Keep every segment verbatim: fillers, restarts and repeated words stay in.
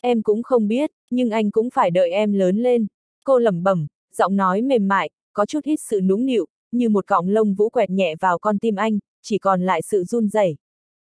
Em cũng không biết, nhưng anh cũng phải đợi em lớn lên. Cô lẩm bẩm, giọng nói mềm mại, có chút ít sự nũng nịu, như một cọng lông vũ quẹt nhẹ vào con tim anh, chỉ còn lại sự run rẩy.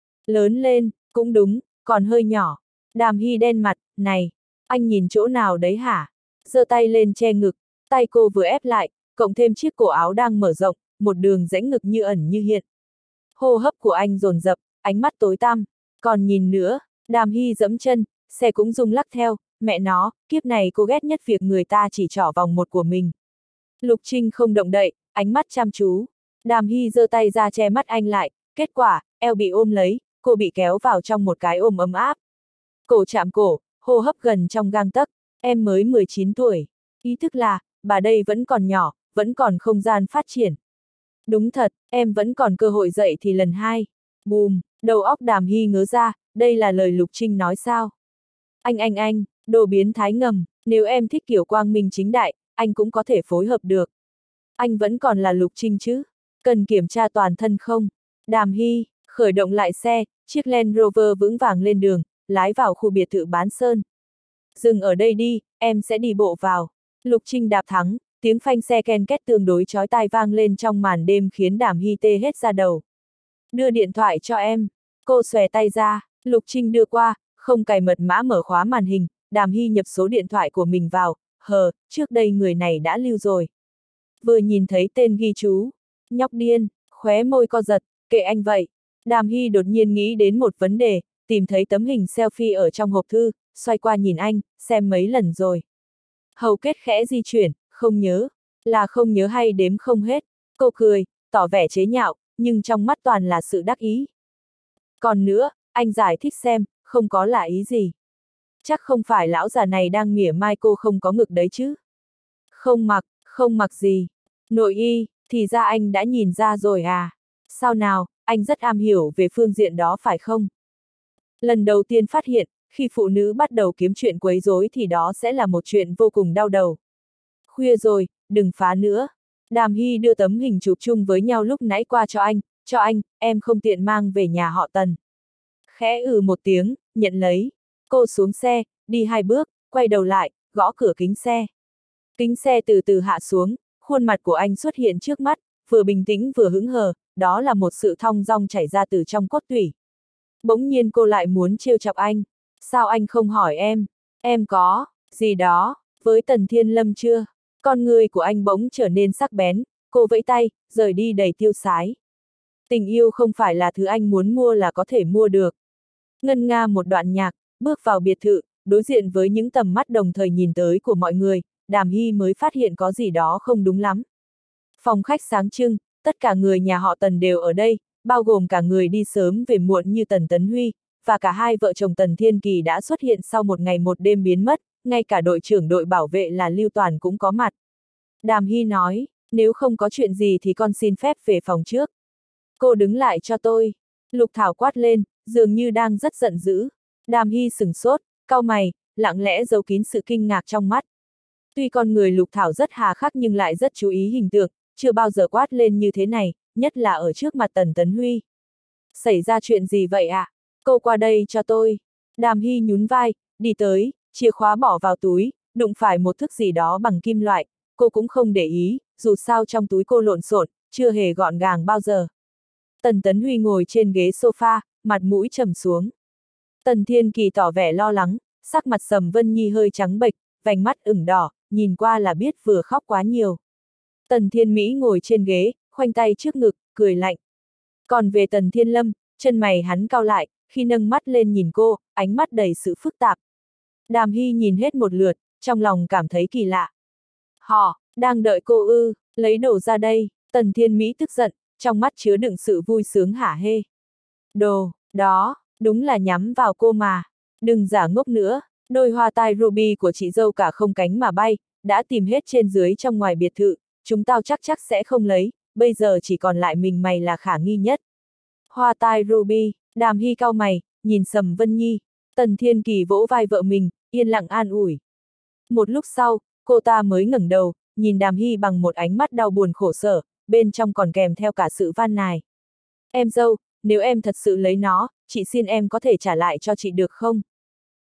Lớn lên, cũng đúng, còn hơi nhỏ. Đàm Hy đen mặt, này, anh nhìn chỗ nào đấy hả? Giơ tay lên che ngực, tay cô vừa ép lại, cộng thêm chiếc cổ áo đang mở rộng, một đường rãnh ngực như ẩn như hiện. Hô hấp của anh dồn dập, ánh mắt tối tăm, còn nhìn nữa, Đàm Hy dẫm chân, xe cũng rung lắc theo, mẹ nó, kiếp này cô ghét nhất việc người ta chỉ trỏ vòng một của mình. Lục Trinh không động đậy, ánh mắt chăm chú. Đàm Hy giơ tay ra che mắt anh lại, kết quả, eo bị ôm lấy, cô bị kéo vào trong một cái ôm ấm áp. Cổ chạm cổ, hô hấp gần trong gang tấc, em mới mười chín tuổi. Ý thức là, bà đây vẫn còn nhỏ, vẫn còn không gian phát triển. Đúng thật, em vẫn còn cơ hội dậy thì lần hai. Bùm, đầu óc Đàm Hy ngớ ra, đây là lời Lục Trinh nói sao? Anh anh anh, đồ biến thái ngầm, nếu em thích kiểu quang minh chính đại, anh cũng có thể phối hợp được. Anh vẫn còn là Lục Trinh chứ? Cần kiểm tra toàn thân không? Đàm Hy, khởi động lại xe, chiếc Land Rover vững vàng lên đường, lái vào khu biệt thự bán sơn. Dừng ở đây đi, em sẽ đi bộ vào. Lục Trinh đạp thắng, tiếng phanh xe ken két tương đối chói tai vang lên trong màn đêm khiến Đàm Hy tê hết da đầu. Đưa điện thoại cho em. Cô xòe tay ra, Lục Trinh đưa qua, không cài mật mã mở khóa màn hình, Đàm Hy nhập số điện thoại của mình vào, hờ, trước đây người này đã lưu rồi. Vừa nhìn thấy tên ghi chú, nhóc điên, khóe môi co giật, kệ anh vậy. Đàm Hy đột nhiên nghĩ đến một vấn đề, tìm thấy tấm hình selfie ở trong hộp thư, xoay qua nhìn anh, xem mấy lần rồi. Hầu kết khẽ di chuyển, không nhớ, là không nhớ hay đếm không hết. Cô cười, tỏ vẻ chế nhạo, nhưng trong mắt toàn là sự đắc ý. Còn nữa, anh giải thích xem, không có là ý gì. Chắc không phải lão già này đang mỉa mai cô không có ngực đấy chứ. Không mặc, không mặc gì. Nội y, thì ra anh đã nhìn ra rồi à. Sao nào, anh rất am hiểu về phương diện đó phải không? Lần đầu tiên phát hiện, khi phụ nữ bắt đầu kiếm chuyện quấy rối thì đó sẽ là một chuyện vô cùng đau đầu. Khuya rồi, đừng phá nữa. Đàm Hy đưa tấm hình chụp chung với nhau lúc nãy qua cho anh, cho anh, em không tiện mang về nhà họ Tần. Khẽ ừ một tiếng, nhận lấy. Cô xuống xe, đi hai bước, quay đầu lại, gõ cửa kính xe. Kính xe từ từ hạ xuống, khuôn mặt của anh xuất hiện trước mắt, vừa bình tĩnh vừa hững hờ, đó là một sự thong dong chảy ra từ trong cốt tủy. Bỗng nhiên cô lại muốn trêu chọc anh. Sao anh không hỏi em? Em có, gì đó, với Tần Thiên Lâm chưa? Con người của anh bỗng trở nên sắc bén, cô vẫy tay, rời đi đầy tiêu sái. Tình yêu không phải là thứ anh muốn mua là có thể mua được. Ngân nga một đoạn nhạc, bước vào biệt thự, đối diện với những tầm mắt đồng thời nhìn tới của mọi người, Đàm Hy mới phát hiện có gì đó không đúng lắm. Phòng khách sáng trưng, tất cả người nhà họ Tần đều ở đây, bao gồm cả người đi sớm về muộn như Tần Tấn Huy, và cả hai vợ chồng Tần Thiên Kỳ đã xuất hiện sau một ngày một đêm biến mất, ngay cả đội trưởng đội bảo vệ là Lưu Toàn cũng có mặt. Đàm Hy nói, nếu không có chuyện gì thì con xin phép về phòng trước. Cô đứng lại cho tôi. Lục Thảo quát lên, dường như đang rất giận dữ. Đàm Hy sửng sốt, cau mày, lặng lẽ giấu kín sự kinh ngạc trong mắt. Tuy con người Lục Thảo rất hà khắc nhưng lại rất chú ý hình tượng, chưa bao giờ quát lên như thế này, nhất là ở trước mặt Tần Tấn Huy. Xảy ra chuyện gì vậy ạ? À? Cô qua đây cho tôi. Đàm Hy nhún vai, đi tới, chìa khóa bỏ vào túi, đụng phải một thứ gì đó bằng kim loại, cô cũng không để ý, dù sao trong túi cô lộn xộn, chưa hề gọn gàng bao giờ. Tần Tấn Huy ngồi trên ghế sofa, mặt mũi trầm xuống. Tần Thiên Kỳ tỏ vẻ lo lắng, sắc mặt Sầm Vân Nhi hơi trắng bệch, vành mắt ửng đỏ, nhìn qua là biết vừa khóc quá nhiều. Tần Thiên Mỹ ngồi trên ghế, khoanh tay trước ngực, cười lạnh. Còn về Tần Thiên Lâm, chân mày hắn cau lại, khi nâng mắt lên nhìn cô, ánh mắt đầy sự phức tạp. Đàm Hy nhìn hết một lượt, trong lòng cảm thấy kỳ lạ. Họ, đang đợi cô ư, lấy đồ ra đây, Tần Thiên Mỹ tức giận, trong mắt chứa đựng sự vui sướng hả hê. Đồ, đó, đúng là nhắm vào cô mà. Đừng giả ngốc nữa, đôi hoa tai ruby của chị dâu cả không cánh mà bay, đã tìm hết trên dưới trong ngoài biệt thự, chúng tao chắc chắc sẽ không lấy, bây giờ chỉ còn lại mình mày là khả nghi nhất. Hoa tai ruby, Đàm Hy cau mày, nhìn Sầm Vân Nhi, Tần Thiên Kỳ vỗ vai vợ mình, yên lặng an ủi. Một lúc sau, cô ta mới ngẩng đầu, nhìn Đàm Hy bằng một ánh mắt đau buồn khổ sở, bên trong còn kèm theo cả sự van nài. Em dâu, nếu em thật sự lấy nó, chị xin em có thể trả lại cho chị được không?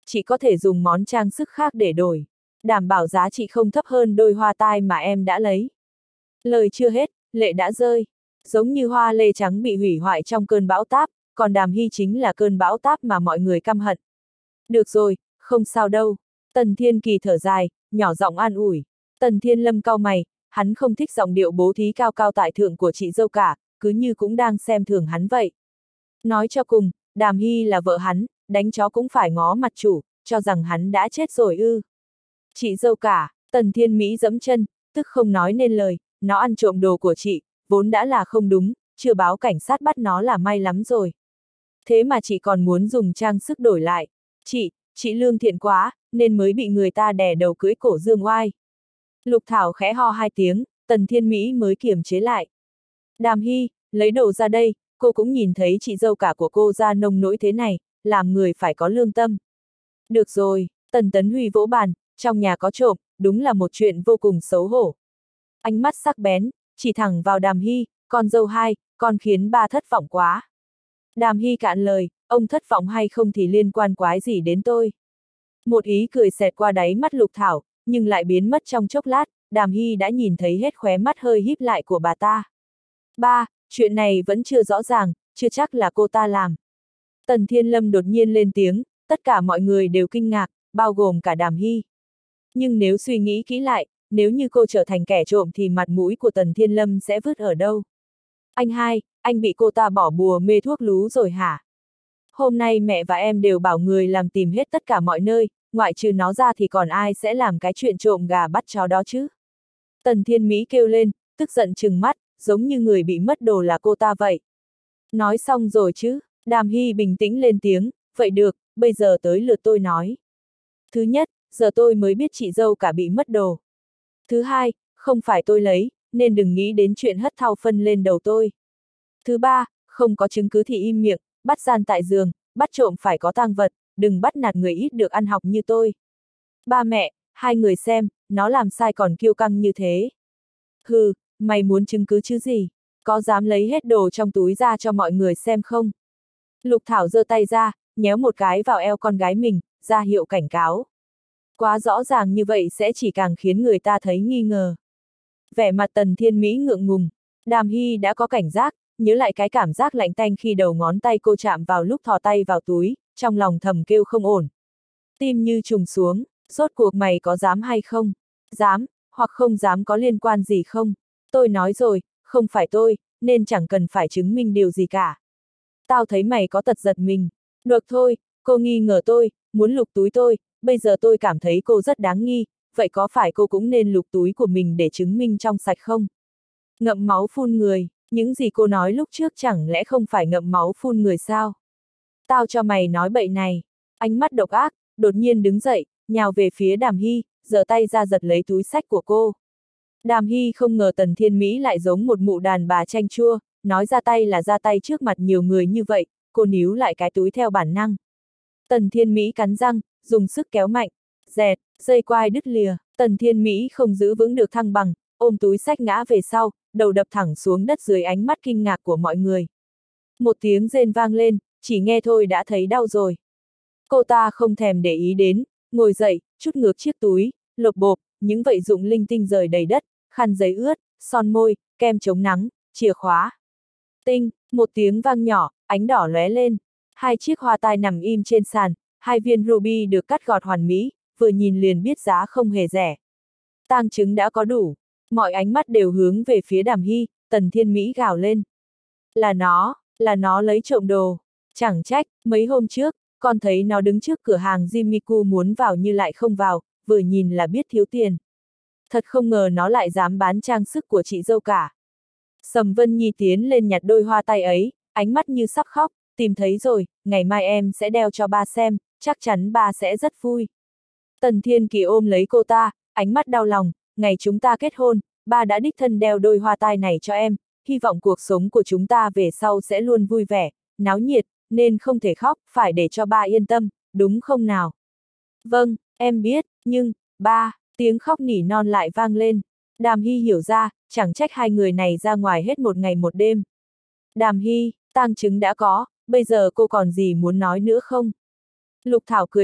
chỉ có thể dùng món trang sức khác để đổi. Đảm bảo giá trị không thấp hơn đôi hoa tai mà em đã lấy. Lời chưa hết, lệ đã rơi. Giống như hoa lê trắng bị hủy hoại trong cơn bão táp, còn Đàm Hy chính là cơn bão táp mà mọi người căm hận. Được rồi, không sao đâu. Tần Thiên Kỳ thở dài, nhỏ giọng an ủi. Tần Thiên Lâm cau mày, hắn không thích giọng điệu bố thí cao cao tại thượng của chị dâu cả, cứ như cũng đang xem thường hắn vậy. Nói cho cùng, Đàm Hy là vợ hắn, đánh chó cũng phải ngó mặt chủ, cho rằng hắn đã chết rồi ư. Chị dâu cả, Tần Thiên Mỹ giẫm chân, tức không nói nên lời, nó ăn trộm đồ của chị, vốn đã là không đúng, chưa báo cảnh sát bắt nó là may lắm rồi. Thế mà chị còn muốn dùng trang sức đổi lại. Chị, chị lương thiện quá, nên mới bị người ta đè đầu cưỡi cổ dương oai. Lục Thảo khẽ ho hai tiếng, Tần Thiên Mỹ mới kiềm chế lại. Đàm Hy, lấy đồ ra đây, cô cũng nhìn thấy chị dâu cả của cô ra nông nỗi thế này, làm người phải có lương tâm. Được rồi, Tần Tấn Huy vỗ bàn, trong nhà có trộm, đúng là một chuyện vô cùng xấu hổ. Ánh mắt sắc bén, chỉ thẳng vào Đàm Hy, con dâu hai, con khiến ba thất vọng quá. Đàm Hy cạn lời, ông thất vọng hay không thì liên quan quái gì đến tôi. Một ý cười xẹt qua đáy mắt Lục Thảo, nhưng lại biến mất trong chốc lát, Đàm Hy đã nhìn thấy hết khóe mắt hơi híp lại của bà ta. Ba, chuyện này vẫn chưa rõ ràng, chưa chắc là cô ta làm. Tần Thiên Lâm đột nhiên lên tiếng, tất cả mọi người đều kinh ngạc, bao gồm cả Đàm Hy. Nhưng nếu suy nghĩ kỹ lại, nếu như cô trở thành kẻ trộm thì mặt mũi của Tần Thiên Lâm sẽ vứt ở đâu? Anh hai, anh bị cô ta bỏ bùa mê thuốc lú rồi hả? Hôm nay mẹ và em đều bảo người làm tìm hết tất cả mọi nơi, ngoại trừ nó ra thì còn ai sẽ làm cái chuyện trộm gà bắt chó đó chứ? Tần Thiên Mỹ kêu lên, tức giận trừng mắt, giống như người bị mất đồ là cô ta vậy. Nói xong rồi chứ, Đàm Hy bình tĩnh lên tiếng, vậy được, bây giờ tới lượt tôi nói. Thứ nhất, giờ tôi mới biết chị dâu cả bị mất đồ. Thứ hai, không phải tôi lấy, nên đừng nghĩ đến chuyện hất thau phân lên đầu tôi. Thứ ba, không có chứng cứ thì im miệng, bắt gian tại giường, bắt trộm phải có tang vật, đừng bắt nạt người ít được ăn học như tôi. Ba mẹ, hai người xem, nó làm sai còn kiêu căng như thế. Hừ, mày muốn chứng cứ chứ gì? Có dám lấy hết đồ trong túi ra cho mọi người xem không? Lục Thảo giơ tay ra, nhéo một cái vào eo con gái mình, ra hiệu cảnh cáo. Quá rõ ràng như vậy sẽ chỉ càng khiến người ta thấy nghi ngờ. Vẻ mặt Tần Thiên Mỹ ngượng ngùng, Đàm Hy đã có cảnh giác, nhớ lại cái cảm giác lạnh tanh khi đầu ngón tay cô chạm vào lúc thò tay vào túi, trong lòng thầm kêu không ổn. Tim như trùng xuống, rốt cuộc mày có dám hay không? Dám, hoặc không dám có liên quan gì không? Tôi nói rồi, không phải tôi, nên chẳng cần phải chứng minh điều gì cả. Tao thấy mày có tật giật mình. Được thôi, cô nghi ngờ tôi, muốn lục túi tôi, bây giờ tôi cảm thấy cô rất đáng nghi, vậy có phải cô cũng nên lục túi của mình để chứng minh trong sạch không? Ngậm máu phun người, những gì cô nói lúc trước chẳng lẽ không phải ngậm máu phun người sao? Tao cho mày nói bậy này. Ánh mắt độc ác, đột nhiên đứng dậy, nhào về phía Đàm Hy, giơ tay ra giật lấy túi xách của cô. Đàm Hy không ngờ Tần Thiên Mỹ lại giống một mụ đàn bà chanh chua, nói ra tay là ra tay trước mặt nhiều người như vậy, cô níu lại cái túi theo bản năng. Tần Thiên Mỹ cắn răng, dùng sức kéo mạnh, dẹt, dây quai đứt lìa, Tần Thiên Mỹ không giữ vững được thăng bằng, ôm túi xách ngã về sau, đầu đập thẳng xuống đất dưới ánh mắt kinh ngạc của mọi người. Một tiếng rên vang lên, chỉ nghe thôi đã thấy đau rồi. Cô ta không thèm để ý đến, ngồi dậy, trút ngược chiếc túi, lộp bộp, những vật dụng linh tinh rời đầy đất, khăn giấy ướt, son môi, kem chống nắng, chìa khóa. Tinh, một tiếng vang nhỏ, ánh đỏ lóe lên. Hai chiếc hoa tai nằm im trên sàn, hai viên ruby được cắt gọt hoàn mỹ, vừa nhìn liền biết giá không hề rẻ. Tang chứng đã có đủ, mọi ánh mắt đều hướng về phía Đàm Hy, Tần Thiên Mỹ gào lên. Là nó, là nó lấy trộm đồ. Chẳng trách, mấy hôm trước, con thấy nó đứng trước cửa hàng Jimiku muốn vào như lại không vào, vừa nhìn là biết thiếu tiền. Thật không ngờ nó lại dám bán trang sức của chị dâu cả. Sầm Vân Nhi tiến lên nhặt đôi hoa tai ấy, ánh mắt như sắp khóc, tìm thấy rồi, ngày mai em sẽ đeo cho ba xem, chắc chắn ba sẽ rất vui. Tần Thiên Kỳ ôm lấy cô ta, ánh mắt đau lòng, ngày chúng ta kết hôn, ba đã đích thân đeo đôi hoa tai này cho em, hy vọng cuộc sống của chúng ta về sau sẽ luôn vui vẻ, náo nhiệt, nên không thể khóc, phải để cho ba yên tâm, đúng không nào? Vâng, em biết, nhưng, ba, tiếng khóc nỉ non lại vang lên. Đàm Hy hiểu ra, chẳng trách hai người này ra ngoài hết một ngày một đêm. Đàm Hy, tang chứng đã có, bây giờ cô còn gì muốn nói nữa không? Lục Thảo cười lạnh,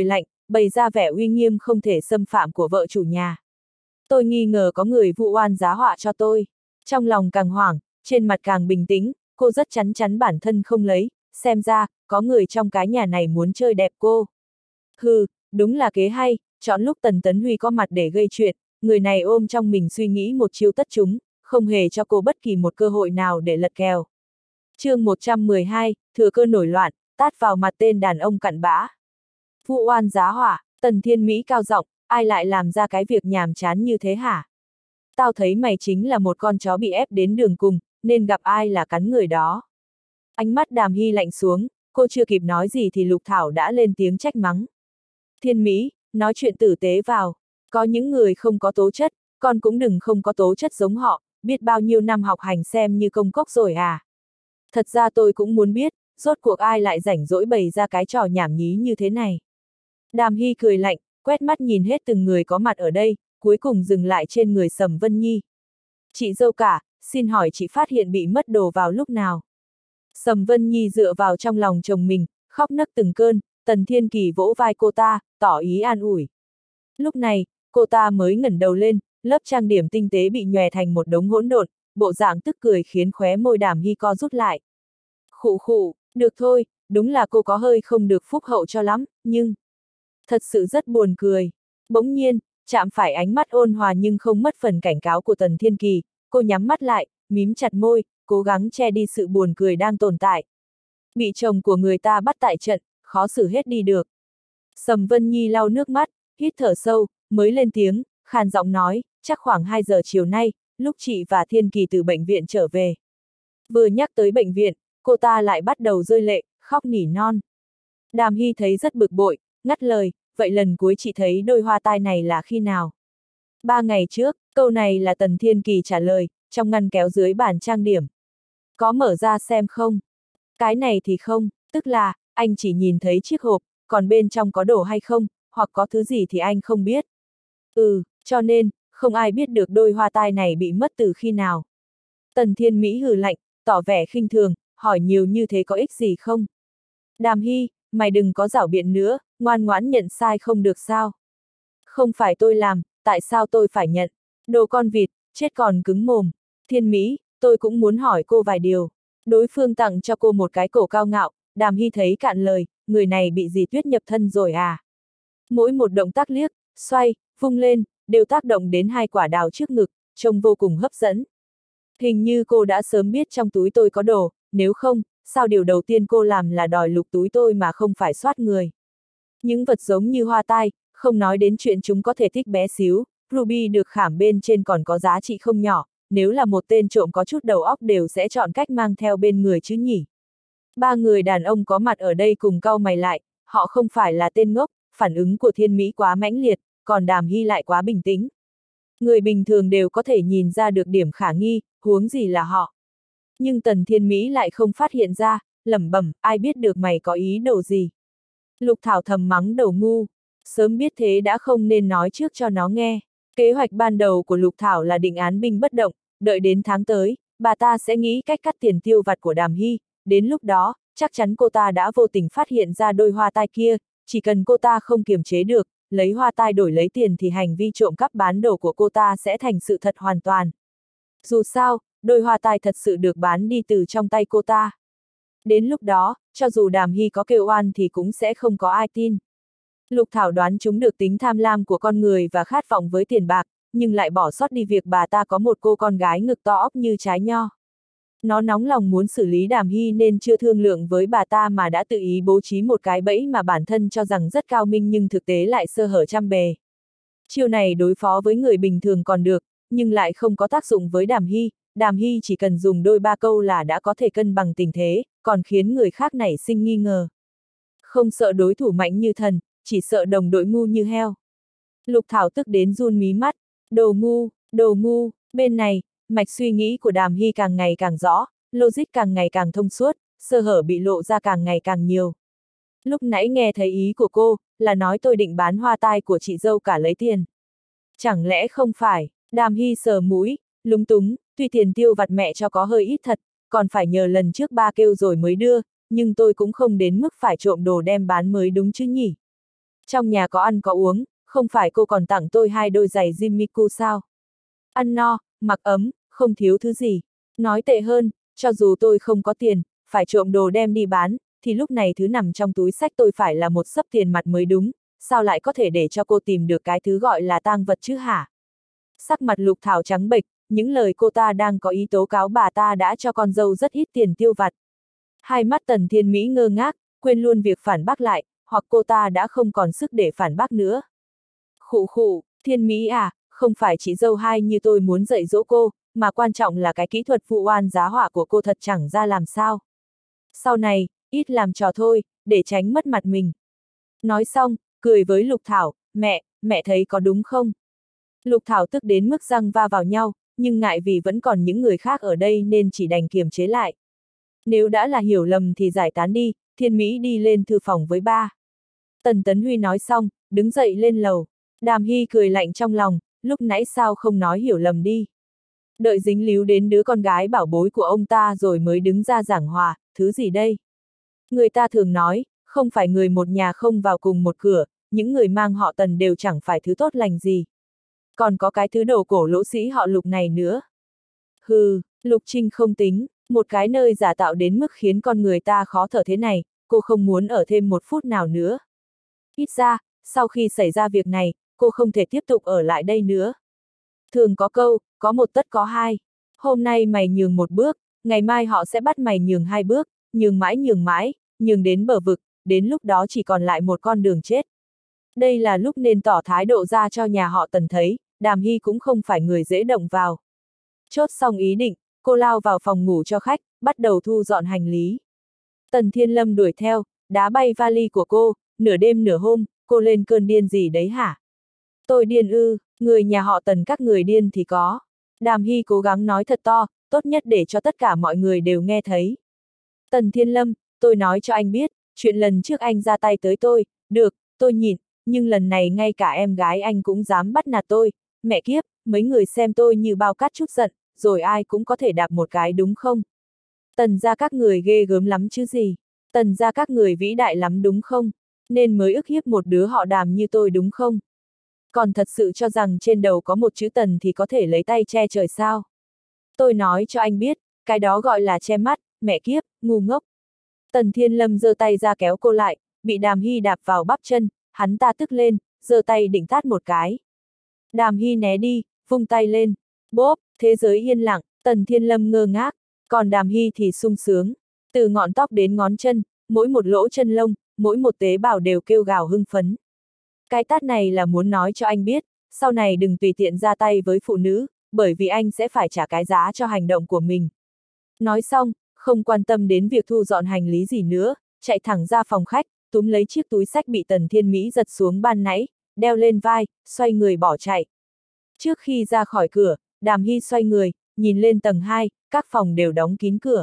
bày ra vẻ uy nghiêm không thể xâm phạm của vợ chủ nhà. Tôi nghi ngờ có người vu oan giá họa cho tôi. Trong lòng càng hoảng, trên mặt càng bình tĩnh, cô rất chắn chắn bản thân không lấy, xem ra, có người trong cái nhà này muốn chơi đẹp cô. Hừ, đúng là kế hay, chọn lúc Tần Tấn Huy có mặt để gây chuyện, người này ôm trong mình suy nghĩ một chiêu tất chúng, không hề cho cô bất kỳ một cơ hội nào để lật kèo. chương một trăm mười hai, thừa cơ nổi loạn, tát vào mặt tên đàn ông cặn bã. Vu oan giá họa, Tần Thiên Mỹ cao giọng, ai lại làm ra cái việc nhàm chán như thế hả? Tao thấy mày chính là một con chó bị ép đến đường cùng, nên gặp ai là cắn người đó. Ánh mắt Đàm Hy lạnh xuống, cô chưa kịp nói gì thì Lục Thảo đã lên tiếng trách mắng. Thiên Mỹ, nói chuyện tử tế vào, có những người không có tố chất, con cũng đừng không có tố chất giống họ, biết bao nhiêu năm học hành xem như công cốc rồi à. Thật ra tôi cũng muốn biết, rốt cuộc ai lại rảnh rỗi bày ra cái trò nhảm nhí như thế này. Đàm Hy cười lạnh, quét mắt nhìn hết từng người có mặt ở đây, cuối cùng dừng lại trên người Sầm Vân Nhi. Chị dâu cả, xin hỏi chị phát hiện bị mất đồ vào lúc nào? Sầm Vân Nhi dựa vào trong lòng chồng mình, khóc nấc từng cơn, Tần Thiên Kỳ vỗ vai cô ta, tỏ ý an ủi. Lúc này, cô ta mới ngẩng đầu lên, lớp trang điểm tinh tế bị nhòe thành một đống hỗn độn, bộ dạng tức cười khiến khóe môi Đàm Hy co rút lại. Khụ khụ, được thôi, đúng là cô có hơi không được phúc hậu cho lắm, nhưng... Thật sự rất buồn cười. Bỗng nhiên, chạm phải ánh mắt ôn hòa nhưng không mất phần cảnh cáo của Tần Thiên Kỳ, cô nhắm mắt lại, mím chặt môi, cố gắng che đi sự buồn cười đang tồn tại. Bị chồng của người ta bắt tại trận, khó xử hết đi được. Sầm Vân Nhi lau nước mắt, hít thở sâu, mới lên tiếng, khàn giọng nói, chắc khoảng hai giờ chiều nay, lúc chị và Thiên Kỳ từ bệnh viện trở về. Vừa nhắc tới bệnh viện, cô ta lại bắt đầu rơi lệ, khóc nỉ non. Đàm Hy thấy rất bực bội, ngắt lời, vậy lần cuối chị thấy đôi hoa tai này là khi nào? Ba ngày trước, câu này là Tần Thiên Kỳ trả lời, trong ngăn kéo dưới bàn trang điểm. Có mở ra xem không? Cái này thì không, tức là, anh chỉ nhìn thấy chiếc hộp, còn bên trong có đồ hay không, hoặc có thứ gì thì anh không biết. Ừ, cho nên, không ai biết được đôi hoa tai này bị mất từ khi nào. Tần Thiên Mỹ hừ lạnh, tỏ vẻ khinh thường, hỏi nhiều như thế có ích gì không? Đàm Hy, mày đừng có giảo biện nữa, ngoan ngoãn nhận sai không được sao? Không phải tôi làm, tại sao tôi phải nhận? Đồ con vịt, chết còn cứng mồm. Thiên Mỹ, tôi cũng muốn hỏi cô vài điều. Đối phương tặng cho cô một cái cổ cao ngạo, Đàm Hy thấy cạn lời, người này bị dì Tuyết nhập thân rồi à? Mỗi một động tác liếc, xoay, vung lên, đều tác động đến hai quả đào trước ngực, trông vô cùng hấp dẫn. Hình như cô đã sớm biết trong túi tôi có đồ, nếu không, sao điều đầu tiên cô làm là đòi lục túi tôi mà không phải soát người. Những vật giống như hoa tai, không nói đến chuyện chúng có thể thích bé xíu, ruby được khảm bên trên còn có giá trị không nhỏ, nếu là một tên trộm có chút đầu óc đều sẽ chọn cách mang theo bên người chứ nhỉ. Ba người đàn ông có mặt ở đây cùng cau mày lại, họ không phải là tên ngốc, phản ứng của Thiên Mỹ quá mãnh liệt, còn Đàm Hy lại quá bình tĩnh. Người bình thường đều có thể nhìn ra được điểm khả nghi, huống gì là họ. Nhưng Tần Thiên Mỹ lại không phát hiện ra, lẩm bẩm, ai biết được mày có ý đồ gì. Lục Thảo thầm mắng đầu ngu, sớm biết thế đã không nên nói trước cho nó nghe. Kế hoạch ban đầu của Lục Thảo là định án binh bất động, đợi đến tháng tới, bà ta sẽ nghĩ cách cắt tiền tiêu vặt của Đàm Hy, đến lúc đó, chắc chắn cô ta đã vô tình phát hiện ra đôi hoa tai kia, chỉ cần cô ta không kiềm chế được, lấy hoa tai đổi lấy tiền thì hành vi trộm cắp bán đồ của cô ta sẽ thành sự thật hoàn toàn. Dù sao, đôi hoa tai thật sự được bán đi từ trong tay cô ta. Đến lúc đó, cho dù Đàm Hy có kêu oan thì cũng sẽ không có ai tin. Lục Thảo đoán chúng được tính tham lam của con người và khát vọng với tiền bạc, nhưng lại bỏ sót đi việc bà ta có một cô con gái ngực to óc như trái nho. Nó nóng lòng muốn xử lý Đàm Hy nên chưa thương lượng với bà ta mà đã tự ý bố trí một cái bẫy mà bản thân cho rằng rất cao minh nhưng thực tế lại sơ hở trăm bề. Chiêu này đối phó với người bình thường còn được, nhưng lại không có tác dụng với Đàm Hy. Đàm Hy chỉ cần dùng đôi ba câu là đã có thể cân bằng tình thế, còn khiến người khác nảy sinh nghi ngờ. Không sợ đối thủ mạnh như thần, chỉ sợ đồng đội ngu như heo. Lục Thảo tức đến run mí mắt, đồ ngu, đồ ngu, bên này, mạch suy nghĩ của Đàm Hy càng ngày càng rõ, logic càng ngày càng thông suốt, sơ hở bị lộ ra càng ngày càng nhiều. Lúc nãy nghe thấy ý của cô, là nói tôi định bán hoa tai của chị dâu cả lấy tiền. Chẳng lẽ không phải, Đàm Hy sờ mũi, lúng túng, tuy tiền tiêu vặt mẹ cho có hơi ít thật, còn phải nhờ lần trước ba kêu rồi mới đưa, nhưng tôi cũng không đến mức phải trộm đồ đem bán mới đúng chứ nhỉ. Trong nhà có ăn có uống, không phải cô còn tặng tôi hai đôi giày Jimiku sao? Ăn no, mặc ấm, không thiếu thứ gì. Nói tệ hơn, cho dù tôi không có tiền, phải trộm đồ đem đi bán, thì lúc này thứ nằm trong túi xách tôi phải là một xấp tiền mặt mới đúng, sao lại có thể để cho cô tìm được cái thứ gọi là tang vật chứ hả? Sắc mặt Lục Thảo trắng bệch, những lời cô ta đang có ý tố cáo bà ta đã cho con dâu rất ít tiền tiêu vặt. Hai mắt Tần Thiên Mỹ ngơ ngác, quên luôn việc phản bác lại, hoặc cô ta đã không còn sức để phản bác nữa. Khụ khụ, Thiên Mỹ à, không phải chị dâu hai như tôi muốn dạy dỗ cô, mà quan trọng là cái kỹ thuật vụ oan giá họa của cô thật chẳng ra làm sao. Sau này, ít làm trò thôi, để tránh mất mặt mình. Nói xong, cười với Lục Thảo, mẹ, mẹ thấy có đúng không? Lục Thảo tức đến mức răng va vào nhau, nhưng ngại vì vẫn còn những người khác ở đây nên chỉ đành kiềm chế lại. Nếu đã là hiểu lầm thì giải tán đi, Thiên Mỹ đi lên thư phòng với ba. Tần Tấn Huy nói xong, đứng dậy lên lầu. Đàm Hy cười lạnh trong lòng, lúc nãy sao không nói hiểu lầm đi. Đợi dính líu đến đứa con gái bảo bối của ông ta rồi mới đứng ra giảng hòa, thứ gì đây? Người ta thường nói, không phải người một nhà không vào cùng một cửa, những người mang họ Tần đều chẳng phải thứ tốt lành gì. Còn có cái thứ đồ cổ lỗ sĩ họ Lục này nữa. Hừ, Lục Trinh không tính, một cái nơi giả tạo đến mức khiến con người ta khó thở thế này, cô không muốn ở thêm một phút nào nữa. Ít ra, sau khi xảy ra việc này, cô không thể tiếp tục ở lại đây nữa. Thường có câu, có một tất có hai. Hôm nay mày nhường một bước, ngày mai họ sẽ bắt mày nhường hai bước, nhường mãi nhường mãi, nhường đến bờ vực, đến lúc đó chỉ còn lại một con đường chết. Đây là lúc nên tỏ thái độ ra cho nhà họ Tần thấy, Đàm Hy cũng không phải người dễ động vào. Chốt xong ý định, cô lao vào phòng ngủ cho khách, bắt đầu thu dọn hành lý. Tần Thiên Lâm đuổi theo, đá bay vali của cô, nửa đêm nửa hôm, cô lên cơn điên gì đấy hả? Tôi điên ư, người nhà họ Tần các người điên thì có. Đàm Hy cố gắng nói thật to, tốt nhất để cho tất cả mọi người đều nghe thấy. Tần Thiên Lâm, tôi nói cho anh biết, chuyện lần trước anh ra tay tới tôi, được, tôi nhịn, nhưng lần này ngay cả em gái anh cũng dám bắt nạt tôi, mẹ kiếp, mấy người xem tôi như bao cát chút giận, rồi ai cũng có thể đạp một cái đúng không? Tần gia các người ghê gớm lắm chứ gì? Tần gia các người vĩ đại lắm đúng không? Nên mới ức hiếp một đứa họ Đàm như tôi đúng không? Còn thật sự cho rằng trên đầu có một chữ Tần thì có thể lấy tay che trời sao? Tôi nói cho anh biết, cái đó gọi là che mắt, mẹ kiếp, ngu ngốc. Tần Thiên Lâm giơ tay ra kéo cô lại, bị Đàm Hy đạp vào bắp chân, hắn ta tức lên, giơ tay định tát một cái. Đàm Hy né đi, vung tay lên, bốp, thế giới yên lặng, Tần Thiên Lâm ngơ ngác, còn Đàm Hy thì sung sướng. Từ ngọn tóc đến ngón chân, mỗi một lỗ chân lông, mỗi một tế bào đều kêu gào hưng phấn. Cái tát này là muốn nói cho anh biết, sau này đừng tùy tiện ra tay với phụ nữ, bởi vì anh sẽ phải trả cái giá cho hành động của mình. Nói xong, không quan tâm đến việc thu dọn hành lý gì nữa, chạy thẳng ra phòng khách, túm lấy chiếc túi xách bị Tần Thiên Mỹ giật xuống ban nãy, đeo lên vai, xoay người bỏ chạy. Trước khi ra khỏi cửa, Đàm Hy xoay người, nhìn lên tầng hai, các phòng đều đóng kín cửa.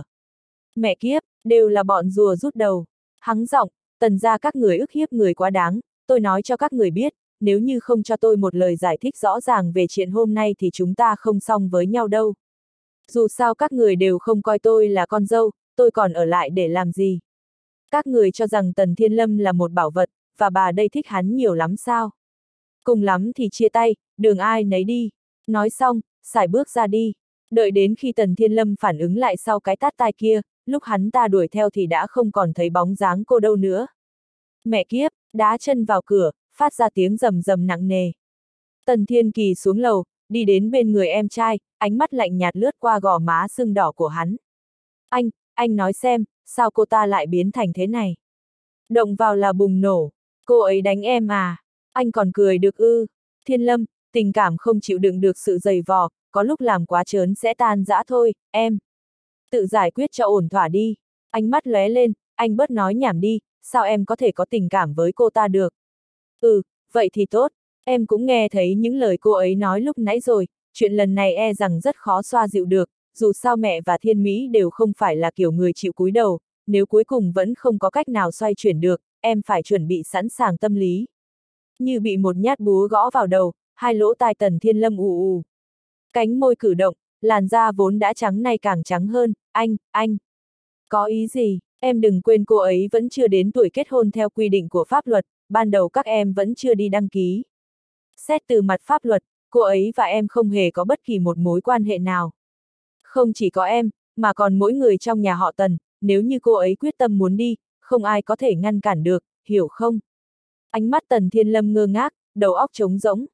Mẹ kiếp, đều là bọn rùa rút đầu. Hắng giọng, Tần gia các người ức hiếp người quá đáng, tôi nói cho các người biết, nếu như không cho tôi một lời giải thích rõ ràng về chuyện hôm nay thì chúng ta không xong với nhau đâu. Dù sao các người đều không coi tôi là con dâu, tôi còn ở lại để làm gì? Các người cho rằng Tần Thiên Lâm là một bảo vật, và bà đây thích hắn nhiều lắm sao? Cùng lắm thì chia tay, đường ai nấy đi. Nói xong, sải bước ra đi. Đợi đến khi Tần Thiên Lâm phản ứng lại sau cái tát tai kia, lúc hắn ta đuổi theo thì đã không còn thấy bóng dáng cô đâu nữa. Mẹ kiếp, đá chân vào cửa, phát ra tiếng rầm rầm nặng nề. Tần Thiên Kỳ xuống lầu, đi đến bên người em trai, ánh mắt lạnh nhạt lướt qua gò má sưng đỏ của hắn. Anh, anh nói xem, sao cô ta lại biến thành thế này? Động vào là bùng nổ, cô ấy đánh em à? Anh còn cười được ư? Thiên Lâm, tình cảm không chịu đựng được sự dày vò, có lúc làm quá trớn sẽ tan rã thôi, em. Tự giải quyết cho ổn thỏa đi. Ánh mắt lóe lên, anh bớt nói nhảm đi, sao em có thể có tình cảm với cô ta được? Ừ, vậy thì tốt, em cũng nghe thấy những lời cô ấy nói lúc nãy rồi, chuyện lần này e rằng rất khó xoa dịu được, dù sao mẹ và Thiên Mỹ đều không phải là kiểu người chịu cúi đầu, nếu cuối cùng vẫn không có cách nào xoay chuyển được, em phải chuẩn bị sẵn sàng tâm lý. Như bị một nhát búa gõ vào đầu, hai lỗ tai Tần Thiên Lâm ù ù. Cánh môi cử động, làn da vốn đã trắng nay càng trắng hơn, anh, anh. Có ý gì, em đừng quên cô ấy vẫn chưa đến tuổi kết hôn theo quy định của pháp luật, ban đầu các em vẫn chưa đi đăng ký. Xét từ mặt pháp luật, cô ấy và em không hề có bất kỳ một mối quan hệ nào. Không chỉ có em, mà còn mỗi người trong nhà họ Tần, nếu như cô ấy quyết tâm muốn đi, không ai có thể ngăn cản được, hiểu không? Ánh mắt Tần Thiên Lâm ngơ ngác, đầu óc trống rỗng.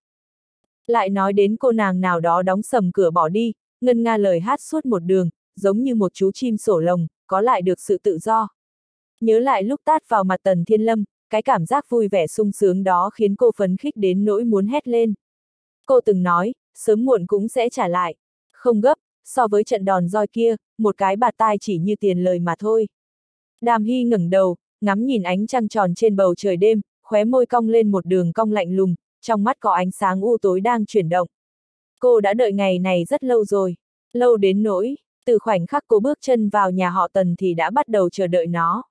Lại nói đến cô nàng nào đó đóng sầm cửa bỏ đi, ngân nga lời hát suốt một đường, giống như một chú chim sổ lồng, có lại được sự tự do. Nhớ lại lúc tát vào mặt Tần Thiên Lâm, cái cảm giác vui vẻ sung sướng đó khiến cô phấn khích đến nỗi muốn hét lên. Cô từng nói, sớm muộn cũng sẽ trả lại. Không gấp, so với trận đòn roi kia, một cái bạt tai chỉ như tiền lời mà thôi. Đàm Hy ngẩng đầu, ngắm nhìn ánh trăng tròn trên bầu trời đêm, khóe môi cong lên một đường cong lạnh lùng, trong mắt có ánh sáng u tối đang chuyển động. Cô đã đợi ngày này rất lâu rồi, lâu đến nỗi, từ khoảnh khắc cô bước chân vào nhà họ Tần thì đã bắt đầu chờ đợi nó.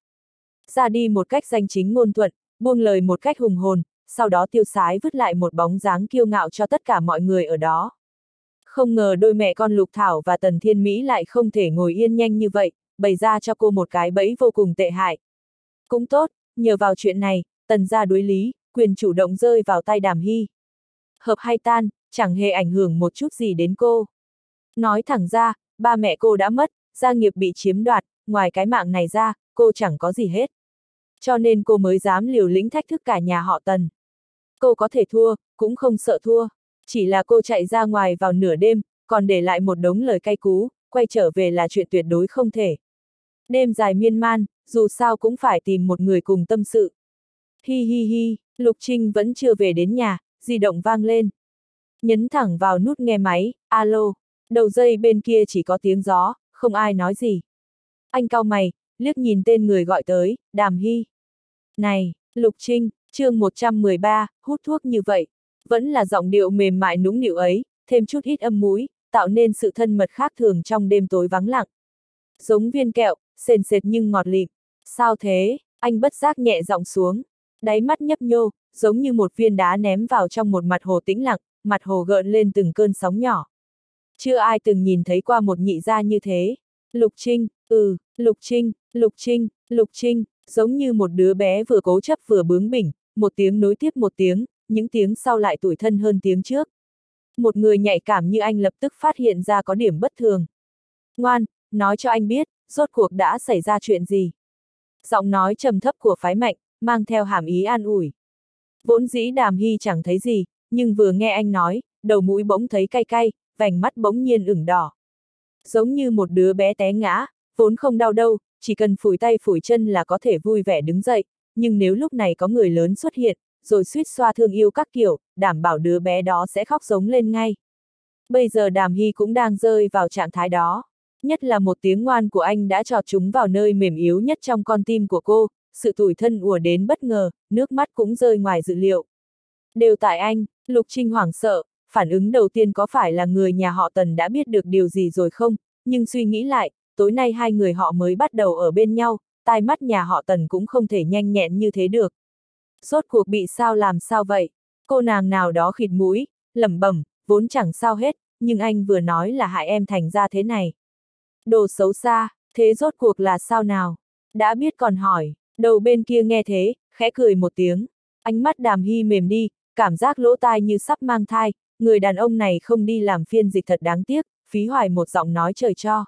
Ra đi một cách danh chính ngôn thuận, buông lời một cách hùng hồn, sau đó tiêu sái vứt lại một bóng dáng kiêu ngạo cho tất cả mọi người ở đó. Không ngờ đôi mẹ con Lục Thảo và Tần Thiên Mỹ lại không thể ngồi yên nhanh như vậy, bày ra cho cô một cái bẫy vô cùng tệ hại. Cũng tốt, nhờ vào chuyện này, Tần gia đối lý, quyền chủ động rơi vào tay Đàm Hy. Hợp hay tan, chẳng hề ảnh hưởng một chút gì đến cô. Nói thẳng ra, ba mẹ cô đã mất, gia nghiệp bị chiếm đoạt, ngoài cái mạng này ra, cô chẳng có gì hết. Cho nên cô mới dám liều lĩnh thách thức cả nhà họ Tần. Cô có thể thua, cũng không sợ thua. Chỉ là cô chạy ra ngoài vào nửa đêm, còn để lại một đống lời cay cú, quay trở về là chuyện tuyệt đối không thể. Đêm dài miên man, dù sao cũng phải tìm một người cùng tâm sự. Hi hi hi, Lục Trinh vẫn chưa về đến nhà, di động vang lên. Nhấn thẳng vào nút nghe máy, alo, đầu dây bên kia chỉ có tiếng gió, không ai nói gì. Anh cau mày, liếc nhìn tên người gọi tới, Đàm Hy. Này, Lục Trinh, chương một trăm mười ba, hút thuốc như vậy. Vẫn là giọng điệu mềm mại nũng nịu ấy, thêm chút ít âm múi, tạo nên sự thân mật khác thường trong đêm tối vắng lặng. Giống viên kẹo, sền sệt nhưng ngọt lịm. Sao thế? Anh bất giác nhẹ giọng xuống. Đáy mắt nhấp nhô, giống như một viên đá ném vào trong một mặt hồ tĩnh lặng, mặt hồ gợn lên từng cơn sóng nhỏ. Chưa ai từng nhìn thấy qua một nhị gia như thế. Lục Trinh, ừ, Lục Trinh, Lục Trinh, Lục Trinh, giống như một đứa bé vừa cố chấp vừa bướng bỉnh, một tiếng nối tiếp một tiếng, những tiếng sau lại tủi thân hơn tiếng trước. Một người nhạy cảm như anh lập tức phát hiện ra có điểm bất thường. Ngoan, nói cho anh biết, rốt cuộc đã xảy ra chuyện gì. Giọng nói trầm thấp của phái Mạnh, mang theo hàm ý an ủi. Vốn dĩ Đàm Hy chẳng thấy gì, nhưng vừa nghe anh nói, đầu mũi bỗng thấy cay cay, vành mắt bỗng nhiên ửng đỏ. Giống như một đứa bé té ngã, vốn không đau đâu, chỉ cần phủi tay phủi chân là có thể vui vẻ đứng dậy, nhưng nếu lúc này có người lớn xuất hiện, rồi suýt xoa thương yêu các kiểu, đảm bảo đứa bé đó sẽ khóc giống lên ngay. Bây giờ Đàm Hy cũng đang rơi vào trạng thái đó. Nhất là một tiếng ngoan của anh đã chọt chúng vào nơi mềm yếu nhất trong con tim của cô, sự tủi thân ùa đến bất ngờ, nước mắt cũng rơi ngoài dự liệu. Đều tại anh, Lục Trinh hoảng sợ, phản ứng đầu tiên có phải là người nhà họ Tần đã biết được điều gì rồi không, nhưng suy nghĩ lại, tối nay hai người họ mới bắt đầu ở bên nhau, tai mắt nhà họ Tần cũng không thể nhanh nhẹn như thế được. Rốt cuộc bị sao làm sao vậy? Cô nàng nào đó khịt mũi, lẩm bẩm, vốn chẳng sao hết, nhưng anh vừa nói là hại em thành ra thế này. Đồ xấu xa, thế rốt cuộc là sao nào? Đã biết còn hỏi, đầu bên kia nghe thế, khẽ cười một tiếng. Ánh mắt Đàm Hy mềm đi, cảm giác lỗ tai như sắp mang thai, người đàn ông này không đi làm phiên dịch thật đáng tiếc, phí hoài một giọng nói trời cho.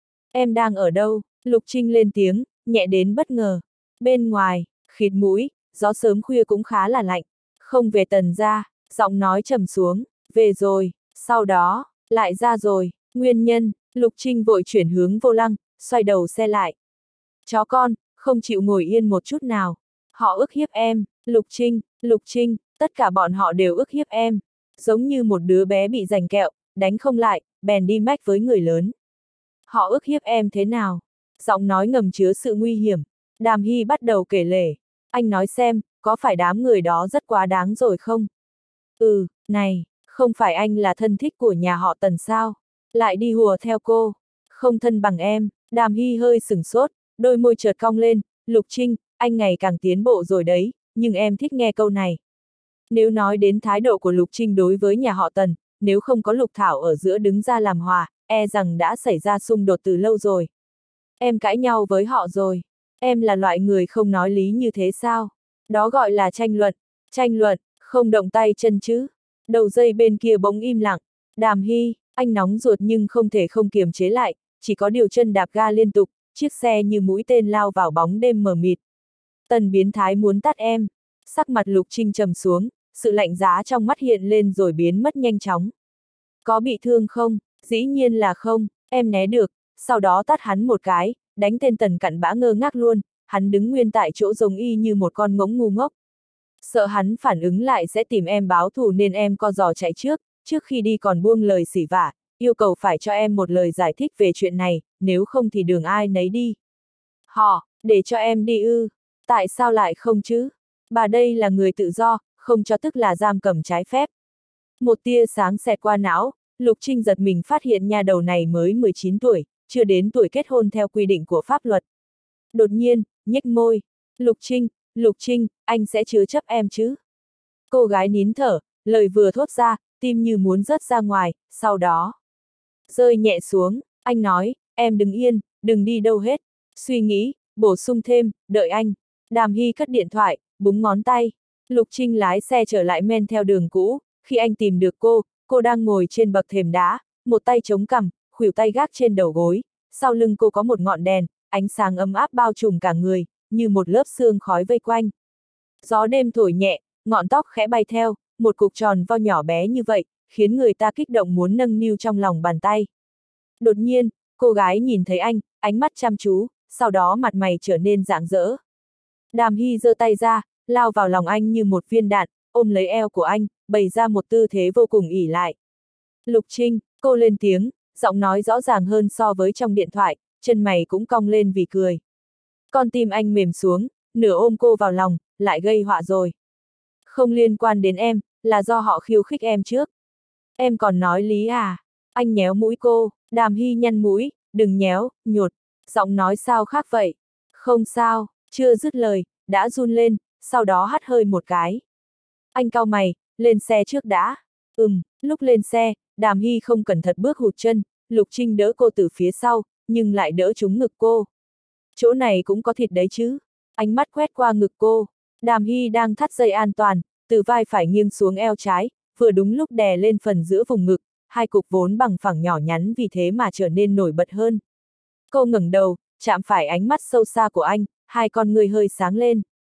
Em đang ở đâu? Lục Trinh lên tiếng, nhẹ đến bất ngờ. Bên ngoài, khịt mũi, gió sớm khuya cũng khá là lạnh. Không về Tần gia, giọng nói trầm xuống, về rồi, sau đó, lại ra rồi, nguyên nhân, Lục Trinh vội chuyển hướng vô lăng, xoay đầu xe lại. Chó con, không chịu ngồi yên một chút nào. Họ ức hiếp em, Lục Trinh, Lục Trinh, tất cả bọn họ đều ức hiếp em. Giống như một đứa bé bị giành kẹo, đánh không lại, bèn đi mách với người lớn. Họ ức hiếp em thế nào? Giọng nói ngầm chứa sự nguy hiểm. Đàm Hy bắt đầu kể lể. Anh nói xem, có phải đám người đó rất quá đáng rồi không? Ừ, này, không phải anh là thân thích của nhà họ Tần sao? Lại đi hùa theo cô. Không thân bằng em. Đàm Hy hơi sửng sốt, đôi môi chợt cong lên. Lục Trinh, anh ngày càng tiến bộ rồi đấy, nhưng em thích nghe câu này. Nếu nói đến thái độ của Lục Trinh đối với nhà họ Tần, nếu không có Lục Thảo ở giữa đứng ra làm hòa, e rằng đã xảy ra xung đột từ lâu rồi. Em cãi nhau với họ rồi. Em là loại người không nói lý như thế sao? Đó gọi là tranh luận. Tranh luận, không động tay chân chứ. Đầu dây bên kia bỗng im lặng. Đàm Hy, anh nóng ruột nhưng không thể không kiềm chế lại, chỉ có điều chân đạp ga liên tục, chiếc xe như mũi tên lao vào bóng đêm mờ mịt. Tần biến thái muốn tát em. Sắc mặt Lục Trinh trầm xuống, sự lạnh giá trong mắt hiện lên rồi biến mất nhanh chóng. Có bị thương không? Dĩ nhiên là không, em né được, sau đó tát hắn một cái, đánh tên Tần cặn bã ngơ ngác luôn, hắn đứng nguyên tại chỗ giống y như một con ngỗng ngu ngốc. Sợ hắn phản ứng lại sẽ tìm em báo thù nên em co giò chạy trước, trước khi đi còn buông lời xỉ vả, yêu cầu phải cho em một lời giải thích về chuyện này, nếu không thì đường ai nấy đi. Họ, để cho em đi ư, tại sao lại không chứ? Bà đây là người tự do, không cho tức là giam cầm trái phép. Một tia sáng xẹt qua não, Lục Trinh giật mình phát hiện nha đầu này mới mười chín tuổi, chưa đến tuổi kết hôn theo quy định của pháp luật. Đột nhiên, nhếch môi, Lục Trinh, Lục Trinh, anh sẽ chứa chấp em chứ? Cô gái nín thở, lời vừa thốt ra, tim như muốn rớt ra ngoài, sau đó rơi nhẹ xuống, anh nói, em đứng yên, đừng đi đâu hết. Suy nghĩ, bổ sung thêm, đợi anh. Đàm Hy cất điện thoại, búng ngón tay. Lục Trinh lái xe trở lại men theo đường cũ, khi anh tìm được cô, cô đang ngồi trên bậc thềm đá, một tay chống cằm, khuỷu tay gác trên đầu gối, sau lưng cô có một ngọn đèn, ánh sáng ấm áp bao trùm cả người, như một lớp sương khói vây quanh. Gió đêm thổi nhẹ, ngọn tóc khẽ bay theo, một cục tròn vo nhỏ bé như vậy, khiến người ta kích động muốn nâng niu trong lòng bàn tay. Đột nhiên, cô gái nhìn thấy anh, ánh mắt chăm chú, sau đó mặt mày trở nên rạng rỡ. Đàm Hy giơ tay ra, lao vào lòng anh như một viên đạn, ôm lấy eo của anh, bày ra một tư thế vô cùng ỷ lại. Lục Trinh, cô lên tiếng, giọng nói rõ ràng hơn so với trong điện thoại, chân mày cũng cong lên vì cười. Con tim anh mềm xuống, nửa ôm cô vào lòng, lại gây họa rồi. Không liên quan đến em, là do họ khiêu khích em trước. Em còn nói lý à? Anh nhéo mũi cô, Đàm Hy nhăn mũi, đừng nhéo, nhột. Giọng nói sao khác vậy? Không sao, chưa dứt lời, đã run lên, sau đó hắt hơi một cái. Anh cau mày, lên xe trước đã. Ừm, lúc lên xe, Đàm Hy không cẩn thận bước hụt chân, Lục Trinh đỡ cô từ phía sau, nhưng lại đỡ trúng ngực cô. Chỗ này cũng có thịt đấy chứ. Ánh mắt quét qua ngực cô. Đàm Hy đang thắt dây an toàn, từ vai phải nghiêng xuống eo trái, vừa đúng lúc đè lên phần giữa vùng ngực, hai cục vốn bằng phẳng nhỏ nhắn vì thế mà trở nên nổi bật hơn. Cô ngẩng đầu, chạm phải ánh mắt sâu xa của anh, hai con người hơi sáng lên.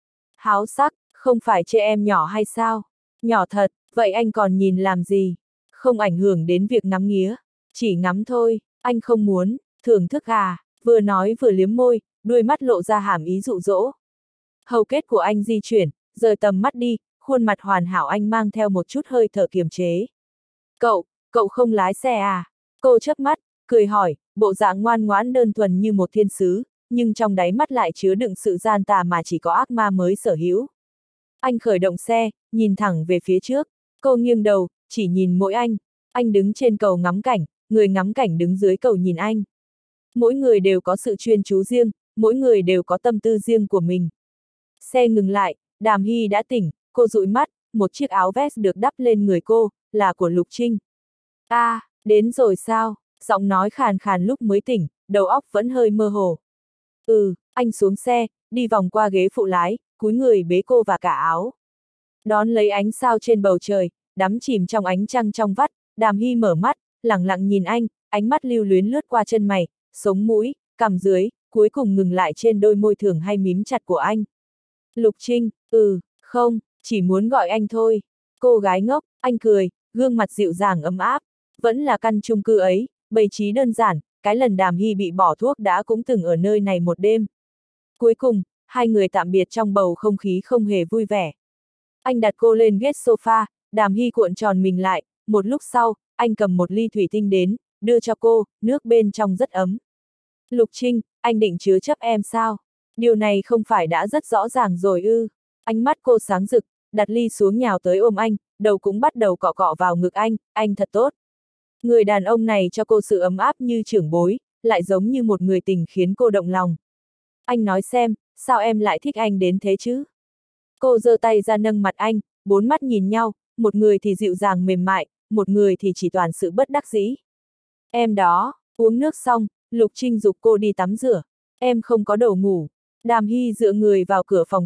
Háo sắc, không phải chê em nhỏ hay sao? Nhỏ thật, vậy anh còn nhìn làm gì? Không ảnh hưởng đến việc ngắm nghía. Chỉ ngắm thôi, anh không muốn, thưởng thức à? Vừa nói vừa liếm môi, đuôi mắt lộ ra hàm ý dụ dỗ. Hầu kết của anh di chuyển, rời tầm mắt đi, khuôn mặt hoàn hảo anh mang theo một chút hơi thở kiềm chế. Cậu, cậu không lái xe à? Cô chớp mắt, cười hỏi, bộ dạng ngoan ngoãn đơn thuần như một thiên sứ, nhưng trong đáy mắt lại chứa đựng sự gian tà mà chỉ có ác ma mới sở hữu. Anh khởi động xe, nhìn thẳng về phía trước, cô nghiêng đầu, chỉ nhìn mỗi anh. Anh đứng trên cầu ngắm cảnh, người ngắm cảnh đứng dưới cầu nhìn anh. Mỗi người đều có sự chuyên chú riêng, mỗi người đều có tâm tư riêng của mình. Xe ngừng lại, Đàm Hy đã tỉnh, cô dụi mắt, một chiếc áo vest được đắp lên người cô, là của Lục Trinh. À, đến rồi sao? Giọng nói khàn khàn lúc mới tỉnh, đầu óc vẫn hơi mơ hồ. Ừ, anh xuống xe, đi vòng qua ghế phụ lái, cúi người bế cô và cả áo. Đón lấy ánh sao trên bầu trời, đắm chìm trong ánh trăng trong vắt, Đàm Hy mở mắt, lẳng lặng nhìn anh, ánh mắt lưu luyến lướt qua chân mày, sống mũi, cằm dưới, cuối cùng ngừng lại trên đôi môi thường hay mím chặt của anh. Lục Trinh, ừ, không, chỉ muốn gọi anh thôi. Cô gái ngốc, anh cười, gương mặt dịu dàng ấm áp. Vẫn là căn chung cư ấy, bày trí đơn giản, cái lần Đàm Hy bị bỏ thuốc đã cũng từng ở nơi này một đêm. Cuối cùng, hai người tạm biệt trong bầu không khí không hề vui vẻ. Anh đặt cô lên ghế sofa, Đàm Hy cuộn tròn mình lại, một lúc sau, anh cầm một ly thủy tinh đến, đưa cho cô, nước bên trong rất ấm. Lục Trinh, anh định chứa chấp em sao? Điều này không phải đã rất rõ ràng rồi ư? Ánh mắt cô sáng rực, đặt ly xuống nhào tới ôm anh, đầu cũng bắt đầu cọ cọ vào ngực anh, anh thật tốt. Người đàn ông này cho cô sự ấm áp như trưởng bối, lại giống như một người tình khiến cô động lòng. Anh nói xem, sao em lại thích anh đến thế chứ? Cô giơ tay ra nâng mặt anh, bốn mắt nhìn nhau, một người thì dịu dàng mềm mại, một người thì chỉ toàn sự bất đắc dĩ. Em đó, uống nước xong, Lục Trinh giục cô đi tắm rửa. Em không có đồ ngủ. Đàm Hy dựa người vào cửa phòng tắm,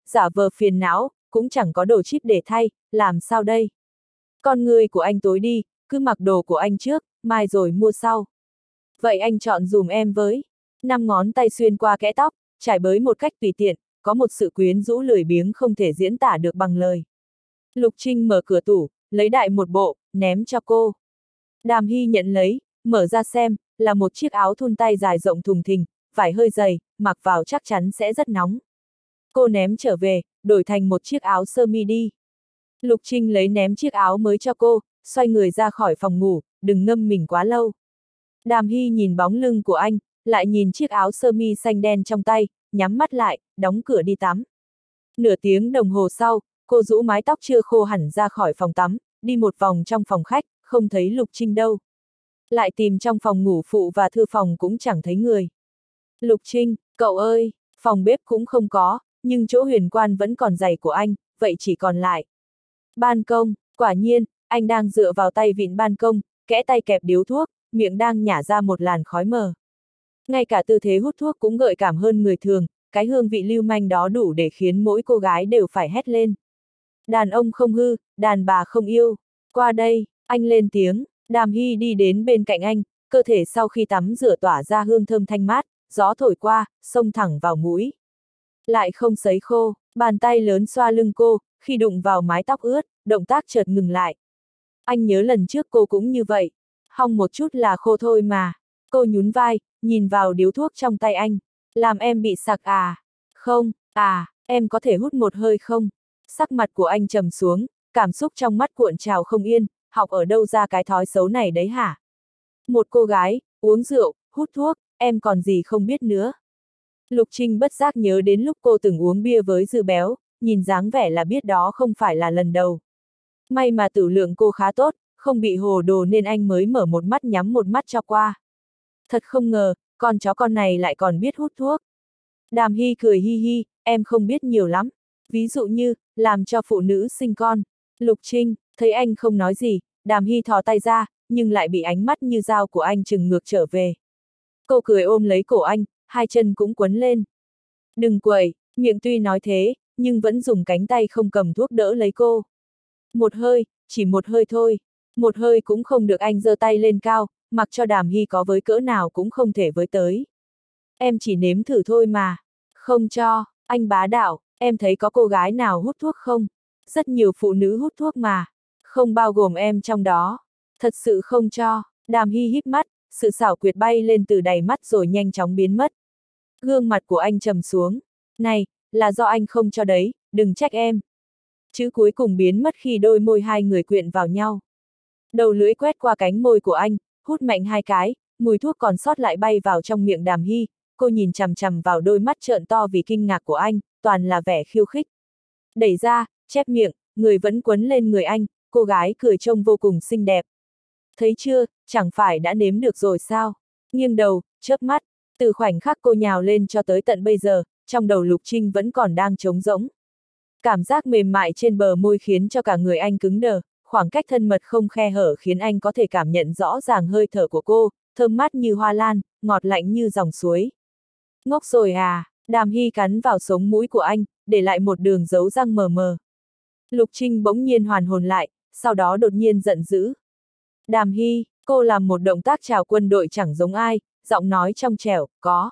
giả vờ phiền não, cũng chẳng có đồ chip để thay, làm sao đây? Con người của anh tối đi, cứ mặc đồ của anh trước, mai rồi mua sau. Vậy anh chọn dùm em với. Năm ngón tay xuyên qua kẽ tóc, trải bới một cách tùy tiện, có một sự quyến rũ lười biếng không thể diễn tả được bằng lời. Lục Trinh mở cửa tủ, lấy đại một bộ, ném cho cô. Đàm Hy nhận lấy, mở ra xem, là một chiếc áo thun tay dài rộng thùng thình, vải hơi dày, mặc vào chắc chắn sẽ rất nóng. Cô ném trở về, đổi thành một chiếc áo sơ mi đi. Lục Trinh lấy ném chiếc áo mới cho cô, xoay người ra khỏi phòng ngủ, đừng ngâm mình quá lâu. Đàm Hy nhìn bóng lưng của anh, lại nhìn chiếc áo sơ mi xanh đen trong tay, nhắm mắt lại, đóng cửa đi tắm. Nửa tiếng đồng hồ sau, cô rũ mái tóc chưa khô hẳn ra khỏi phòng tắm, đi một vòng trong phòng khách, không thấy Lục Trinh đâu. Lại tìm trong phòng ngủ phụ và thư phòng cũng chẳng thấy người. Lục Trinh, cậu ơi, phòng bếp cũng không có, nhưng chỗ huyền quan vẫn còn giày của anh, vậy chỉ còn lại. Ban công, quả nhiên, anh đang dựa vào tay vịn ban công, kẽ tay kẹp điếu thuốc, miệng đang nhả ra một làn khói mờ. Ngay cả tư thế hút thuốc cũng gợi cảm hơn người thường, cái hương vị lưu manh đó đủ để khiến mỗi cô gái đều phải hét lên. Đàn ông không hư, đàn bà không yêu. Qua đây, anh lên tiếng. Đàm Hy đi đến bên cạnh anh, cơ thể sau khi tắm rửa tỏa ra hương thơm thanh mát, gió thổi qua, xông thẳng vào mũi. Lại không sấy khô, bàn tay lớn xoa lưng cô, khi đụng vào mái tóc ướt, động tác chợt ngừng lại. Anh nhớ lần trước cô cũng như vậy, hong một chút là khô thôi mà. Cô nhún vai, nhìn vào điếu thuốc trong tay anh. Làm em bị sặc à? Không, à, em có thể hút một hơi không? Sắc mặt của anh trầm xuống, cảm xúc trong mắt cuộn trào không yên, học ở đâu ra cái thói xấu này đấy hả? Một cô gái, uống rượu, hút thuốc, em còn gì không biết nữa. Lục Trinh bất giác nhớ đến lúc cô từng uống bia với Dư Béo, nhìn dáng vẻ là biết đó không phải là lần đầu. May mà tử lượng cô khá tốt, không bị hồ đồ nên anh mới mở một mắt nhắm một mắt cho qua. Thật không ngờ, con chó con này lại còn biết hút thuốc. Đàm Hy cười hi hi, em không biết nhiều lắm. Ví dụ như, làm cho phụ nữ sinh con. Lục Trinh, thấy anh không nói gì, Đàm Hy thò tay ra, nhưng lại bị ánh mắt như dao của anh trừng ngược trở về. Cô cười ôm lấy cổ anh, hai chân cũng quấn lên. Đừng quẩy, miệng tuy nói thế, nhưng vẫn dùng cánh tay không cầm thuốc đỡ lấy cô. Một hơi, chỉ một hơi thôi. Một hơi cũng không được, anh giơ tay lên cao, mặc cho Đàm Hy có với cỡ nào cũng không thể với tới. Em chỉ nếm thử thôi mà. Không cho, anh bá đạo, em thấy có cô gái nào hút thuốc không? Rất nhiều phụ nữ hút thuốc mà. Không bao gồm em trong đó. Thật sự không cho. Đàm Hy híp mắt, sự xảo quyệt bay lên từ đáy mắt rồi nhanh chóng biến mất. Gương mặt của anh trầm xuống. Này, là do anh không cho đấy, đừng trách em. Chữ cuối cùng biến mất khi đôi môi hai người quyện vào nhau. Đầu lưỡi quét qua cánh môi của anh, hút mạnh hai cái, mùi thuốc còn sót lại bay vào trong miệng Đàm Hy. Cô nhìn chằm chằm vào đôi mắt trợn to vì kinh ngạc của anh, toàn là vẻ khiêu khích. Đẩy ra, chép miệng, người vẫn quấn lên người anh, cô gái cười trông vô cùng xinh đẹp. Thấy chưa, chẳng phải đã nếm được rồi sao? Nghiêng đầu, chớp mắt, từ khoảnh khắc cô nhào lên cho tới tận bây giờ, trong đầu Lục Trinh vẫn còn đang trống rỗng. Cảm giác mềm mại trên bờ môi khiến cho cả người anh cứng đờ, khoảng cách thân mật không khe hở khiến anh có thể cảm nhận rõ ràng hơi thở của cô, thơm mát như hoa lan, ngọt lạnh như dòng suối. Ngốc rồi à? Đàm Hy cắn vào sống mũi của anh, để lại một đường dấu răng mờ mờ. Lục Trinh bỗng nhiên hoàn hồn lại, sau đó đột nhiên giận dữ. Đàm Hy, cô làm một động tác chào quân đội chẳng giống ai, giọng nói trong trẻo, có.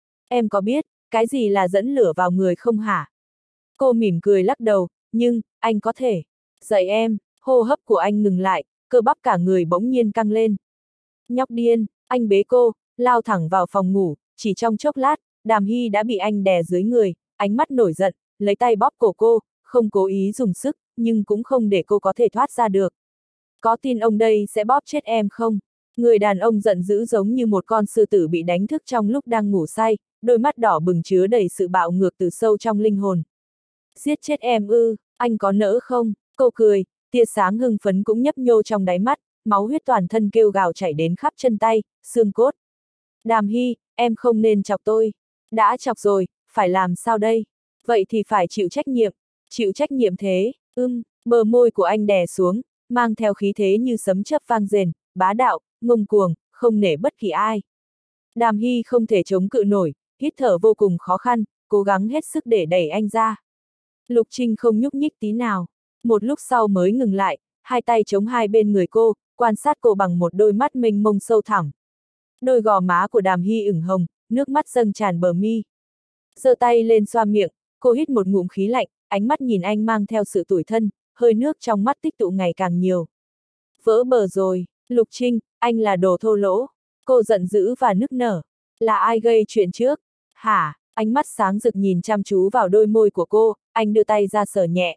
Em có biết, cái gì là dẫn lửa vào người không hả? Cô mỉm cười lắc đầu, nhưng, anh có thể. Dạy em, hô hấp của anh ngừng lại, cơ bắp cả người bỗng nhiên căng lên. Nhóc điên, anh bế cô, lao thẳng vào phòng ngủ, chỉ trong chốc lát, Đàm Hy đã bị anh đè dưới người, ánh mắt nổi giận, lấy tay bóp cổ cô, không cố ý dùng sức, nhưng cũng không để cô có thể thoát ra được. Có tin ông đây sẽ bóp chết em không? Người đàn ông giận dữ giống như một con sư tử bị đánh thức trong lúc đang ngủ say, đôi mắt đỏ bừng chứa đầy sự bạo ngược từ sâu trong linh hồn. Giết chết em ư, anh có nỡ không? Cô cười, tia sáng hưng phấn cũng nhấp nhô trong đáy mắt, máu huyết toàn thân kêu gào chảy đến khắp chân tay, xương cốt. Đàm Hy, em không nên chọc tôi. Đã chọc rồi, phải làm sao đây? Vậy thì phải chịu trách nhiệm. Chịu trách nhiệm thế, ưm, bờ môi của anh đè xuống, mang theo khí thế như sấm chớp vang rền, bá đạo, ngông cuồng, không nể bất kỳ ai. Đàm Hy không thể chống cự nổi, hít thở vô cùng khó khăn, cố gắng hết sức để đẩy anh ra. Lục Trinh không nhúc nhích tí nào. Một lúc sau mới ngừng lại, hai tay chống hai bên người cô, quan sát cô bằng một đôi mắt mênh mông sâu thẳm. Đôi gò má của Đàm Hy ửng hồng, nước mắt dâng tràn bờ mi. Giơ tay lên xoa miệng, cô hít một ngụm khí lạnh, ánh mắt nhìn anh mang theo sự tủi thân, hơi nước trong mắt tích tụ ngày càng nhiều. Vỡ bờ rồi, Lục Trinh, anh là đồ thô lỗ. Cô giận dữ và nức nở. Là ai gây chuyện trước? Hả? Ánh mắt sáng rực nhìn chăm chú vào đôi môi của cô, anh đưa tay ra sờ nhẹ.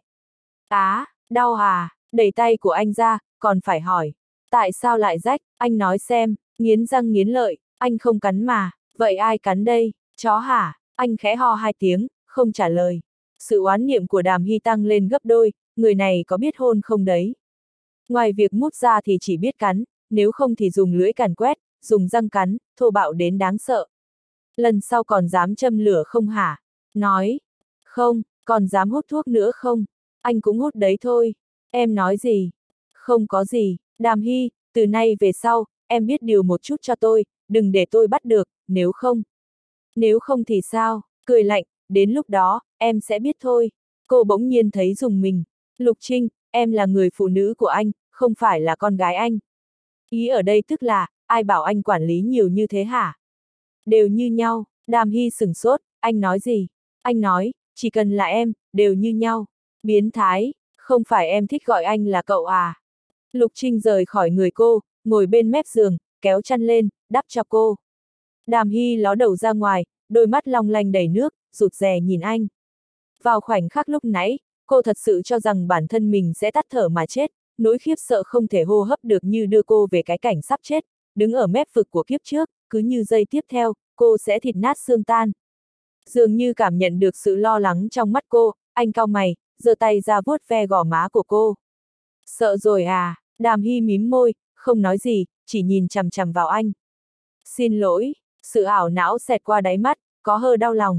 Á, đau à? Đẩy tay của anh ra, còn phải hỏi. Tại sao lại rách? Anh nói xem, nghiến răng nghiến lợi, anh không cắn mà. Vậy ai cắn đây? Chó hả? Anh khẽ ho hai tiếng, không trả lời. Sự oán niệm của Đàm Hy tăng lên gấp đôi, người này có biết hôn không đấy? Ngoài việc mút ra thì chỉ biết cắn, nếu không thì dùng lưỡi càn quét, dùng răng cắn, thô bạo đến đáng sợ. Lần sau còn dám châm lửa không hả? Nói. Không, còn dám hút thuốc nữa không? Anh cũng hút đấy thôi. Em nói gì? Không có gì. Đàm Hy, từ nay về sau, em biết điều một chút cho tôi, đừng để tôi bắt được, nếu không. Nếu không thì sao? Cười lạnh, đến lúc đó, em sẽ biết thôi. Cô bỗng nhiên thấy rùng mình. Lục Trinh, em là người phụ nữ của anh, không phải là con gái anh. Ý ở đây tức là, ai bảo anh quản lý nhiều như thế hả? Đều như nhau. Đàm Hy sửng sốt, anh nói gì? Anh nói, chỉ cần là em, đều như nhau. Biến thái, không phải em thích gọi anh là cậu à? Lục Trinh rời khỏi người cô, ngồi bên mép giường, kéo chăn lên, đắp cho cô. Đàm Hy ló đầu ra ngoài, đôi mắt long lanh đầy nước, rụt rè nhìn anh. Vào khoảnh khắc lúc nãy, cô thật sự cho rằng bản thân mình sẽ tắt thở mà chết, nỗi khiếp sợ không thể hô hấp được như đưa cô về cái cảnh sắp chết, đứng ở mép vực của kiếp trước, cứ như giây tiếp theo, cô sẽ thịt nát xương tan. Dường như cảm nhận được sự lo lắng trong mắt cô, anh cau mày, giơ tay ra vuốt ve gò má của cô. Sợ rồi à? Đàm Hy mím môi, không nói gì, chỉ nhìn chằm chằm vào anh. Xin lỗi, sự ảo não xẹt qua đáy mắt, có hơi đau lòng.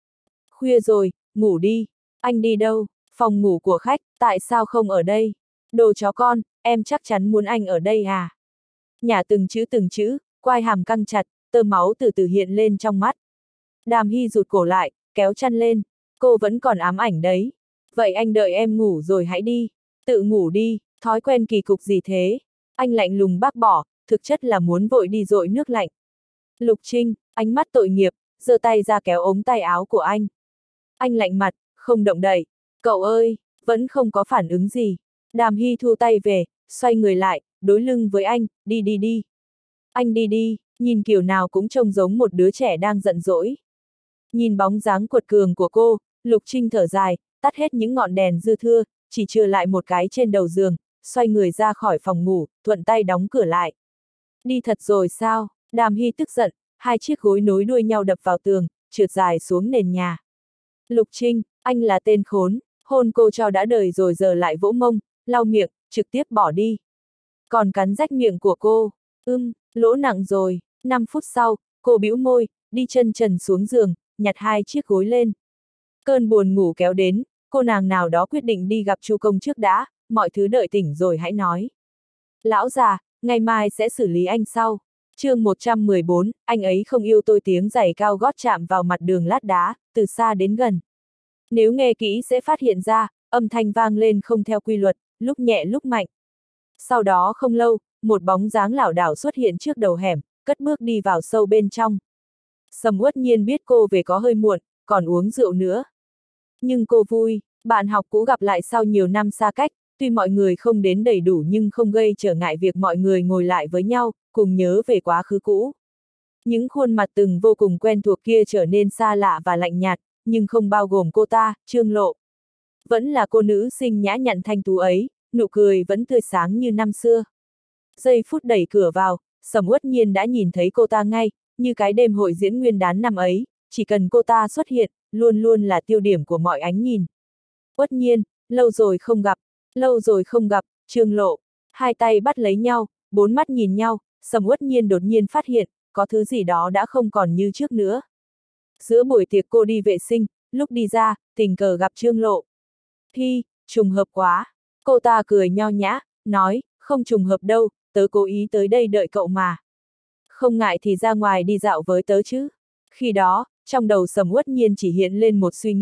Khuya rồi, ngủ đi. Anh đi đâu? Phòng ngủ của khách, tại sao không ở đây? Đồ chó con, em chắc chắn muốn anh ở đây à? Nhả từng chữ từng chữ, quai hàm căng chặt, tơ máu từ từ hiện lên trong mắt. Đàm Hy rụt cổ lại, kéo chăn lên. Cô vẫn còn ám ảnh đấy. Vậy anh đợi em ngủ rồi hãy đi. Tự ngủ đi, thói quen kỳ cục gì thế? Anh lạnh lùng bác bỏ, thực chất là muốn vội đi dội nước lạnh. Lục Trinh, ánh mắt tội nghiệp, giơ tay ra kéo ống tay áo của anh. Anh lạnh mặt, không động đậy. Cậu ơi, vẫn không có phản ứng gì. Đàm Hy thu tay về, xoay người lại, đối lưng với anh, đi đi đi. Anh đi đi, nhìn kiểu nào cũng trông giống một đứa trẻ đang giận dỗi. Nhìn bóng dáng cuột cường của cô, Lục Trinh thở dài, tắt hết những ngọn đèn dư thưa, chỉ chừa lại một cái trên đầu giường, xoay người ra khỏi phòng ngủ, thuận tay đóng cửa lại. Đi thật rồi sao? Đàm Hy tức giận, hai chiếc gối nối đuôi nhau đập vào tường, trượt dài xuống nền nhà. Lục Trinh, anh là tên khốn, hôn cô cho đã đời rồi giờ lại vỗ mông, lau miệng, trực tiếp bỏ đi. Còn cắn rách miệng của cô, ưm, lỗ nặng rồi. Năm phút sau, cô bĩu môi, đi chân trần xuống giường, nhặt hai chiếc gối lên. Cơn buồn ngủ kéo đến, cô nàng nào đó quyết định đi gặp Chu Công trước đã, mọi thứ đợi tỉnh rồi hãy nói. Lão già, ngày mai sẽ xử lý anh sau. Chương một trăm mười bốn, anh ấy không yêu tôi. Tiếng giày cao gót chạm vào mặt đường lát đá, từ xa đến gần. Nếu nghe kỹ sẽ phát hiện ra, âm thanh vang lên không theo quy luật, lúc nhẹ lúc mạnh. Sau đó không lâu, một bóng dáng lảo đảo xuất hiện trước đầu hẻm, cất bước đi vào sâu bên trong. Sầm Uất Nhiên biết cô về có hơi muộn, còn uống rượu nữa. Nhưng cô vui, bạn học cũ gặp lại sau nhiều năm xa cách, tuy mọi người không đến đầy đủ nhưng không gây trở ngại việc mọi người ngồi lại với nhau, cùng nhớ về quá khứ cũ. Những khuôn mặt từng vô cùng quen thuộc kia trở nên xa lạ và lạnh nhạt, nhưng không bao gồm cô ta, Trương Lộ. Vẫn là cô nữ sinh nhã nhặn thanh tú ấy, nụ cười vẫn tươi sáng như năm xưa. Giây phút đẩy cửa vào, Sầm Uất Nhiên đã nhìn thấy cô ta ngay, như cái đêm hội diễn nguyên đán năm ấy, chỉ cần cô ta xuất hiện, luôn luôn là tiêu điểm của mọi ánh nhìn. Uất Nhiên, lâu rồi không gặp, lâu rồi không gặp, Trương Lộ. Hai tay bắt lấy nhau, bốn mắt nhìn nhau, Sầm Uất Nhiên đột nhiên phát hiện, có thứ gì đó đã không còn như trước nữa. Giữa buổi tiệc cô đi vệ sinh, lúc đi ra, tình cờ gặp Trương Lộ. Hi, trùng hợp quá. Cô ta cười nho nhã, nói, không trùng hợp đâu, tớ cố ý tới đây đợi cậu mà. Không ngại thì ra ngoài đi dạo với tớ chứ. Khi đó, trong đầu Sầm Uất Nhiên chỉ hiện lên một suy nghĩ,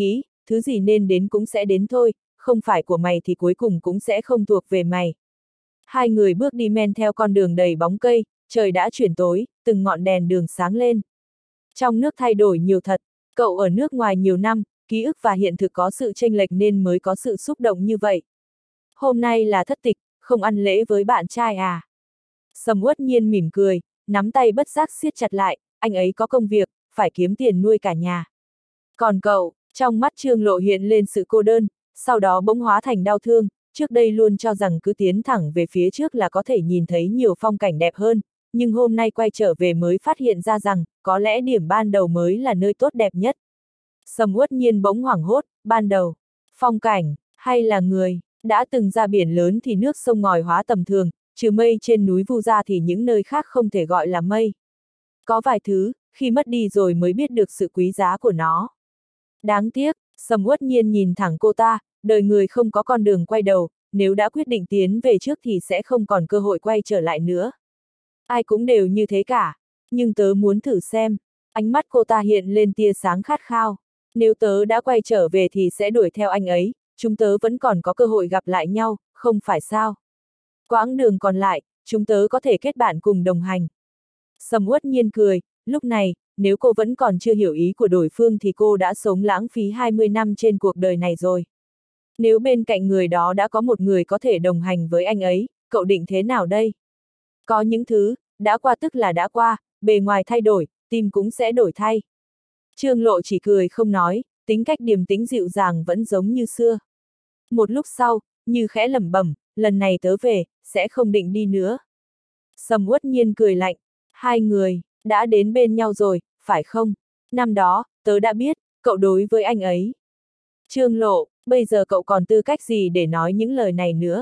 thứ gì nên đến cũng sẽ đến thôi, không phải của mày thì cuối cùng cũng sẽ không thuộc về mày. Hai người bước đi men theo con đường đầy bóng cây, trời đã chuyển tối, từng ngọn đèn đường sáng lên. Trong nước thay đổi nhiều thật, cậu ở nước ngoài nhiều năm, ký ức và hiện thực có sự chênh lệch nên mới có sự xúc động như vậy. Hôm nay là thất tịch, không ăn lễ với bạn trai à? Sầm Uất Nhiên mỉm cười, nắm tay bất giác siết chặt lại, anh ấy có công việc, phải kiếm tiền nuôi cả nhà. Còn cậu, trong mắt Trương Lộ hiện lên sự cô đơn, sau đó bỗng hóa thành đau thương, trước đây luôn cho rằng cứ tiến thẳng về phía trước là có thể nhìn thấy nhiều phong cảnh đẹp hơn, nhưng hôm nay quay trở về mới phát hiện ra rằng, có lẽ điểm ban đầu mới là nơi tốt đẹp nhất. Sầm Uất Nhiên bỗng hoảng hốt, ban đầu, phong cảnh, hay là người, đã từng ra biển lớn thì nước sông ngòi hóa tầm thường, trừ mây trên núi Vu ra thì những nơi khác không thể gọi là mây. Có vài thứ, khi mất đi rồi mới biết được sự quý giá của nó. Đáng tiếc, Sầm Uất Nhiên nhìn thẳng cô ta, đời người không có con đường quay đầu, nếu đã quyết định tiến về trước thì sẽ không còn cơ hội quay trở lại nữa. Ai cũng đều như thế cả, nhưng tớ muốn thử xem. Ánh mắt cô ta hiện lên tia sáng khát khao. Nếu tớ đã quay trở về thì sẽ đuổi theo anh ấy, chúng tớ vẫn còn có cơ hội gặp lại nhau, không phải sao? Quãng đường còn lại, chúng tớ có thể kết bạn cùng đồng hành. Sầm Uất Nhiên cười, lúc này, nếu cô vẫn còn chưa hiểu ý của đối phương thì cô đã sống lãng phí hai mươi năm trên cuộc đời này rồi. Nếu bên cạnh người đó đã có một người có thể đồng hành với anh ấy, cậu định thế nào đây? Có những thứ, đã qua tức là đã qua, bề ngoài thay đổi, tim cũng sẽ đổi thay. Trương Lộ chỉ cười không nói, tính cách điềm tĩnh dịu dàng vẫn giống như xưa. Một lúc sau, như khẽ lẩm bẩm, lần này tớ về, sẽ không định đi nữa. Sầm Uất Nhiên cười lạnh, hai người, đã đến bên nhau rồi, phải không? Năm đó, tớ đã biết, cậu đối với anh ấy. Trương Lộ, bây giờ cậu còn tư cách gì để nói những lời này nữa?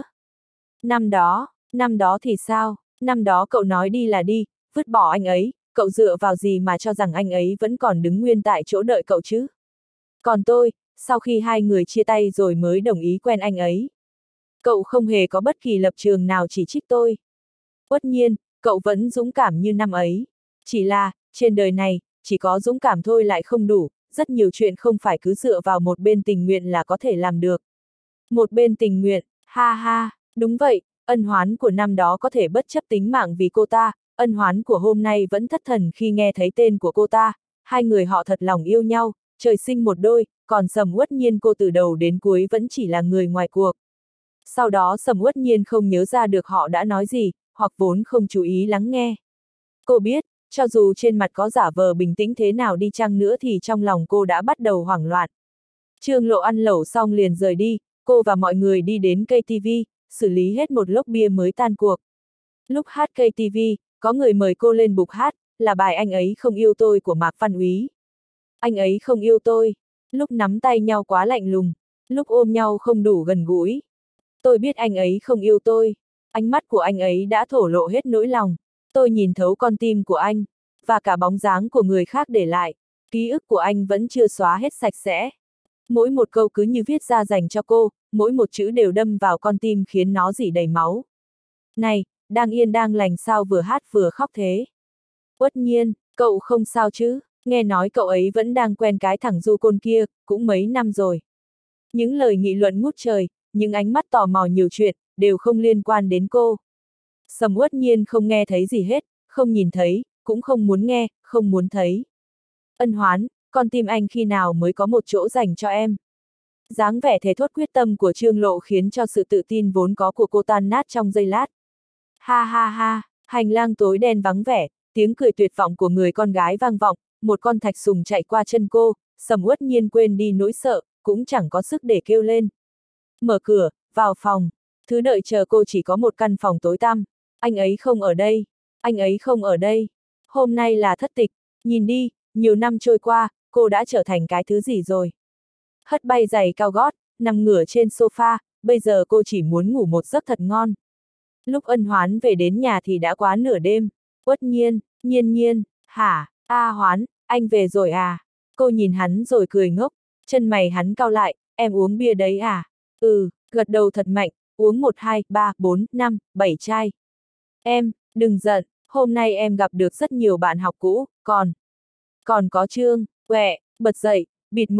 Năm đó, năm đó thì sao? Năm đó cậu nói đi là đi, vứt bỏ anh ấy, cậu dựa vào gì mà cho rằng anh ấy vẫn còn đứng nguyên tại chỗ đợi cậu chứ? Còn tôi, sau khi hai người chia tay rồi mới đồng ý quen anh ấy. Cậu không hề có bất kỳ lập trường nào chỉ trích tôi. Uất Nhiên, cậu vẫn dũng cảm như năm ấy. Chỉ là, trên đời này, chỉ có dũng cảm thôi lại không đủ, rất nhiều chuyện không phải cứ dựa vào một bên tình nguyện là có thể làm được. Một bên tình nguyện, ha ha, đúng vậy, ân oán của năm đó có thể bất chấp tính mạng vì cô ta, ân oán của hôm nay vẫn thất thần khi nghe thấy tên của cô ta, hai người họ thật lòng yêu nhau, trời sinh một đôi, còn Sầm Uất Nhiên cô từ đầu đến cuối vẫn chỉ là người ngoài cuộc. Sau đó Sầm Uất Nhiên không nhớ ra được họ đã nói gì, hoặc vốn không chú ý lắng nghe. Cô biết, cho dù trên mặt có giả vờ bình tĩnh thế nào đi chăng nữa thì trong lòng cô đã bắt đầu hoảng loạn. Trương Lộ ăn lẩu xong liền rời đi, cô và mọi người đi đến ca tê vê, xử lý hết một lốc bia mới tan cuộc. Lúc hát ca tê vê, có người mời cô lên bục hát, là bài Anh ấy không yêu tôi của Mạc Văn Úy. Anh ấy không yêu tôi, lúc nắm tay nhau quá lạnh lùng, lúc ôm nhau không đủ gần gũi. Tôi biết anh ấy không yêu tôi, ánh mắt của anh ấy đã thổ lộ hết nỗi lòng. Tôi nhìn thấu con tim của anh, và cả bóng dáng của người khác để lại, ký ức của anh vẫn chưa xóa hết sạch sẽ. Mỗi một câu cứ như viết ra dành cho cô, mỗi một chữ đều đâm vào con tim khiến nó rỉ đầy máu. Này, đang yên đang lành sao vừa hát vừa khóc thế? Uất Nhiên, cậu không sao chứ? Nghe nói cậu ấy vẫn đang quen cái thằng du côn kia, cũng mấy năm rồi. Những lời nghị luận ngút trời, những ánh mắt tò mò nhiều chuyện, đều không liên quan đến cô. Sầm Uất Nhiên không nghe thấy gì hết, không nhìn thấy, cũng không muốn nghe, không muốn thấy. Ân hoán, con tim anh khi nào mới có một chỗ dành cho em? Dáng vẻ thề thốt quyết tâm của Trương Lộ khiến cho sự tự tin vốn có của cô tan nát trong giây lát. Ha ha ha, hành lang tối đen vắng vẻ, tiếng cười tuyệt vọng của người con gái vang vọng, một con thạch sùng chạy qua chân cô, Sầm Uất Nhiên quên đi nỗi sợ, cũng chẳng có sức để kêu lên. Mở cửa, vào phòng, thứ đợi chờ cô chỉ có một căn phòng tối tăm. Anh ấy không ở đây, anh ấy không ở đây. Hôm nay là thất tịch, nhìn đi, nhiều năm trôi qua, cô đã trở thành cái thứ gì rồi. Hất bay giày cao gót, nằm ngửa trên sofa, bây giờ cô chỉ muốn ngủ một giấc thật ngon. Lúc Ân Hoán về đến nhà thì đã quá nửa đêm. Uất Nhiên, Nhiên Nhiên, hả, a Hoán, anh về rồi à? Cô nhìn hắn rồi cười ngốc, chân mày hắn cau lại, em uống bia đấy à? Ừ, gật đầu thật mạnh, uống một hai, ba, bốn, năm, bảy chai. Em, đừng giận, hôm nay em gặp được rất nhiều bạn học cũ, còn... Còn có Trương, quẹ, bật dậy, bịt mồm,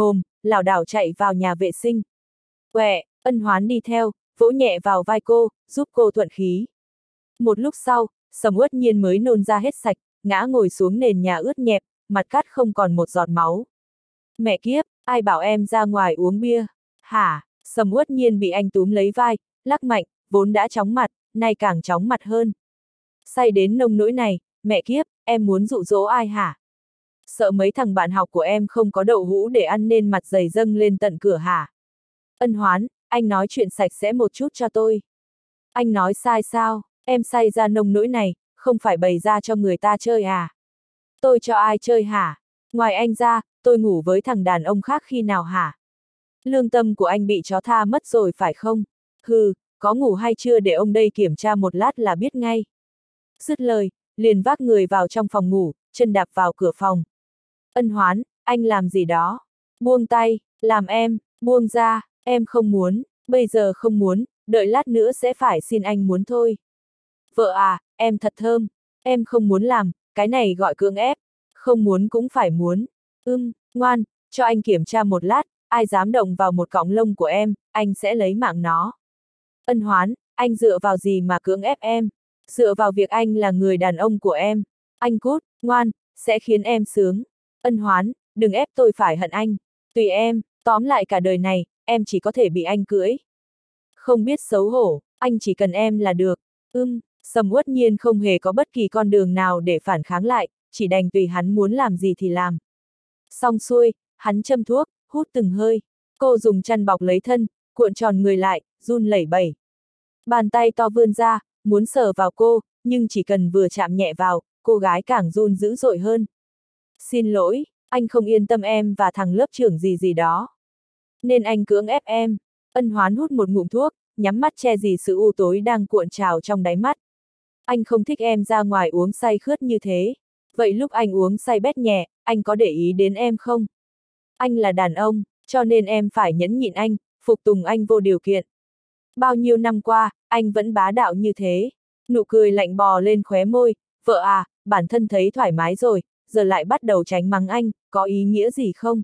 lảo đảo chạy vào nhà vệ sinh. Quẹ, Ân Hoán đi theo, vỗ nhẹ vào vai cô, giúp cô thuận khí. Một lúc sau, Sầm Uất Nhiên mới nôn ra hết sạch, ngã ngồi xuống nền nhà ướt nhẹp, mặt cắt không còn một giọt máu. Mẹ kiếp, ai bảo em ra ngoài uống bia? Hả? Sầm Uất Nhiên bị anh túm lấy vai, lắc mạnh, vốn đã chóng mặt, nay càng chóng mặt hơn. Say đến nông nỗi này, mẹ kiếp, em muốn dụ dỗ ai hả? Sợ mấy thằng bạn học của em không có đậu hũ để ăn nên mặt dày dâng lên tận cửa hả? Ân Hoán, anh nói chuyện sạch sẽ một chút cho tôi. Anh nói sai sao? Em say ra nông nỗi này, không phải bày ra cho người ta chơi à? Tôi cho ai chơi hả? Ngoài anh ra, tôi ngủ với thằng đàn ông khác khi nào hả? Lương tâm của anh bị chó tha mất rồi phải không? Hừ, có ngủ hay chưa để ông đây kiểm tra một lát là biết ngay. Dứt lời, liền vác người vào trong phòng ngủ, chân đạp vào cửa phòng. Ân Hoán, anh làm gì đó? Buông tay, làm em, buông ra, em không muốn, bây giờ không muốn, đợi lát nữa sẽ phải xin anh muốn thôi. Vợ à, em thật thơm, em không muốn làm, cái này gọi cưỡng ép, không muốn cũng phải muốn. Ưm, ngoan, cho anh kiểm tra một lát, ai dám động vào một cọng lông của em, anh sẽ lấy mạng nó. Ân Hoán, anh dựa vào gì mà cưỡng ép em? Dựa vào việc anh là người đàn ông của em. Anh cút, ngoan, sẽ khiến em sướng. Ân Hoán, đừng ép tôi phải hận anh. Tùy em, tóm lại cả đời này, em chỉ có thể bị anh cưỡi. Không biết xấu hổ, anh chỉ cần em là được. Ưm, Sầm Uất Nhiên không hề có bất kỳ con đường nào để phản kháng lại, chỉ đành tùy hắn muốn làm gì thì làm. Xong xuôi, hắn châm thuốc, hút từng hơi. Cô dùng chăn bọc lấy thân, cuộn tròn người lại, run lẩy bẩy. Bàn tay to vươn ra, muốn sờ vào cô, nhưng chỉ cần vừa chạm nhẹ vào, cô gái càng run dữ dội hơn. Xin lỗi, anh không yên tâm em và thằng lớp trưởng gì gì đó. Nên anh cưỡng ép em. Ân Hoán hút một ngụm thuốc, nhắm mắt che gì sự u tối đang cuộn trào trong đáy mắt. Anh không thích em ra ngoài uống say khướt như thế. Vậy lúc anh uống say bét nhẹ, anh có để ý đến em không? Anh là đàn ông, cho nên em phải nhẫn nhịn anh, phục tùng anh vô điều kiện. Bao nhiêu năm qua, anh vẫn bá đạo như thế. Nụ cười lạnh bò lên khóe môi, vợ à, bản thân thấy thoải mái rồi, giờ lại bắt đầu tránh mắng anh, có ý nghĩa gì không?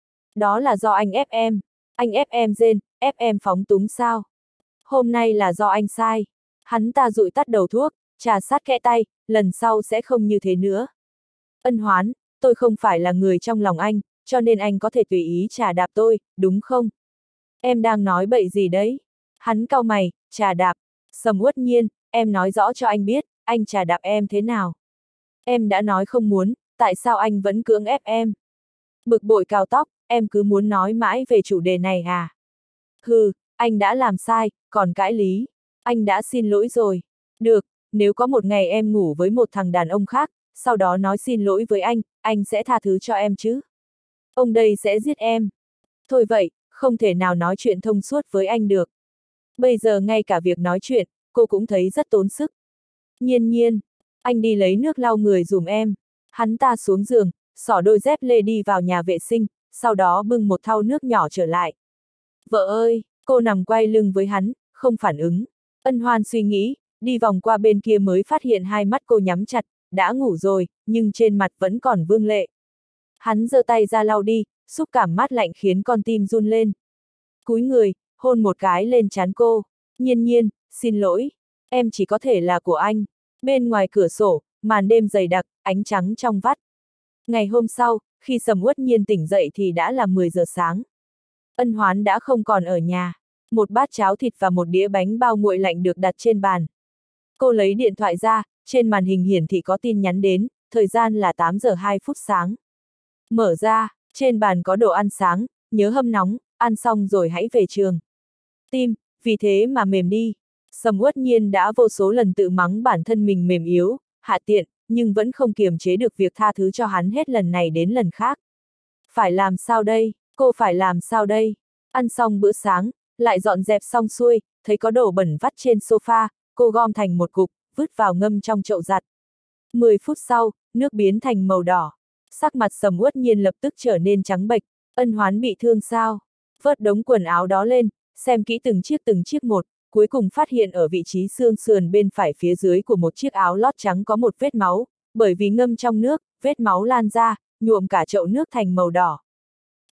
Đó là do anh ép em. Anh ép em rên, ép em phóng túng sao? Hôm nay là do anh sai. Hắn ta dụi tắt đầu thuốc, trà sát kẽ tay, lần sau sẽ không như thế nữa. Ân Hoán, tôi không phải là người trong lòng anh, cho nên anh có thể tùy ý trà đạp tôi, đúng không? Em đang nói bậy gì đấy? Hắn cau mày, trà đạp. Sầm Uất Nhiên, em nói rõ cho anh biết, anh trà đạp em thế nào? Em đã nói không muốn, tại sao anh vẫn cưỡng ép em? Bực bội cào tóc, em cứ muốn nói mãi về chủ đề này à? Hừ, anh đã làm sai, còn cãi lý. Anh đã xin lỗi rồi. Được, nếu có một ngày em ngủ với một thằng đàn ông khác, sau đó nói xin lỗi với anh, anh sẽ tha thứ cho em chứ? Ông đây sẽ giết em. Thôi vậy, không thể nào nói chuyện thông suốt với anh được. Bây giờ ngay cả việc nói chuyện, cô cũng thấy rất tốn sức. Nhiên Nhiên, anh đi lấy nước lau người dùm em. Hắn ta xuống giường, xỏ đôi dép lê đi vào nhà vệ sinh, sau đó bưng một thau nước nhỏ trở lại. Vợ ơi, cô nằm quay lưng với hắn, không phản ứng. Ân Hoan suy nghĩ, đi vòng qua bên kia mới phát hiện hai mắt cô nhắm chặt, đã ngủ rồi, nhưng trên mặt vẫn còn vương lệ. Hắn giơ tay ra lau đi, xúc cảm mát lạnh khiến con tim run lên. Cúi người, hôn một cái lên trán cô. Nhiên Nhiên, xin lỗi, em chỉ có thể là của anh. Bên ngoài cửa sổ, màn đêm dày đặc, ánh trắng trong vắt. Ngày hôm sau, khi Sầm Uất Nhiên tỉnh dậy thì đã là mười giờ sáng. Ân Hoán đã không còn ở nhà. Một bát cháo thịt và một đĩa bánh bao nguội lạnh được đặt trên bàn. Cô lấy điện thoại ra, trên màn hình hiển thị có tin nhắn đến, thời gian là tám giờ hai phút sáng. Mở ra, trên bàn có đồ ăn sáng, nhớ hâm nóng, ăn xong rồi hãy về trường. Tim, vì thế mà mềm đi. Sầm Uất Nhiên đã vô số lần tự mắng bản thân mình mềm yếu, hạ tiện, nhưng vẫn không kiềm chế được việc tha thứ cho hắn hết lần này đến lần khác. Phải làm sao đây? Cô phải làm sao đây? Ăn xong bữa sáng, lại dọn dẹp xong xuôi, thấy có đồ bẩn vắt trên sofa, cô gom thành một cục, vứt vào ngâm trong chậu giặt. mười phút sau, nước biến thành màu đỏ. Sắc mặt Sầm Uất Nhiên lập tức trở nên trắng bệch. Ân Hoán bị thương sao? Vớt đống quần áo đó lên, xem kỹ từng chiếc từng chiếc một, cuối cùng phát hiện ở vị trí xương sườn bên phải phía dưới của một chiếc áo lót trắng có một vết máu, bởi vì ngâm trong nước, vết máu lan ra, nhuộm cả chậu nước thành màu đỏ.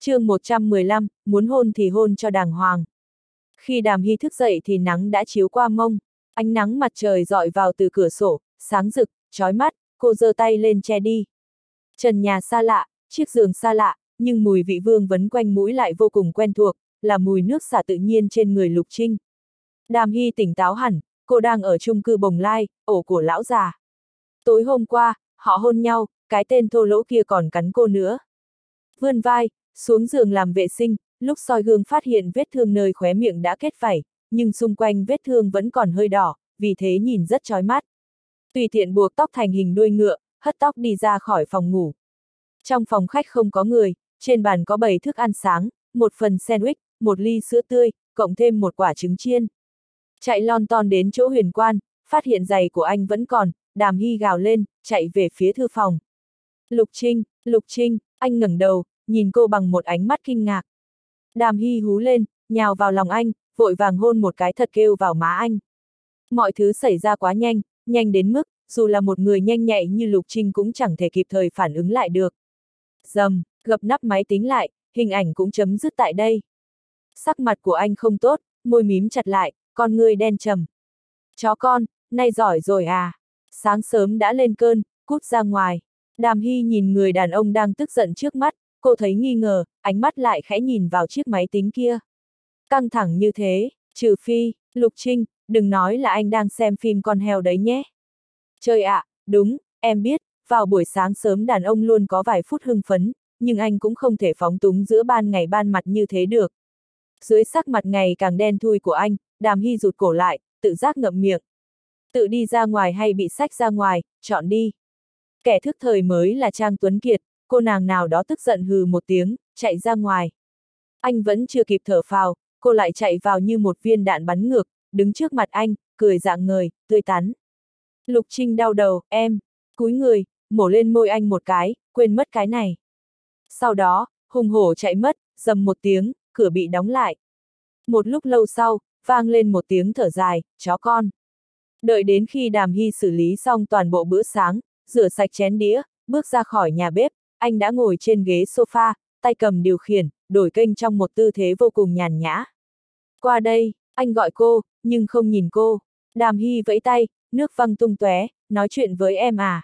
chương một trăm mười lăm, muốn hôn thì hôn cho đàng hoàng. Khi Đàm Hy thức dậy thì nắng đã chiếu qua mông, ánh nắng mặt trời rọi vào từ cửa sổ, sáng rực, chói mắt, cô giơ tay lên che đi. Trần nhà xa lạ, chiếc giường xa lạ, nhưng mùi vị vương vấn quanh mũi lại vô cùng quen thuộc, là mùi nước xả tự nhiên trên người Lục Trinh. Đàm Hy tỉnh táo hẳn, cô đang ở chung cư Bồng Lai, ổ của lão già. Tối hôm qua, họ hôn nhau, cái tên thô lỗ kia còn cắn cô nữa. Vươn vai, xuống giường làm vệ sinh, lúc soi gương phát hiện vết thương nơi khóe miệng đã kết vảy, nhưng xung quanh vết thương vẫn còn hơi đỏ, vì thế nhìn rất chói mắt. Tùy tiện buộc tóc thành hình đuôi ngựa, hất tóc đi ra khỏi phòng ngủ. Trong phòng khách không có người, trên bàn có bày thức ăn sáng, một phần sandwich, một ly sữa tươi, cộng thêm một quả trứng chiên. Chạy lon ton đến chỗ Huyền Quan, phát hiện giày của anh vẫn còn, Đàm Hy gào lên, chạy về phía thư phòng. Lục Trinh, Lục Trinh, anh ngẩng đầu, nhìn cô bằng một ánh mắt kinh ngạc. Đàm Hy hú lên, nhào vào lòng anh, vội vàng hôn một cái thật kêu vào má anh. Mọi thứ xảy ra quá nhanh, nhanh đến mức, dù là một người nhanh nhạy như Lục Trinh cũng chẳng thể kịp thời phản ứng lại được. Dầm, gập nắp máy tính lại, hình ảnh cũng chấm dứt tại đây. Sắc mặt của anh không tốt, môi mím chặt lại, con ngươi đen trầm. Chó con, nay giỏi rồi à? Sáng sớm đã lên cơn, cút ra ngoài. Đàm Hy nhìn người đàn ông đang tức giận trước mắt, cô thấy nghi ngờ, ánh mắt lại khẽ nhìn vào chiếc máy tính kia. Căng thẳng như thế, trừ phi, Lục Trinh, đừng nói là anh đang xem phim con heo đấy nhé. Trời ạ, à, đúng, em biết, vào buổi sáng sớm đàn ông luôn có vài phút hưng phấn, nhưng anh cũng không thể phóng túng giữa ban ngày ban mặt như thế được. Dưới sắc mặt ngày càng đen thui của anh, Đàm Hy rụt cổ lại, tự giác ngậm miệng. Tự đi ra ngoài hay bị xách ra ngoài, chọn đi. Kẻ thức thời mới là Trang Tuấn Kiệt, cô nàng nào đó tức giận hừ một tiếng, chạy ra ngoài. Anh vẫn chưa kịp thở phào, cô lại chạy vào như một viên đạn bắn ngược, đứng trước mặt anh, cười rạng ngời, tươi tắn. Lục Trinh đau đầu, em, cúi người, mổ lên môi anh một cái, quên mất cái này. Sau đó, hùng hổ chạy mất, dầm một tiếng, cửa bị đóng lại. Một lúc lâu sau, vang lên một tiếng thở dài, chó con. Đợi đến khi Đàm Hy xử lý xong toàn bộ bữa sáng, rửa sạch chén đĩa, bước ra khỏi nhà bếp, anh đã ngồi trên ghế sofa, tay cầm điều khiển, đổi kênh trong một tư thế vô cùng nhàn nhã. Qua đây, anh gọi cô, nhưng không nhìn cô. Đàm Hy vẫy tay, nước văng tung tóe, nói chuyện với em à?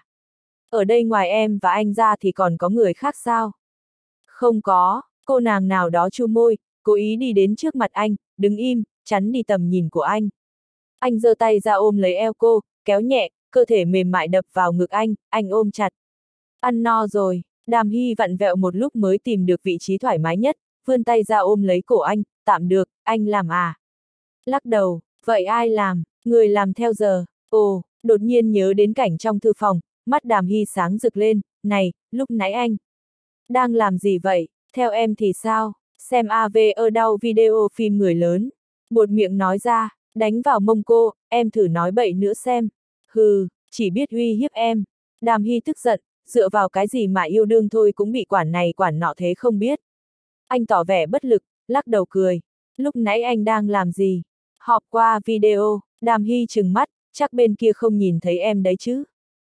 Ở đây ngoài em và anh ra thì còn có người khác sao? Không có, cô nàng nào đó chu môi, cố ý đi đến trước mặt anh, đứng im, chắn đi tầm nhìn của anh. Anh giơ tay ra ôm lấy eo cô, kéo nhẹ, cơ thể mềm mại đập vào ngực anh, anh ôm chặt. Ăn no rồi, Đàm Hy vặn vẹo một lúc mới tìm được vị trí thoải mái nhất, vươn tay ra ôm lấy cổ anh, tạm được, anh làm à? Lắc đầu, vậy ai làm? Người làm theo giờ. Ồ, đột nhiên nhớ đến cảnh trong thư phòng, mắt Đàm Hy sáng rực lên, này, lúc nãy anh đang làm gì vậy? Theo em thì sao? Xem a vê ở đâu video phim người lớn. Buột miệng nói ra, đánh vào mông cô, em thử nói bậy nữa xem. Hừ, chỉ biết uy hiếp em. Đàm Hy tức giận, dựa vào cái gì mà yêu đương thôi cũng bị quản này quản nọ thế không biết. Anh tỏ vẻ bất lực, lắc đầu cười. Lúc nãy anh đang làm gì? Họp qua video, Đàm Hy trừng mắt, chắc bên kia không nhìn thấy em đấy chứ.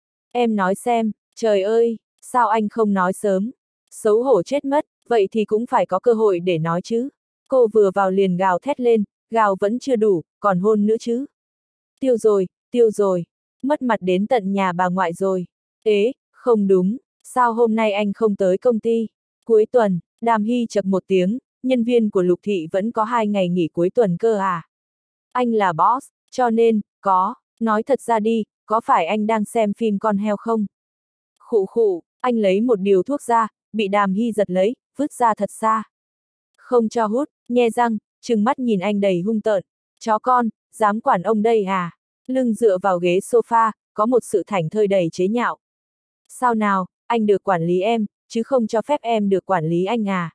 Em nói xem, trời ơi, sao anh không nói sớm? Xấu hổ chết mất, vậy thì cũng phải có cơ hội để nói chứ. Cô vừa vào liền gào thét lên, gào vẫn chưa đủ, còn hôn nữa chứ. Tiêu rồi, tiêu rồi, mất mặt đến tận nhà bà ngoại rồi. Ế, không đúng, sao hôm nay anh không tới công ty? Cuối tuần, Đàm Hy chậc một tiếng, nhân viên của Lục Thị vẫn có hai ngày nghỉ cuối tuần cơ à? Anh là boss, cho nên, có, nói thật ra đi, có phải anh đang xem phim con heo không? Khụ khụ, anh lấy một điều thuốc ra, bị Đàm Hy giật lấy, vứt ra thật xa. Không cho hút, nhe răng, trừng mắt nhìn anh đầy hung tợn. Chó con, dám quản ông đây à? Lưng dựa vào ghế sofa, có một sự thảnh thơi đầy chế nhạo. Sao nào, anh được quản lý em, chứ không cho phép em được quản lý anh à?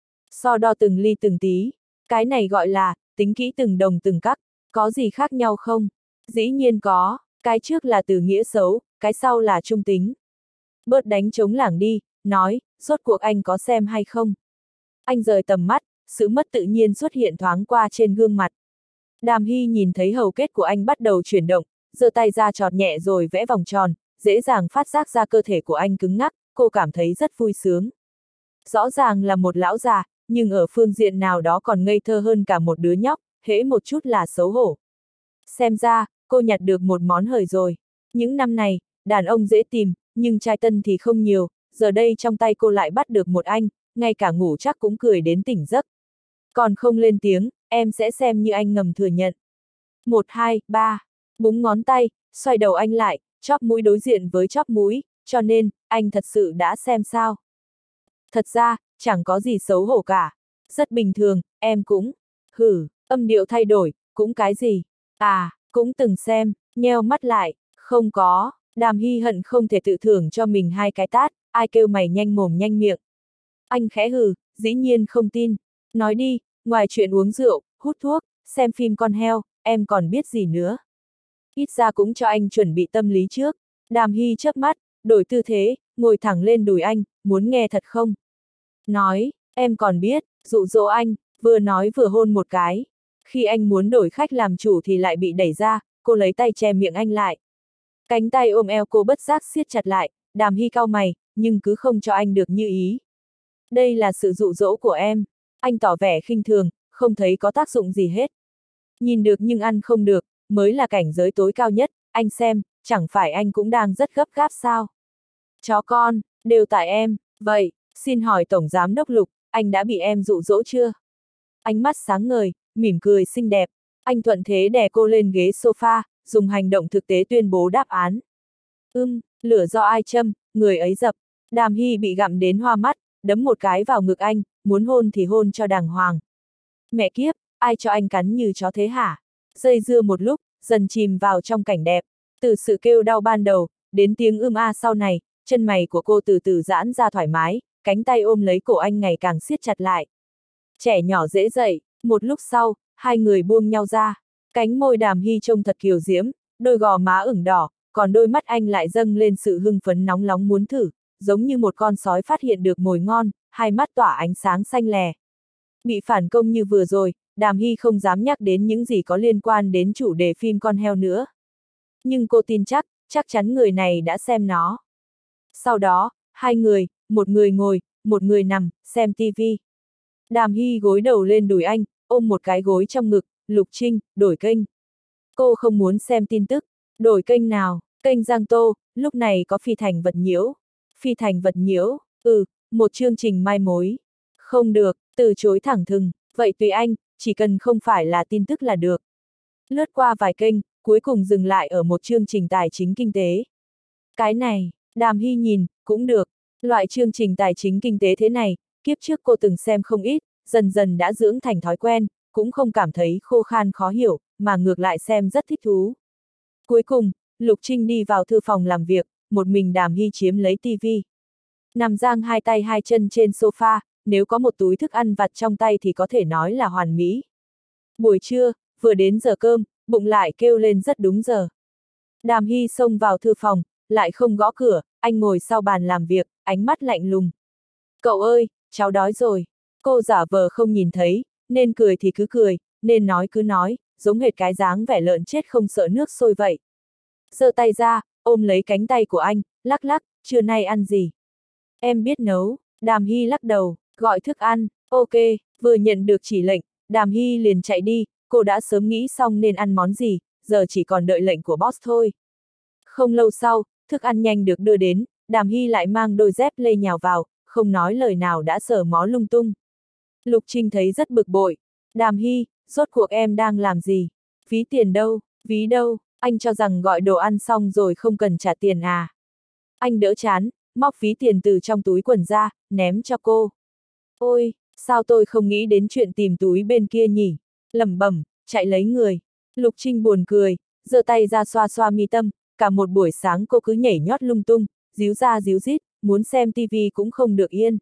So đo từng ly từng tí, cái này gọi là, tính kỹ từng đồng từng cắc, có gì khác nhau không? Dĩ nhiên có, cái trước là từ nghĩa xấu, cái sau là trung tính. Bớt đánh trống lảng đi, nói, rốt cuộc anh có xem hay không? Anh rời tầm mắt, sự mất tự nhiên xuất hiện thoáng qua trên gương mặt. Đàm Hy nhìn thấy hầu kết của anh bắt đầu chuyển động, giơ tay ra chọt nhẹ rồi vẽ vòng tròn, dễ dàng phát giác ra cơ thể của anh cứng ngắc, cô cảm thấy rất vui sướng. Rõ ràng là một lão già, nhưng ở phương diện nào đó còn ngây thơ hơn cả một đứa nhóc, hễ một chút là xấu hổ. Xem ra, cô nhặt được một món hời rồi. Những năm này, đàn ông dễ tìm, nhưng trai tân thì không nhiều, giờ đây trong tay cô lại bắt được một anh, ngay cả ngủ chắc cũng cười đến tỉnh giấc. Còn không lên tiếng, em sẽ xem như anh ngầm thừa nhận. Một, hai, ba, búng ngón tay, xoay đầu anh lại, chóp mũi đối diện với chóp mũi, cho nên, anh thật sự đã xem sao. Thật ra, chẳng có gì xấu hổ cả. Rất bình thường, em cũng. Hử, âm điệu thay đổi, cũng cái gì. À, cũng từng xem, nheo mắt lại, không có. Đàm Hy hận không thể tự thưởng cho mình hai cái tát, ai kêu mày nhanh mồm nhanh miệng. Anh khẽ hừ, dĩ nhiên không tin. Nói đi, ngoài chuyện uống rượu, hút thuốc, xem phim con heo, em còn biết gì nữa. Ít ra cũng cho anh chuẩn bị tâm lý trước. Đàm Hy chớp mắt, đổi tư thế, ngồi thẳng lên đùi anh, muốn nghe thật không? Nói, em còn biết, dụ dỗ anh, vừa nói vừa hôn một cái. Khi anh muốn đổi khách làm chủ thì lại bị đẩy ra, cô lấy tay che miệng anh lại. Cánh tay ôm eo cô bất giác siết chặt lại, Đàm Hy cau mày, nhưng cứ không cho anh được như ý. Đây là sự dụ dỗ của em. Anh tỏ vẻ khinh thường, không thấy có tác dụng gì hết. Nhìn được nhưng ăn không được, mới là cảnh giới tối cao nhất, anh xem, chẳng phải anh cũng đang rất gấp gáp sao? Chó con, đều tại em, vậy, xin hỏi Tổng Giám Đốc Lục, anh đã bị em dụ dỗ chưa? Ánh mắt sáng ngời, mỉm cười xinh đẹp, anh thuận thế đè cô lên ghế sofa, dùng hành động thực tế tuyên bố đáp án. Ưm, lửa do ai châm, người ấy dập. Đàm Hy bị gặm đến hoa mắt, đấm một cái vào ngực anh, muốn hôn thì hôn cho đàng hoàng. Mẹ kiếp, ai cho anh cắn như chó thế hả? Dây dưa một lúc, dần chìm vào trong cảnh đẹp. Từ sự kêu đau ban đầu, đến tiếng ưm a sau này, chân mày của cô từ từ giãn ra thoải mái, cánh tay ôm lấy cổ anh ngày càng siết chặt lại. Trẻ nhỏ dễ dậy, một lúc sau, hai người buông nhau ra. Cánh môi Đàm Hy trông thật kiều diễm, đôi gò má ửng đỏ, còn đôi mắt anh lại dâng lên sự hưng phấn nóng nóng muốn thử, giống như một con sói phát hiện được mồi ngon, hai mắt tỏa ánh sáng xanh lè. Bị phản công như vừa rồi, Đàm Hy không dám nhắc đến những gì có liên quan đến chủ đề phim con heo nữa. Nhưng cô tin chắc, chắc chắn người này đã xem nó. Sau đó, hai người, một người ngồi, một người nằm, xem tivi. Đàm Hy gối đầu lên đùi anh, ôm một cái gối trong ngực, Lục Trinh, đổi kênh. Cô không muốn xem tin tức, đổi kênh nào, kênh Giang Tô, lúc này có Phi Thành Vật Nhiễu. Phi Thành Vật Nhiễu, ừ, một chương trình mai mối. Không được, từ chối thẳng thừng, vậy tùy anh, chỉ cần không phải là tin tức là được. Lướt qua vài kênh, cuối cùng dừng lại ở một chương trình tài chính kinh tế. Cái này, Đàm Hy nhìn, cũng được, loại chương trình tài chính kinh tế thế này, kiếp trước cô từng xem không ít, dần dần đã dưỡng thành thói quen, cũng không cảm thấy khô khan khó hiểu, mà ngược lại xem rất thích thú. Cuối cùng, Lục Trinh đi vào thư phòng làm việc, một mình Đàm Hy chiếm lấy tivi. Nằm giang hai tay hai chân trên sofa, nếu có một túi thức ăn vặt trong tay thì có thể nói là hoàn mỹ. Buổi trưa, vừa đến giờ cơm, bụng lại kêu lên rất đúng giờ. Đàm Hy xông vào thư phòng, lại không gõ cửa, anh ngồi sau bàn làm việc, ánh mắt lạnh lùng. Cậu ơi, cháu đói rồi. Cô giả vờ không nhìn thấy, nên cười thì cứ cười, nên nói cứ nói, giống hệt cái dáng vẻ lợn chết không sợ nước sôi vậy. Giơ tay ra, ôm lấy cánh tay của anh, lắc lắc, trưa nay ăn gì? Em biết nấu. Đàm Hy lắc đầu, gọi thức ăn, ok, vừa nhận được chỉ lệnh, Đàm Hy liền chạy đi, cô đã sớm nghĩ xong nên ăn món gì, giờ chỉ còn đợi lệnh của boss thôi. Không lâu sau, thức ăn nhanh được đưa đến, Đàm Hy lại mang đôi dép lê nhào vào, không nói lời nào đã sờ mó lung tung. Lục Trinh thấy rất bực bội. Đàm Hy, rốt cuộc em đang làm gì? Ví tiền đâu? Ví đâu? Anh cho rằng gọi đồ ăn xong rồi không cần trả tiền à? Anh đỡ chán, móc ví tiền từ trong túi quần ra, ném cho cô. Ôi, sao tôi không nghĩ đến chuyện tìm túi bên kia nhỉ? Lẩm bẩm, chạy lấy người. Lục Trinh buồn cười, giơ tay ra xoa xoa mi tâm, cả một buổi sáng cô cứ nhảy nhót lung tung, díu ra díu dít, muốn xem tivi cũng không được yên.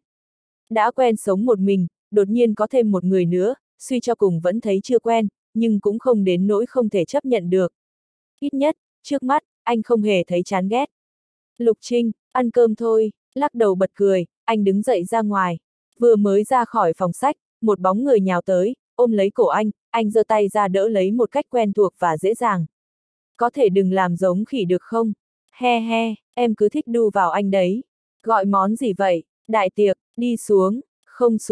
Đã quen sống một mình, đột nhiên có thêm một người nữa, suy cho cùng vẫn thấy chưa quen, nhưng cũng không đến nỗi không thể chấp nhận được. Ít nhất, trước mắt, anh không hề thấy chán ghét. Lục Trinh, ăn cơm thôi, lắc đầu bật cười, anh đứng dậy ra ngoài. Vừa mới ra khỏi phòng sách, một bóng người nhào tới, ôm lấy cổ anh, anh giơ tay ra đỡ lấy một cách quen thuộc và dễ dàng. Có thể đừng làm giống khỉ được không? He he, em cứ thích đu vào anh đấy. Gọi món gì vậy? Đại tiệc, đi xuống, không xuống,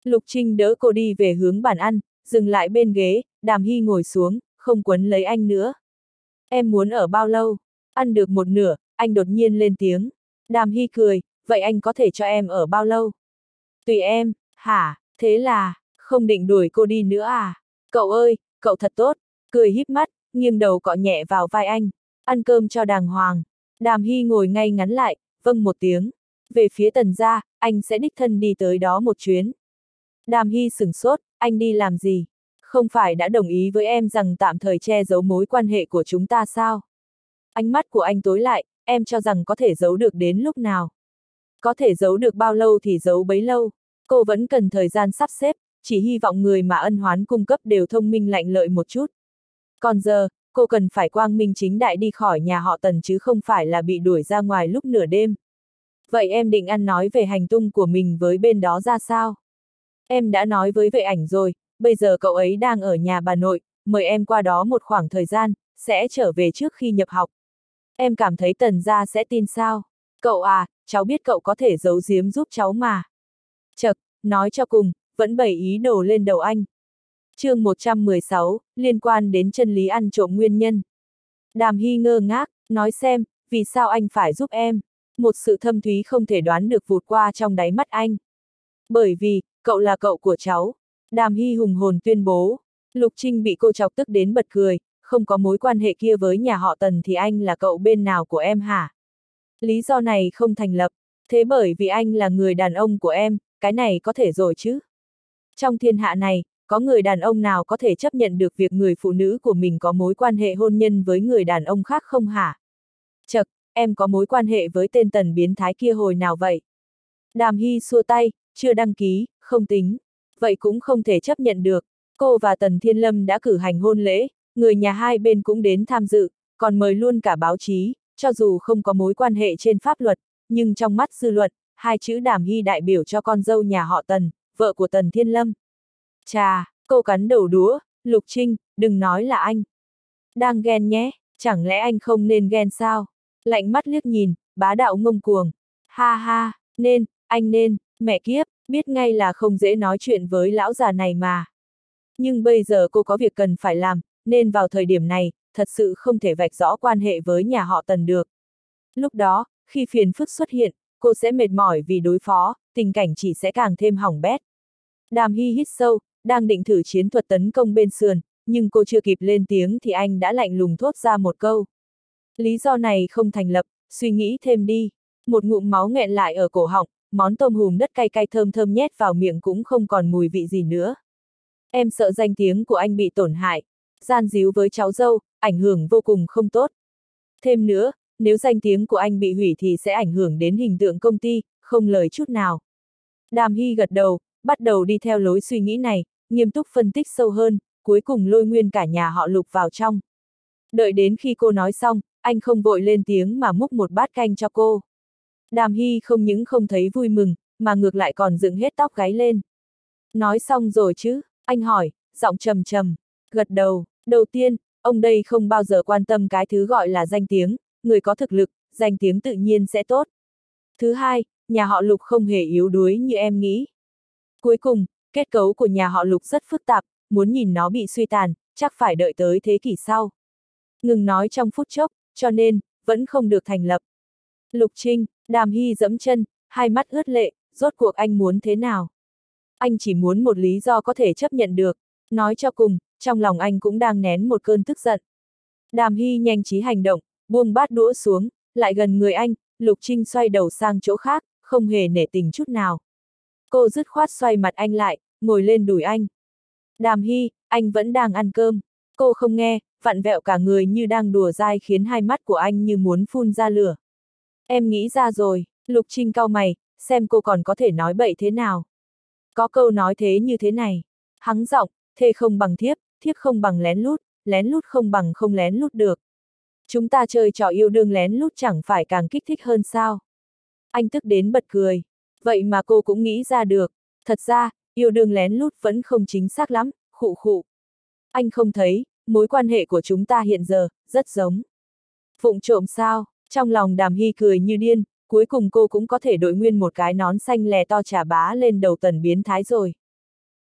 Lục Trinh đỡ cô đi về hướng bàn ăn, dừng lại bên ghế, Đàm Hy ngồi xuống, không quấn lấy anh nữa. Em muốn ở bao lâu? Ăn được một nửa, anh đột nhiên lên tiếng. Đàm Hy cười, vậy anh có thể cho em ở bao lâu? Tùy em, hả, thế là, không định đuổi cô đi nữa à? Cậu ơi, cậu thật tốt, cười híp mắt, nghiêng đầu cọ nhẹ vào vai anh. Ăn cơm cho đàng hoàng. Đàm Hy ngồi ngay ngắn lại, vâng một tiếng. Về phía Tần gia, anh sẽ đích thân đi tới đó một chuyến. Đàm Hy sửng sốt, anh đi làm gì? Không phải đã đồng ý với em rằng tạm thời che giấu mối quan hệ của chúng ta sao? Ánh mắt của anh tối lại, em cho rằng có thể giấu được đến lúc nào? Có thể giấu được bao lâu thì giấu bấy lâu. Cô vẫn cần thời gian sắp xếp, chỉ hy vọng người mà ân hoán cung cấp đều thông minh lạnh lợi một chút. Còn giờ, cô cần phải quang minh chính đại đi khỏi nhà họ Tần chứ không phải là bị đuổi ra ngoài lúc nửa đêm. Vậy em định ăn nói về hành tung của mình với bên đó ra sao? Em đã nói với vệ ảnh rồi, bây giờ cậu ấy đang ở nhà bà nội, mời em qua đó một khoảng thời gian, sẽ trở về trước khi nhập học. Em cảm thấy Tần gia sẽ tin sao? Cậu à, cháu biết cậu có thể giấu giếm giúp cháu mà. Chật, nói cho cùng, vẫn bày ý đồ lên đầu anh. chương một trăm mười sáu, liên quan đến chân lý ăn trộm nguyên nhân. Đàm Hy ngơ ngác, nói xem, vì sao anh phải giúp em? Một sự thâm thúy không thể đoán được vụt qua trong đáy mắt anh. Bởi vì, cậu là cậu của cháu. Đàm Hy hùng hồn tuyên bố. Lục Trinh bị cô chọc tức đến bật cười, không có mối quan hệ kia với nhà họ Tần thì anh là cậu bên nào của em hả? Lý do này không thành lập, thế bởi vì anh là người đàn ông của em, cái này có thể rồi chứ? Trong thiên hạ này, có người đàn ông nào có thể chấp nhận được việc người phụ nữ của mình có mối quan hệ hôn nhân với người đàn ông khác không hả? Chật, em có mối quan hệ với tên Tần biến thái kia hồi nào vậy? Đàm Hy xua tay, chưa đăng ký, không tính. Vậy cũng không thể chấp nhận được. Cô và Tần Thiên Lâm đã cử hành hôn lễ, người nhà hai bên cũng đến tham dự, còn mời luôn cả báo chí, cho dù không có mối quan hệ trên pháp luật, nhưng trong mắt dư luận, hai chữ Đàm Hy đại biểu cho con dâu nhà họ Tần, vợ của Tần Thiên Lâm. Chà, cô cắn đầu đũa, Lục Trinh, đừng nói là anh. Đang ghen nhé, chẳng lẽ anh không nên ghen sao? Lạnh mắt liếc nhìn, bá đạo ngông cuồng. Ha ha, nên, anh nên, mẹ kiếp, biết ngay là không dễ nói chuyện với lão già này mà. Nhưng bây giờ cô có việc cần phải làm, nên vào thời điểm này, thật sự không thể vạch rõ quan hệ với nhà họ Tần được. Lúc đó, khi phiền phức xuất hiện, cô sẽ mệt mỏi vì đối phó, tình cảnh chỉ sẽ càng thêm hỏng bét. Đàm Hy hít sâu, đang định thử chiến thuật tấn công bên sườn, nhưng cô chưa kịp lên tiếng thì anh đã lạnh lùng thốt ra một câu. Lý do này không thành lập, suy nghĩ thêm đi. Một ngụm máu nghẹn lại ở cổ họng, món tôm hùm đất cay cay thơm thơm nhét vào miệng cũng không còn mùi vị gì nữa. Em sợ danh tiếng của anh bị tổn hại, gian díu với cháu dâu, ảnh hưởng vô cùng không tốt. Thêm nữa, nếu danh tiếng của anh bị hủy thì sẽ ảnh hưởng đến hình tượng công ty, không lời chút nào. Đàm Hy gật đầu, bắt đầu đi theo lối suy nghĩ này, nghiêm túc phân tích sâu hơn, cuối cùng lôi nguyên cả nhà họ Lục vào trong. Đợi đến khi cô nói xong, anh không vội lên tiếng mà múc một bát canh cho cô. Đàm Hy không những không thấy vui mừng, mà ngược lại còn dựng hết tóc gáy lên. Nói xong rồi chứ, anh hỏi, giọng trầm trầm, gật đầu. Đầu tiên, ông đây không bao giờ quan tâm cái thứ gọi là danh tiếng, người có thực lực, danh tiếng tự nhiên sẽ tốt. Thứ hai, nhà họ Lục không hề yếu đuối như em nghĩ. Cuối cùng, kết cấu của nhà họ Lục rất phức tạp, muốn nhìn nó bị suy tàn, chắc phải đợi tới thế kỷ sau. Ngừng nói trong phút chốc, cho nên, vẫn không được thành lập. Lục Trinh, Đàm Hy dẫm chân, hai mắt ướt lệ, rốt cuộc anh muốn thế nào? Anh chỉ muốn một lý do có thể chấp nhận được, nói cho cùng, trong lòng anh cũng đang nén một cơn tức giận. Đàm Hy nhanh trí hành động, buông bát đũa xuống, lại gần người anh, Lục Trinh xoay đầu sang chỗ khác, không hề nể tình chút nào. Cô dứt khoát xoay mặt anh lại, ngồi lên đùi anh. Đàm Hy, anh vẫn đang ăn cơm. Cô không nghe, vặn vẹo cả người như đang đùa dai khiến hai mắt của anh như muốn phun ra lửa. Em nghĩ ra rồi, Lục Trinh cau mày, xem cô còn có thể nói bậy thế nào. Có câu nói thế như thế này, hắng giọng, thê không bằng thiếp, thiếp không bằng lén lút, lén lút không bằng không lén lút được. Chúng ta chơi trò yêu đương lén lút chẳng phải càng kích thích hơn sao? Anh tức đến bật cười. Vậy mà cô cũng nghĩ ra được. Thật ra, yêu đương lén lút vẫn không chính xác lắm, khụ khụ. Anh không thấy, mối quan hệ của chúng ta hiện giờ, rất giống. Vụng trộm sao? Trong lòng Đàm Hy cười như điên, cuối cùng cô cũng có thể đội nguyên một cái nón xanh lè to chà bá lên đầu Tần biến thái rồi.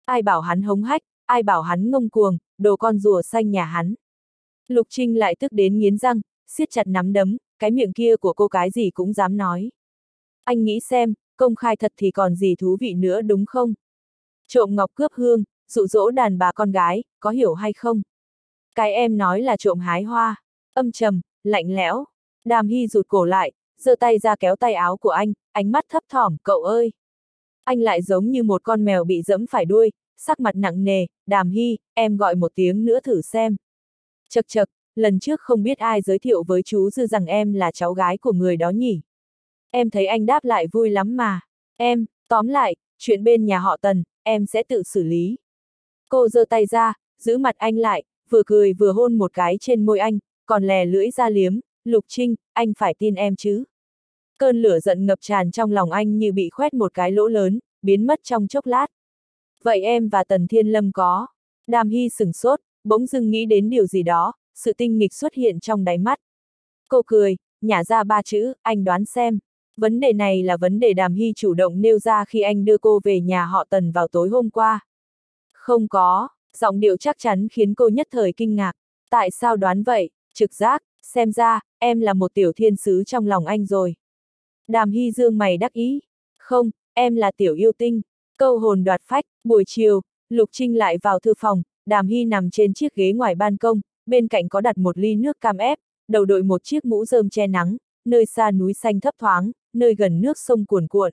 Ai bảo hắn hống hách, ai bảo hắn ngông cuồng, đồ con rùa xanh nhà hắn. Lục Trinh lại tức đến nghiến răng, siết chặt nắm đấm, cái miệng kia của cô cái gì cũng dám nói. Anh nghĩ xem, công khai thật thì còn gì thú vị nữa đúng không? Trộm ngọc cướp hương, dụ dỗ đàn bà con gái, có hiểu hay không? Cái em nói là trộm hái hoa, âm trầm, lạnh lẽo. Đàm Hy rụt cổ lại, giơ tay ra kéo tay áo của anh, ánh mắt thấp thỏm, cậu ơi. Anh lại giống như một con mèo bị dẫm phải đuôi, sắc mặt nặng nề, Đàm Hy, em gọi một tiếng nữa thử xem. Chật chật, lần trước không biết ai giới thiệu với chú Dư rằng em là cháu gái của người đó nhỉ. Em thấy anh đáp lại vui lắm mà. Em, tóm lại, chuyện bên nhà họ Tần, em sẽ tự xử lý. Cô giơ tay ra, giữ mặt anh lại, vừa cười vừa hôn một cái trên môi anh, còn lè lưỡi ra liếm, Lục Trinh, anh phải tin em chứ. Cơn lửa giận ngập tràn trong lòng anh như bị khoét một cái lỗ lớn, biến mất trong chốc lát. Vậy em và Tần Thiên Lâm có? Đàm Hy sửng sốt, bỗng dưng nghĩ đến điều gì đó, sự tinh nghịch xuất hiện trong đáy mắt. Cô cười, nhả ra ba chữ, anh đoán xem. Vấn đề này là vấn đề Đàm Hy chủ động nêu ra khi anh đưa cô về nhà họ Tần vào tối hôm qua. Không có, giọng điệu chắc chắn khiến cô nhất thời kinh ngạc. Tại sao đoán vậy? Trực giác, xem ra, em là một tiểu thiên sứ trong lòng anh rồi. Đàm Hy dương mày đắc ý. Không, em là tiểu yêu tinh. Câu hồn đoạt phách, buổi chiều, Lục Trinh lại vào thư phòng, Đàm Hy nằm trên chiếc ghế ngoài ban công, bên cạnh có đặt một ly nước cam ép, đầu đội một chiếc mũ rơm che nắng, nơi xa núi xanh thấp thoáng, nơi gần nước sông cuồn cuộn.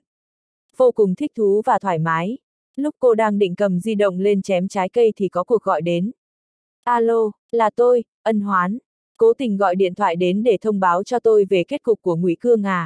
Vô cùng thích thú và thoải mái. Lúc cô đang định cầm di động lên chém trái cây thì có cuộc gọi đến. Alo, là tôi, Ân Hoán. Cố tình gọi điện thoại đến để thông báo cho tôi về kết cục của Ngụy Cương à.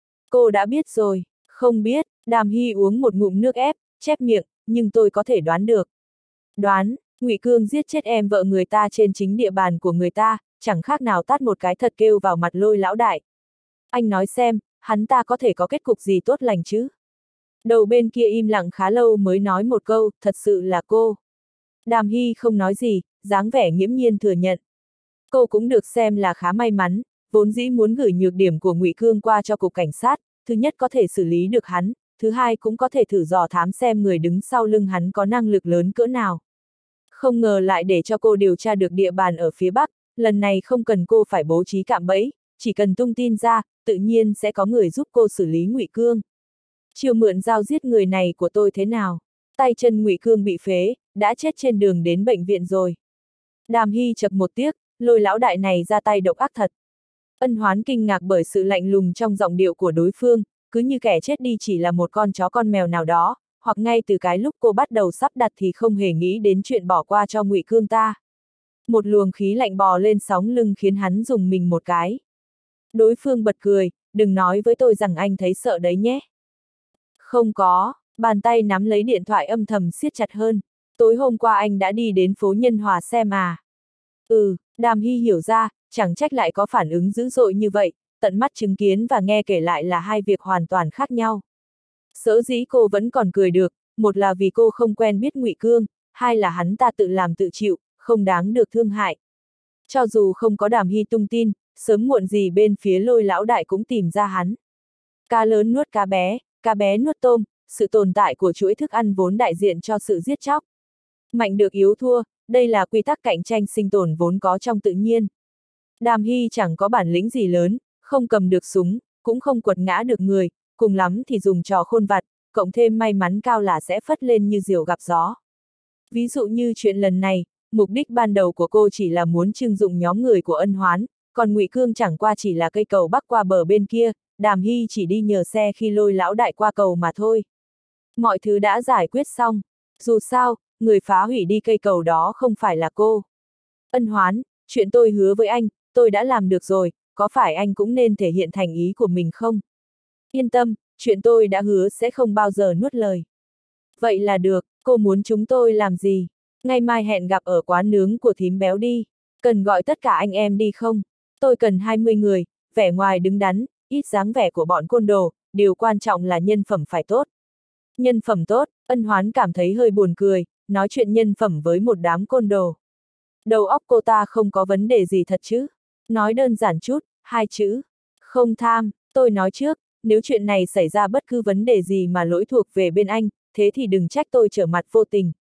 Cô đã biết rồi, không biết, Đàm Hy uống một ngụm nước ép, chép miệng, nhưng tôi có thể đoán được. Đoán, Ngụy Cương giết chết em vợ người ta trên chính địa bàn của người ta, chẳng khác nào tát một cái thật kêu vào mặt Lôi lão đại. Anh nói xem, hắn ta có thể có kết cục gì tốt lành chứ? Đầu bên kia im lặng khá lâu mới nói một câu, thật sự là cô. Đàm Hy không nói gì, dáng vẻ nghiễm nhiên thừa nhận. Cô cũng được xem là khá may mắn, vốn dĩ muốn gửi nhược điểm của Ngụy Cương qua cho cục cảnh sát, thứ nhất có thể xử lý được hắn, thứ hai cũng có thể thử dò thám xem người đứng sau lưng hắn có năng lực lớn cỡ nào. Không ngờ lại để cho cô điều tra được địa bàn ở phía Bắc, lần này không cần cô phải bố trí cạm bẫy, chỉ cần tung tin ra, tự nhiên sẽ có người giúp cô xử lý Ngụy Cương. Chiều mượn dao giết người này của tôi thế nào? Tay chân Ngụy Cương bị phế, đã chết trên đường đến bệnh viện rồi. Đàm Hy chập một tiếc, Lôi lão đại này ra tay độc ác thật. Ân Hoán kinh ngạc bởi sự lạnh lùng trong giọng điệu của đối phương, cứ như kẻ chết đi chỉ là một con chó con mèo nào đó, hoặc ngay từ cái lúc cô bắt đầu sắp đặt thì không hề nghĩ đến chuyện bỏ qua cho Ngụy Cương ta. Một luồng khí lạnh bò lên sóng lưng khiến hắn dùng mình một cái. Đối phương bật cười, đừng nói với tôi rằng anh thấy sợ đấy nhé. Không có, bàn tay nắm lấy điện thoại âm thầm siết chặt hơn. Tối hôm qua anh đã đi đến phố Nhân Hòa xem à. Ừ, Đàm Hy hiểu ra, chẳng trách lại có phản ứng dữ dội như vậy, tận mắt chứng kiến và nghe kể lại là hai việc hoàn toàn khác nhau. Sở dĩ cô vẫn còn cười được, một là vì cô không quen biết Ngụy Cương, hai là hắn ta tự làm tự chịu, không đáng được thương hại. Cho dù không có Đàm Hy tung tin, sớm muộn gì bên phía Lôi lão đại cũng tìm ra hắn. Cá lớn nuốt cá bé, cá bé nuốt tôm, sự tồn tại của chuỗi thức ăn vốn đại diện cho sự giết chóc. Mạnh được yếu thua, đây là quy tắc cạnh tranh sinh tồn vốn có trong tự nhiên. Đàm Hy chẳng có bản lĩnh gì lớn, không cầm được súng, cũng không quật ngã được người, cùng lắm thì dùng trò khôn vặt, cộng thêm may mắn cao là sẽ phất lên như diều gặp gió. Ví dụ như chuyện lần này, mục đích ban đầu của cô chỉ là muốn trưng dụng nhóm người của Ân Hoán, còn Ngụy Cương chẳng qua chỉ là cây cầu bắc qua bờ bên kia, Đàm Hy chỉ đi nhờ xe khi Lôi lão đại qua cầu mà thôi. Mọi thứ đã giải quyết xong, dù sao, người phá hủy đi cây cầu đó không phải là cô. Ân Hoán, chuyện tôi hứa với anh, tôi đã làm được rồi, có phải anh cũng nên thể hiện thành ý của mình không? Yên tâm, chuyện tôi đã hứa sẽ không bao giờ nuốt lời. Vậy là được, cô muốn chúng tôi làm gì? Ngày mai hẹn gặp ở quán nướng của thím béo đi. Cần gọi tất cả anh em đi không? Tôi cần hai mươi người, vẻ ngoài đứng đắn, ít dáng vẻ của bọn côn đồ, điều quan trọng là nhân phẩm phải tốt. Nhân phẩm tốt, Ân Hoán cảm thấy hơi buồn cười, nói chuyện nhân phẩm với một đám côn đồ. Đầu óc cô ta không có vấn đề gì thật chứ? Nói đơn giản chút, hai chữ. Không tham, tôi nói trước, nếu chuyện này xảy ra bất cứ vấn đề gì mà lỗi thuộc về bên anh, thế thì đừng trách tôi trở mặt vô tình.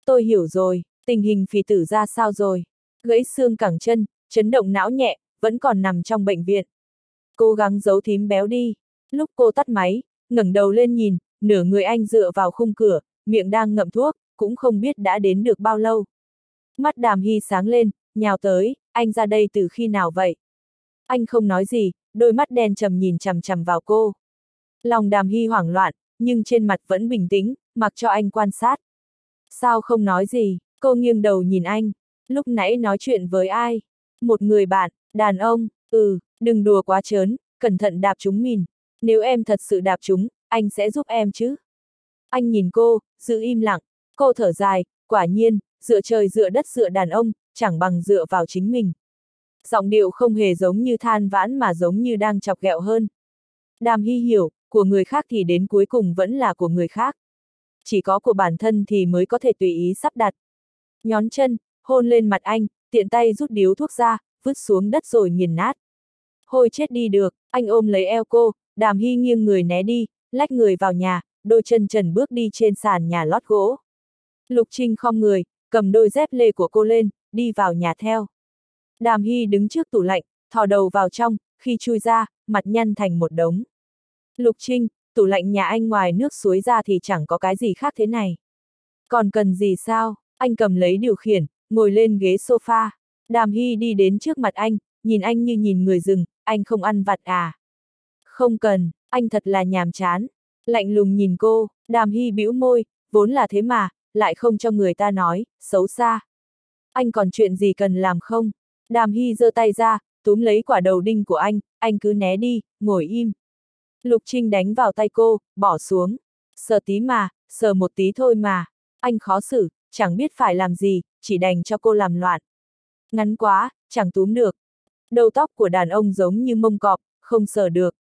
Tôi hiểu rồi, tình hình phì tử ra sao rồi? Gãy xương cẳng chân, chấn động não nhẹ, vẫn còn nằm trong bệnh viện. Cố gắng giấu thím béo đi. Lúc cô tắt máy, ngẩng đầu lên nhìn, nửa người anh dựa vào khung cửa, miệng đang ngậm thuốc, cũng không biết đã đến được bao lâu. Mắt Đàm Hy sáng lên, nhào tới, anh ra đây từ khi nào vậy? Anh không nói gì, đôi mắt đen trầm nhìn chằm chằm vào cô. Lòng Đàm Hy hoảng loạn, nhưng trên mặt vẫn bình tĩnh, mặc cho anh quan sát. Sao không nói gì? Cô nghiêng đầu nhìn anh. Lúc nãy nói chuyện với ai? Một người bạn, đàn ông, ừ, đừng đùa quá trớn, cẩn thận đạp trúng mìn. Nếu em thật sự đạp trúng, anh sẽ giúp em chứ? Anh nhìn cô, giữ im lặng. Cô thở dài, quả nhiên, dựa trời dựa đất dựa đàn ông, chẳng bằng dựa vào chính mình. Giọng điệu không hề giống như than vãn mà giống như đang chọc ghẹo hơn. Đàm Hy hiểu, của người khác thì đến cuối cùng vẫn là của người khác. Chỉ có của bản thân thì mới có thể tùy ý sắp đặt. Nhón chân, hôn lên mặt anh, tiện tay rút điếu thuốc ra, vứt xuống đất rồi nghiền nát. Hôi chết đi được, anh ôm lấy eo cô, Đàm Hy nghiêng người né đi, lách người vào nhà, đôi chân trần bước đi trên sàn nhà lót gỗ. Lục Trinh khom người, cầm đôi dép lê của cô lên, đi vào nhà theo. Đàm Hy đứng trước tủ lạnh, thò đầu vào trong, khi chui ra, mặt nhăn thành một đống. Lục Trinh, tủ lạnh nhà anh ngoài nước suối ra thì chẳng có cái gì khác thế này. Còn cần gì sao? Anh cầm lấy điều khiển, ngồi lên ghế sofa. Đàm Hy đi đến trước mặt anh, nhìn anh như nhìn người rừng, anh không ăn vặt à? Không cần, anh thật là nhàm chán. Lạnh lùng nhìn cô, Đàm Hy bĩu môi, vốn là thế mà, lại không cho người ta nói, xấu xa. Anh còn chuyện gì cần làm không? Đàm Hy giơ tay ra, túm lấy quả đầu đinh của anh, anh cứ né đi, ngồi im. Lục Trinh đánh vào tay cô, bỏ xuống. Sờ tí mà, sờ một tí thôi mà. Anh khó xử, chẳng biết phải làm gì, chỉ đành cho cô làm loạn. Ngắn quá, chẳng túm được. Đầu tóc của đàn ông giống như mông cọp, không sờ được.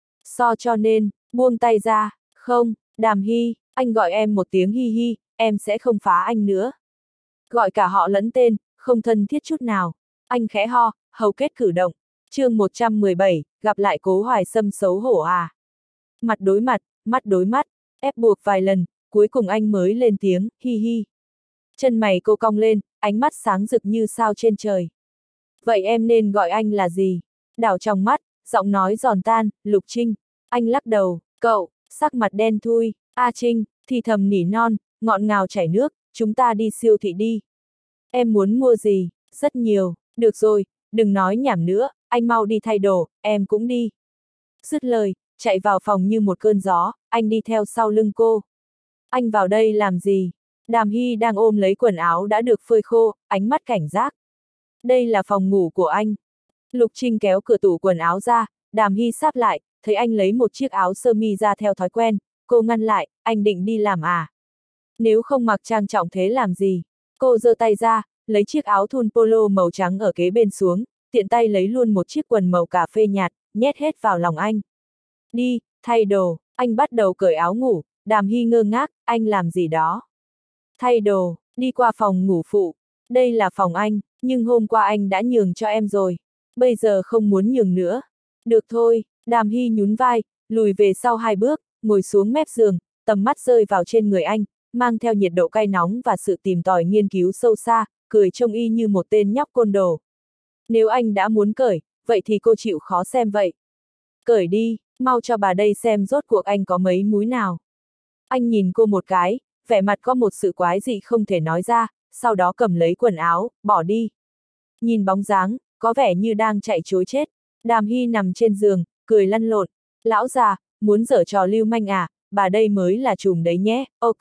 So cho nên, buông tay ra, không, Đàm Hy, anh gọi em một tiếng Hi Hi, em sẽ không phá anh nữa. Gọi cả họ lẫn tên, không thân thiết chút nào. Anh khẽ ho, hầu kết cử động. Chương một trăm mười bảy, gặp lại Cố Hoài Sâm xấu hổ à. Mặt đối mặt, mắt đối mắt, ép buộc vài lần, cuối cùng anh mới lên tiếng, hi hi. Chân mày cô cong lên, ánh mắt sáng rực như sao trên trời. Vậy em nên gọi anh là gì? Đảo trong mắt, giọng nói giòn tan, Lục Trinh. Anh lắc đầu, cậu, sắc mặt đen thui, A Trinh, thì thầm nỉ non, ngọt ngào chảy nước, chúng ta đi siêu thị đi. Em muốn mua gì? Rất nhiều, được rồi, đừng nói nhảm nữa, anh mau đi thay đồ, em cũng đi. Dứt lời, chạy vào phòng như một cơn gió, anh đi theo sau lưng cô. Anh vào đây làm gì? Đàm Hy đang ôm lấy quần áo đã được phơi khô, ánh mắt cảnh giác. Đây là phòng ngủ của anh. Lục Trinh kéo cửa tủ quần áo ra, Đàm Hy sáp lại, thấy anh lấy một chiếc áo sơ mi ra theo thói quen, cô ngăn lại, anh định đi làm à? Nếu không mặc trang trọng thế làm gì? Cô giơ tay ra, lấy chiếc áo thun polo màu trắng ở kế bên xuống, tiện tay lấy luôn một chiếc quần màu cà phê nhạt, nhét hết vào lòng anh. Đi, thay đồ, anh bắt đầu cởi áo ngủ, Đàm Hy ngơ ngác, anh làm gì đó? Thay đồ, đi qua phòng ngủ phụ, đây là phòng anh, nhưng hôm qua anh đã nhường cho em rồi, bây giờ không muốn nhường nữa. Được thôi, Đàm Hy nhún vai, lùi về sau hai bước, ngồi xuống mép giường, tầm mắt rơi vào trên người anh, mang theo nhiệt độ cay nóng và sự tìm tòi nghiên cứu sâu xa, cười trông y như một tên nhóc côn đồ. Nếu anh đã muốn cởi, vậy thì cô chịu khó xem vậy. Cởi đi, mau cho bà đây xem rốt cuộc anh có mấy múi nào. Anh nhìn cô một cái, vẻ mặt có một sự quái dị không thể nói ra, sau đó cầm lấy quần áo, bỏ đi. Nhìn bóng dáng, có vẻ như đang chạy trối chết. Đàm Hy nằm trên giường, cười lăn lộn. Lão già, muốn giở trò lưu manh à, bà đây mới là trùm đấy nhé, ok.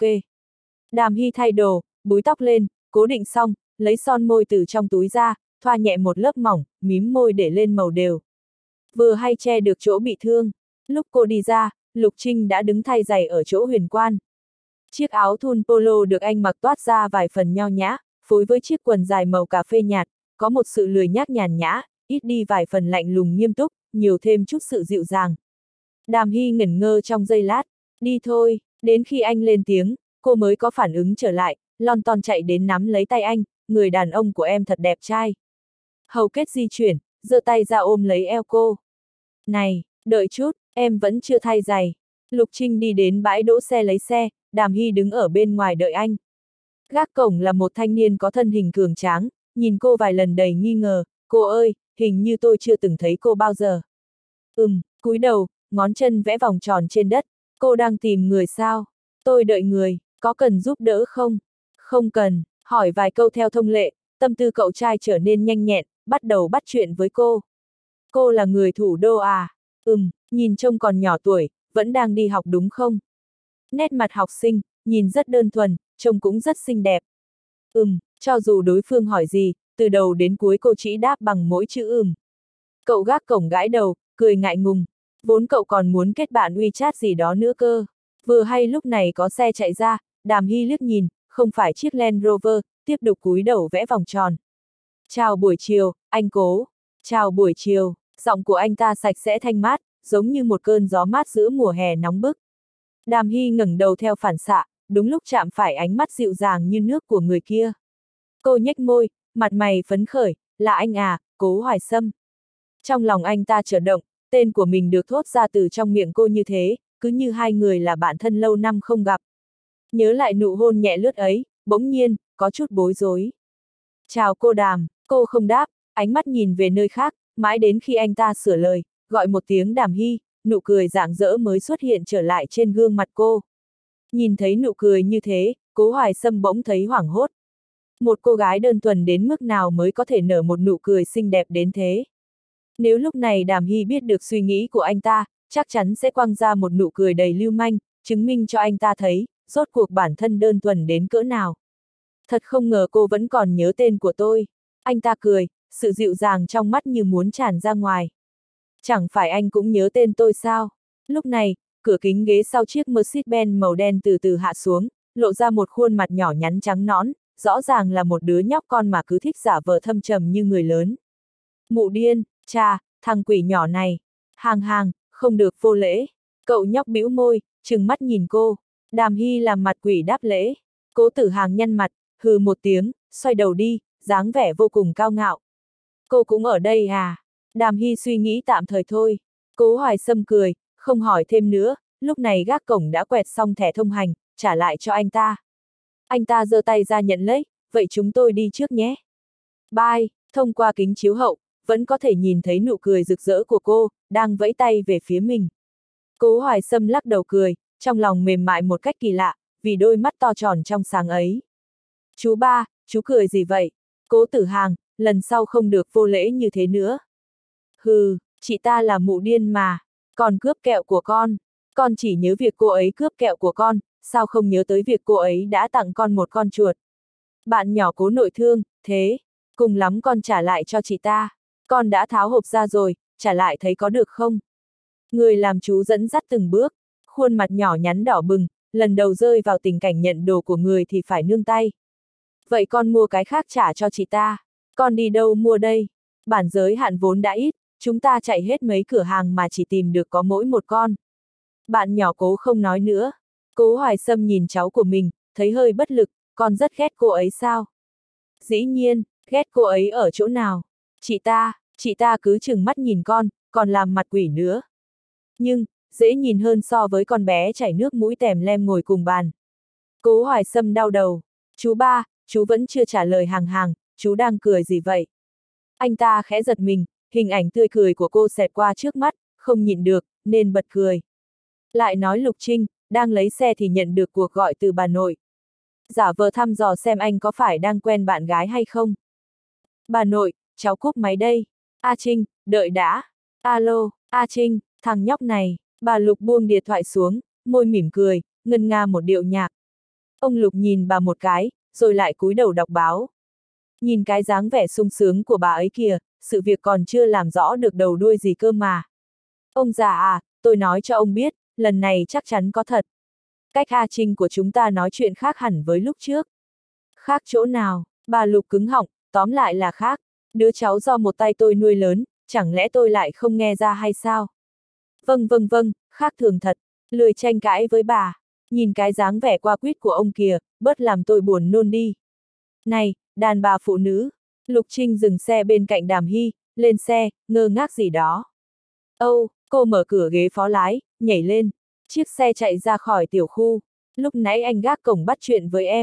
Đàm Hy thay đồ, búi tóc lên, cố định xong, lấy son môi từ trong túi ra, thoa nhẹ một lớp mỏng, mím môi để lên màu đều. Vừa hay che được chỗ bị thương. Lúc cô đi ra, Lục Trinh đã đứng thay giày ở chỗ huyền quan. Chiếc áo thun polo được anh mặc toát ra vài phần nho nhã, phối với chiếc quần dài màu cà phê nhạt, có một sự lười nhác nhàn nhã, ít đi vài phần lạnh lùng nghiêm túc, nhiều thêm chút sự dịu dàng. Đàm Hy ngẩn ngơ trong giây lát, đi thôi, đến khi anh lên tiếng, cô mới có phản ứng trở lại, lon ton chạy đến nắm lấy tay anh, người đàn ông của em thật đẹp trai. Hầu kết di chuyển, giơ tay ra ôm lấy eo cô. Này, đợi chút, em vẫn chưa thay giày. Lục Trinh đi đến bãi đỗ xe lấy xe, Đàm Hy đứng ở bên ngoài đợi anh. Gác cổng là một thanh niên có thân hình cường tráng, nhìn cô vài lần đầy nghi ngờ, cô ơi, hình như tôi chưa từng thấy cô bao giờ. Ừm, cúi đầu, ngón chân vẽ vòng tròn trên đất, cô đang tìm người sao? Tôi đợi người, có cần giúp đỡ không? Không cần, hỏi vài câu theo thông lệ, tâm tư cậu trai trở nên nhanh nhẹn, bắt đầu bắt chuyện với cô. Cô là người thủ đô à? Ừm, nhìn trông còn nhỏ tuổi, vẫn đang đi học đúng không? Nét mặt học sinh, nhìn rất đơn thuần, trông cũng rất xinh đẹp. Ừm, cho dù đối phương hỏi gì, từ đầu đến cuối cô chỉ đáp bằng mỗi chữ ừm. Cậu gác cổng gãi đầu, cười ngại ngùng. Vốn cậu còn muốn kết bạn WeChat gì đó nữa cơ. Vừa hay lúc này có xe chạy ra, Đàm Hy liếc nhìn, không phải chiếc Land Rover, tiếp tục cúi đầu vẽ vòng tròn. Chào buổi chiều, anh Cố. Chào buổi chiều, giọng của anh ta sạch sẽ thanh mát, giống như một cơn gió mát giữa mùa hè nóng bức. Đàm Hy ngẩng đầu theo phản xạ, đúng lúc chạm phải ánh mắt dịu dàng như nước của người kia. Cô nhếch môi, mặt mày phấn khởi, là anh à, Cố Hoài Sâm. Trong lòng anh ta chợt động, tên của mình được thốt ra từ trong miệng cô như thế, cứ như hai người là bạn thân lâu năm không gặp. Nhớ lại nụ hôn nhẹ lướt ấy, bỗng nhiên, có chút bối rối. Chào cô Đàm, cô không đáp, ánh mắt nhìn về nơi khác, mãi đến khi anh ta sửa lời, gọi một tiếng Đàm Hy, nụ cười rạng rỡ mới xuất hiện trở lại trên gương mặt cô. Nhìn thấy nụ cười như thế, Cố Hoài Sâm bỗng thấy hoảng hốt. Một cô gái đơn thuần đến mức nào mới có thể nở một nụ cười xinh đẹp đến thế? Nếu lúc này Đàm Hy biết được suy nghĩ của anh ta, chắc chắn sẽ quăng ra một nụ cười đầy lưu manh, chứng minh cho anh ta thấy, rốt cuộc bản thân đơn thuần đến cỡ nào. Thật không ngờ cô vẫn còn nhớ tên của tôi. Anh ta cười, sự dịu dàng trong mắt như muốn tràn ra ngoài. Chẳng phải anh cũng nhớ tên tôi sao? Lúc này, cửa kính ghế sau chiếc Mercedes-Benz màu đen từ từ hạ xuống, lộ ra một khuôn mặt nhỏ nhắn trắng nõn, rõ ràng là một đứa nhóc con mà cứ thích giả vờ thâm trầm như người lớn. Mụ điên, cha, thằng quỷ nhỏ này. Hàng hàng, không được vô lễ. Cậu nhóc bĩu môi, trừng mắt nhìn cô. Đàm Hy làm mặt quỷ đáp lễ. Cố Tử Hàng nhăn mặt, hừ một tiếng, xoay đầu đi, dáng vẻ vô cùng cao ngạo. Cô cũng ở đây à? Đàm Hy suy nghĩ tạm thời thôi. Cố Hoài Sâm cười, không hỏi thêm nữa, lúc này gác cổng đã quẹt xong thẻ thông hành, trả lại cho anh ta. Anh ta giơ tay ra nhận lấy, vậy chúng tôi đi trước nhé. Bye, thông qua kính chiếu hậu, vẫn có thể nhìn thấy nụ cười rực rỡ của cô, đang vẫy tay về phía mình. Cố Hoài Sâm lắc đầu cười, trong lòng mềm mại một cách kỳ lạ, vì đôi mắt to tròn trong sáng ấy. Chú ba, chú cười gì vậy? Cố Tử Hàng, lần sau không được vô lễ như thế nữa. Hừ, chị ta là mụ điên mà, còn cướp kẹo của con. Con chỉ nhớ việc cô ấy cướp kẹo của con, sao không nhớ tới việc cô ấy đã tặng con một con chuột. Bạn nhỏ Cố nội thương, thế, cùng lắm con trả lại cho chị ta. Con đã tháo hộp ra rồi, trả lại thấy có được không? Người làm chú dẫn dắt từng bước, khuôn mặt nhỏ nhắn đỏ bừng, lần đầu rơi vào tình cảnh nhận đồ của người thì phải nương tay. Vậy con mua cái khác trả cho chị ta. Con đi đâu mua đây? Bản giới hạn vốn đã ít, chúng ta chạy hết mấy cửa hàng mà chỉ tìm được có mỗi một con. Bạn nhỏ Cố không nói nữa. Cố Hoài Sâm nhìn cháu của mình, thấy hơi bất lực, con rất ghét cô ấy sao? Dĩ nhiên, ghét cô ấy ở chỗ nào? Chị ta, chị ta cứ chừng mắt nhìn con, còn làm mặt quỷ nữa. Nhưng, dễ nhìn hơn so với con bé chảy nước mũi tèm lem ngồi cùng bàn. Cố Hoài Sâm đau đầu. Chú ba, chú vẫn chưa trả lời hàng hàng, chú đang cười gì vậy? Anh ta khẽ giật mình, hình ảnh tươi cười của cô xẹt qua trước mắt, không nhịn được, nên bật cười. Lại nói Lục Trinh, đang lấy xe thì nhận được cuộc gọi từ bà nội. Giả vờ thăm dò xem anh có phải đang quen bạn gái hay không. Bà nội, cháu cúp máy đây. A Trinh, đợi đã. Alo, A Trinh, thằng nhóc này. Bà Lục buông điện thoại xuống, môi mỉm cười, ngân nga một điệu nhạc. Ông Lục nhìn bà một cái, rồi lại cúi đầu đọc báo. Nhìn cái dáng vẻ sung sướng của bà ấy kìa, sự việc còn chưa làm rõ được đầu đuôi gì cơ mà. Ông già à, tôi nói cho ông biết, lần này chắc chắn có thật. Cách A Trinh của chúng ta nói chuyện khác hẳn với lúc trước. Khác chỗ nào? Bà Lục cứng họng, tóm lại là khác. Đứa cháu do một tay tôi nuôi lớn, chẳng lẽ tôi lại không nghe ra hay sao? Vâng vâng vâng, khác thường thật. Lười tranh cãi với bà. Nhìn cái dáng vẻ qua quýt của ông kìa, bớt làm tôi buồn nôn đi. Này, đàn bà phụ nữ. Lục Trinh dừng xe bên cạnh Đàm Hy, lên xe, ngơ ngác gì đó. Âu, cô mở cửa ghế phó lái, nhảy lên. Chiếc xe chạy ra khỏi tiểu khu. Lúc nãy anh gác cổng bắt chuyện với em.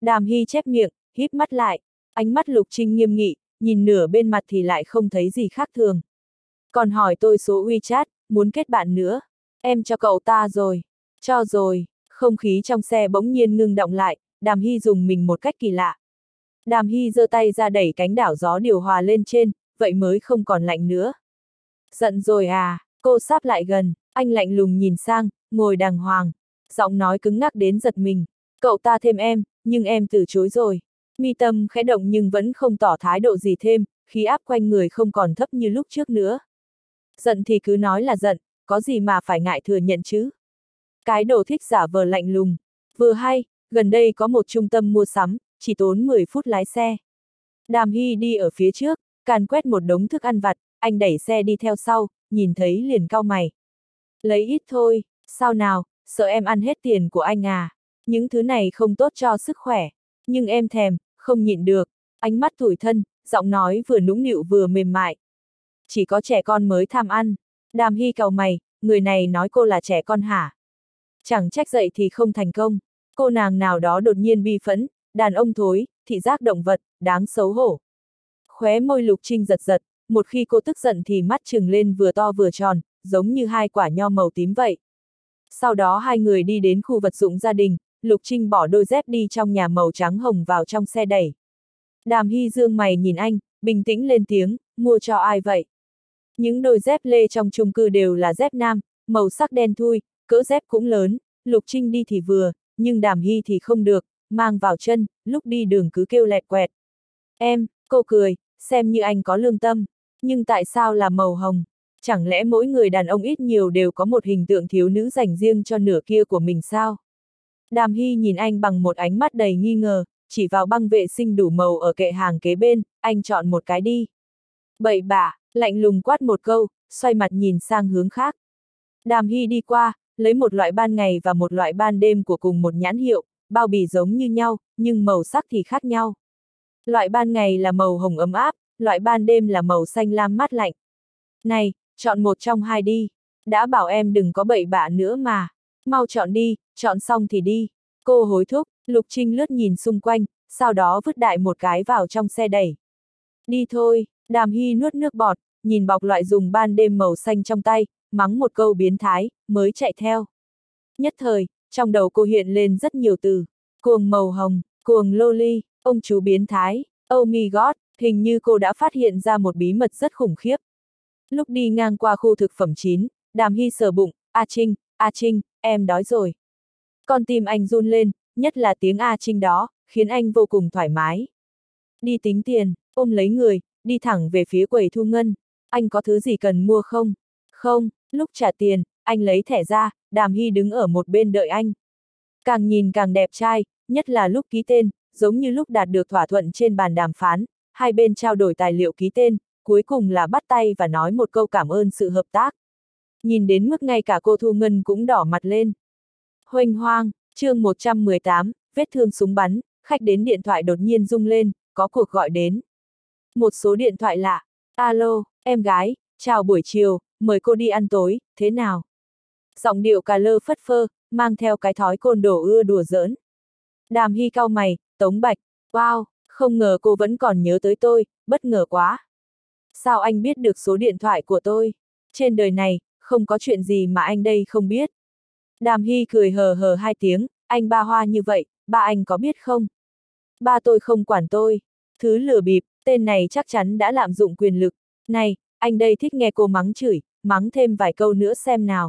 Đàm Hy chép miệng, híp mắt lại, ánh mắt Lục Trinh nghiêm nghị, nhìn nửa bên mặt thì lại không thấy gì khác thường. Còn hỏi tôi số WeChat, muốn kết bạn nữa. Em cho cậu ta rồi. Cho rồi. Không khí trong xe bỗng nhiên ngưng động lại, Đàm Hy dùng mình một cách kỳ lạ. Đàm Hy giơ tay ra đẩy cánh đảo gió điều hòa lên trên, vậy mới không còn lạnh nữa. Giận rồi à, cô sáp lại gần, anh lạnh lùng nhìn sang, ngồi đàng hoàng. Giọng nói cứng ngắc đến giật mình. Cậu ta thêm em, nhưng em từ chối rồi. Mi tâm khẽ động nhưng vẫn không tỏ thái độ gì thêm, khí áp quanh người không còn thấp như lúc trước nữa. Giận thì cứ nói là giận, có gì mà phải ngại thừa nhận chứ. Cái đồ thích giả vờ lạnh lùng. Vừa hay, gần đây có một trung tâm mua sắm, chỉ tốn mười phút lái xe. Đàm Hy đi ở phía trước, càn quét một đống thức ăn vặt, anh đẩy xe đi theo sau, nhìn thấy liền cau mày. Lấy ít thôi, sao nào, sợ em ăn hết tiền của anh à. Những thứ này không tốt cho sức khỏe. Nhưng em thèm, không nhịn được. Ánh mắt tủi thân, giọng nói vừa nũng nịu vừa mềm mại. Chỉ có trẻ con mới tham ăn. Đàm Hy cau mày, người này nói cô là trẻ con hả? Chẳng trách dậy thì không thành công. Cô nàng nào đó đột nhiên bi phẫn, đàn ông thối, thị giác động vật, đáng xấu hổ. Khóe môi Lục Trinh giật giật, một khi cô tức giận thì mắt trừng lên vừa to vừa tròn, giống như hai quả nho màu tím vậy. Sau đó hai người đi đến khu vật dụng gia đình, Lục Trinh bỏ đôi dép đi trong nhà màu trắng hồng vào trong xe đẩy. Đàm Hy dương mày nhìn anh, bình tĩnh lên tiếng, mua cho ai vậy? Những đôi dép lê trong chung cư đều là dép nam, màu sắc đen thui, cỡ dép cũng lớn, Lục Trinh đi thì vừa, nhưng Đàm Hy thì không được, mang vào chân, lúc đi đường cứ kêu lẹt quẹt. Em, cô cười, xem như anh có lương tâm, nhưng tại sao là màu hồng? Chẳng lẽ mỗi người đàn ông ít nhiều đều có một hình tượng thiếu nữ dành riêng cho nửa kia của mình sao? Đàm Hy nhìn anh bằng một ánh mắt đầy nghi ngờ, chỉ vào băng vệ sinh đủ màu ở kệ hàng kế bên, anh chọn một cái đi. Bậy bạ, lạnh lùng quát một câu, xoay mặt nhìn sang hướng khác. Đàm Hy đi qua, lấy một loại ban ngày và một loại ban đêm của cùng một nhãn hiệu, bao bì giống như nhau, nhưng màu sắc thì khác nhau. Loại ban ngày là màu hồng ấm áp, loại ban đêm là màu xanh lam mát lạnh. Này, chọn một trong hai đi. Đã bảo em đừng có bậy bạ nữa mà. Mau chọn đi, chọn xong thì đi. Cô hối thúc, Lục Trinh lướt nhìn xung quanh, sau đó vứt đại một cái vào trong xe đẩy. Đi thôi, Đàm Hy nuốt nước bọt, nhìn bọc loại dùng ban đêm màu xanh trong tay, mắng một câu biến thái, mới chạy theo. Nhất thời, trong đầu cô hiện lên rất nhiều từ. Cuồng màu hồng, cuồng loli, ông chú biến thái, oh my god, hình như cô đã phát hiện ra một bí mật rất khủng khiếp. Lúc đi ngang qua khu thực phẩm chín, Đàm Hy sờ bụng, A Trinh, A Trinh, em đói rồi. Con tim anh run lên, nhất là tiếng A Trinh đó, khiến anh vô cùng thoải mái. Đi tính tiền, ôm lấy người, đi thẳng về phía quầy thu ngân. Anh có thứ gì cần mua không? Không, lúc trả tiền, anh lấy thẻ ra, Đàm Hy đứng ở một bên đợi anh. Càng nhìn càng đẹp trai, nhất là lúc ký tên, giống như lúc đạt được thỏa thuận trên bàn đàm phán, hai bên trao đổi tài liệu ký tên, cuối cùng là bắt tay và nói một câu cảm ơn sự hợp tác. Nhìn đến mức ngay cả cô Thu Ngân cũng đỏ mặt lên. Huênh hoang, chương một trăm mười tám, vết thương súng bắn, khách đến điện thoại đột nhiên rung lên, có cuộc gọi đến. Một số điện thoại lạ, alo, em gái, chào buổi chiều, mời cô đi ăn tối, thế nào? Giọng điệu cà lơ phất phơ, mang theo cái thói côn đồ ưa đùa giỡn. Đàm Hy cau mày, Tống Bạch, wow, không ngờ cô vẫn còn nhớ tới tôi, bất ngờ quá. Sao anh biết được số điện thoại của tôi? Trên đời này, không có chuyện gì mà anh đây không biết. Đàm Hy cười hờ hờ hai tiếng, anh ba hoa như vậy, ba anh có biết không? Ba tôi không quản tôi. Thứ lừa bịp, tên này chắc chắn đã lạm dụng quyền lực. Này, anh đây thích nghe cô mắng chửi, mắng thêm vài câu nữa xem nào.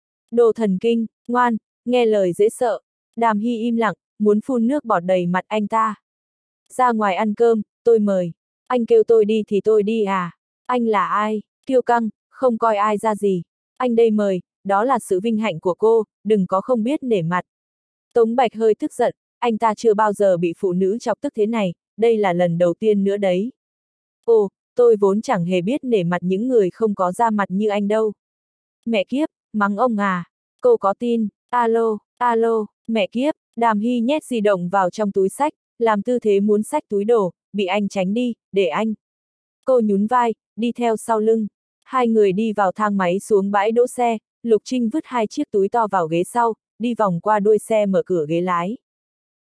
Đồ thần kinh, ngoan, nghe lời dễ sợ. Đàm Hy im lặng, muốn phun nước bọt đầy mặt anh ta. Ra ngoài ăn cơm, tôi mời. Anh kêu tôi đi thì tôi đi à? Anh là ai? Kiêu căng, không coi ai ra gì. Anh đây mời, đó là sự vinh hạnh của cô, đừng có không biết nể mặt. Tống Bạch hơi tức giận, anh ta chưa bao giờ bị phụ nữ chọc tức thế này, đây là lần đầu tiên nữa đấy. Ồ, tôi vốn chẳng hề biết nể mặt những người không có da mặt như anh đâu. Mẹ kiếp, mắng ông à? Cô có tin? Alo, alo, mẹ kiếp, Đàm Hy nhét di động vào trong túi xách, làm tư thế muốn xách túi đồ, bị anh tránh đi, để anh. Cô nhún vai, đi theo sau lưng. Hai người đi vào thang máy xuống bãi đỗ xe, Lục Trinh vứt hai chiếc túi to vào ghế sau, đi vòng qua đuôi xe mở cửa ghế lái.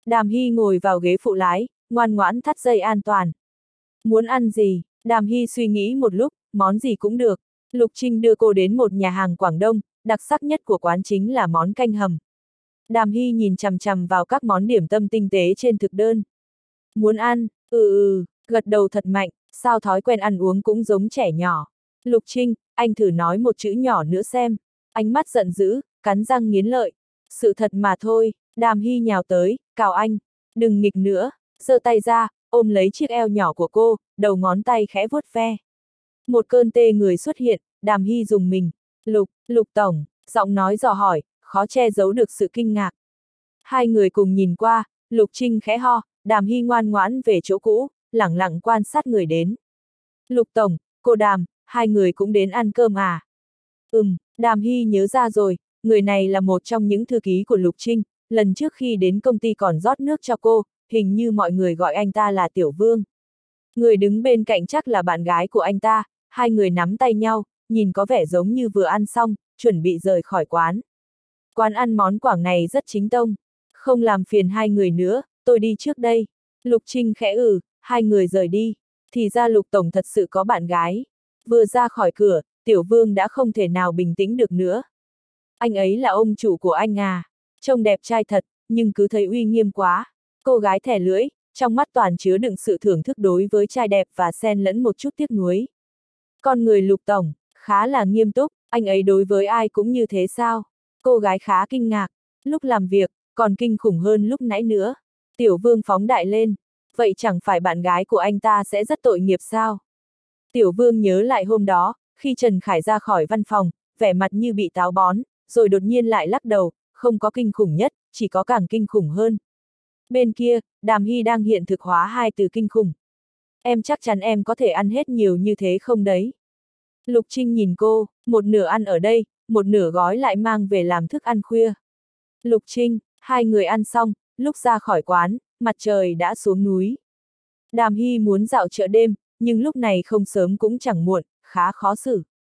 Đàm Hy ngồi vào ghế phụ lái, ngoan ngoãn thắt dây an toàn. Muốn ăn gì? Đàm Hy suy nghĩ một lúc, món gì cũng được. Lục Trinh đưa cô đến một nhà hàng Quảng Đông, đặc sắc nhất của quán chính là món canh hầm. Đàm Hy nhìn chằm chằm vào các món điểm tâm tinh tế trên thực đơn. Muốn ăn, ừ ừ, gật đầu thật mạnh, sao thói quen ăn uống cũng giống trẻ nhỏ. Lục Trinh, anh thử nói một chữ nhỏ nữa xem. Ánh mắt giận dữ, cắn răng nghiến lợi. Sự thật mà thôi. Đàm Hy nhào tới, cào anh. Đừng nghịch nữa, giơ tay ra, ôm lấy chiếc eo nhỏ của cô, đầu ngón tay khẽ vuốt ve. Một cơn tê người xuất hiện, Đàm Hy dùng mình. Lục, Lục Tổng, giọng nói dò hỏi, khó che giấu được sự kinh ngạc. Hai người cùng nhìn qua, Lục Trinh khẽ ho, Đàm Hy ngoan ngoãn về chỗ cũ, lẳng lặng quan sát người đến. Lục Tổng, cô Đàm, hai người cũng đến ăn cơm à? Ừm, Đàm Hy nhớ ra rồi, người này là một trong những thư ký của Lục Trinh, lần trước khi đến công ty còn rót nước cho cô, hình như mọi người gọi anh ta là Tiểu Vương. Người đứng bên cạnh chắc là bạn gái của anh ta, hai người nắm tay nhau, nhìn có vẻ giống như vừa ăn xong, chuẩn bị rời khỏi quán. Quán ăn món Quảng này rất chính tông. Không làm phiền hai người nữa, tôi đi trước đây. Lục Trinh khẽ ừ, hai người rời đi. Thì ra Lục Tổng thật sự có bạn gái. Vừa ra khỏi cửa, Tiểu Vương đã không thể nào bình tĩnh được nữa. Anh ấy là ông chủ của anh à. Trông đẹp trai thật, nhưng cứ thấy uy nghiêm quá. Cô gái thẻ lưỡi, trong mắt toàn chứa đựng sự thưởng thức đối với trai đẹp và xen lẫn một chút tiếc nuối. Con người Lục Tổng, khá là nghiêm túc, anh ấy đối với ai cũng như thế sao? Cô gái khá kinh ngạc, lúc làm việc, còn kinh khủng hơn lúc nãy nữa. Tiểu Vương phóng đại lên, vậy chẳng phải bạn gái của anh ta sẽ rất tội nghiệp sao? Tiểu Vương nhớ lại hôm đó, khi Trần Khải ra khỏi văn phòng, vẻ mặt như bị táo bón, rồi đột nhiên lại lắc đầu, không có kinh khủng nhất, chỉ có càng kinh khủng hơn. Bên kia, Đàm Hy đang hiện thực hóa hai từ kinh khủng. Em chắc chắn em có thể ăn hết nhiều như thế không đấy? Lục Trinh nhìn cô, một nửa ăn ở đây, một nửa gói lại mang về làm thức ăn khuya. Lục Trinh, hai người ăn xong, lúc ra khỏi quán, mặt trời đã xuống núi. Đàm Hy muốn dạo chợ đêm, nhưng lúc này không sớm cũng chẳng muộn, khá khó xử.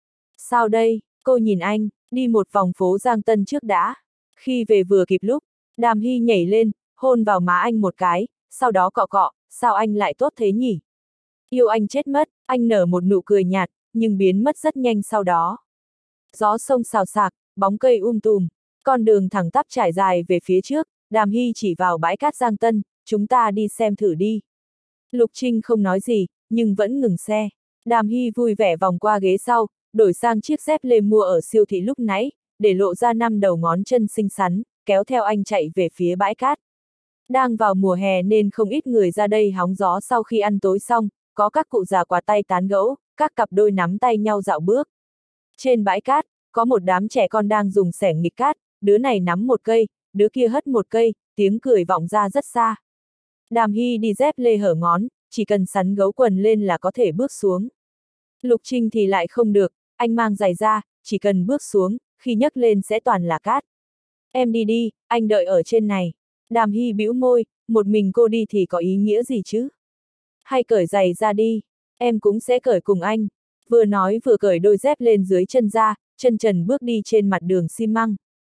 Sao đây, cô nhìn anh, đi một vòng phố Giang Tân trước đã. Khi về vừa kịp lúc, Đàm Hy nhảy lên, hôn vào má anh một cái, sau đó cọ cọ, sao anh lại tốt thế nhỉ? Yêu anh chết mất, anh nở một nụ cười nhạt, nhưng biến mất rất nhanh sau đó. Gió sông xào xạc, bóng cây um tùm, con đường thẳng tắp trải dài về phía trước, Đàm Hy chỉ vào bãi cát Giang Tân, chúng ta đi xem thử đi. Lục Trinh không nói gì, nhưng vẫn ngừng xe. Đàm Hy vui vẻ vòng qua ghế sau, đổi sang chiếc dép lê mua ở siêu thị lúc nãy, để lộ ra năm đầu ngón chân xinh xắn, kéo theo anh chạy về phía bãi cát. Đang vào mùa hè nên không ít người ra đây hóng gió sau khi ăn tối xong, có các cụ già quà tay tán gẫu, các cặp đôi nắm tay nhau dạo bước. Trên bãi cát, có một đám trẻ con đang dùng xẻng nghịch cát, đứa này nắm một cây, đứa kia hất một cây, tiếng cười vọng ra rất xa. Đàm Hy đi dép lê hở ngón, chỉ cần sắn gấu quần lên là có thể bước xuống. Lục Trinh thì lại không được, anh mang giày ra, chỉ cần bước xuống, khi nhấc lên sẽ toàn là cát. Em đi đi, anh đợi ở trên này. Đàm Hy bĩu môi, một mình cô đi thì có ý nghĩa gì chứ? Hay cởi giày ra đi, em cũng sẽ cởi cùng anh. Vừa nói vừa cởi đôi dép lên dưới chân ra, chân trần bước đi trên mặt đường xi măng.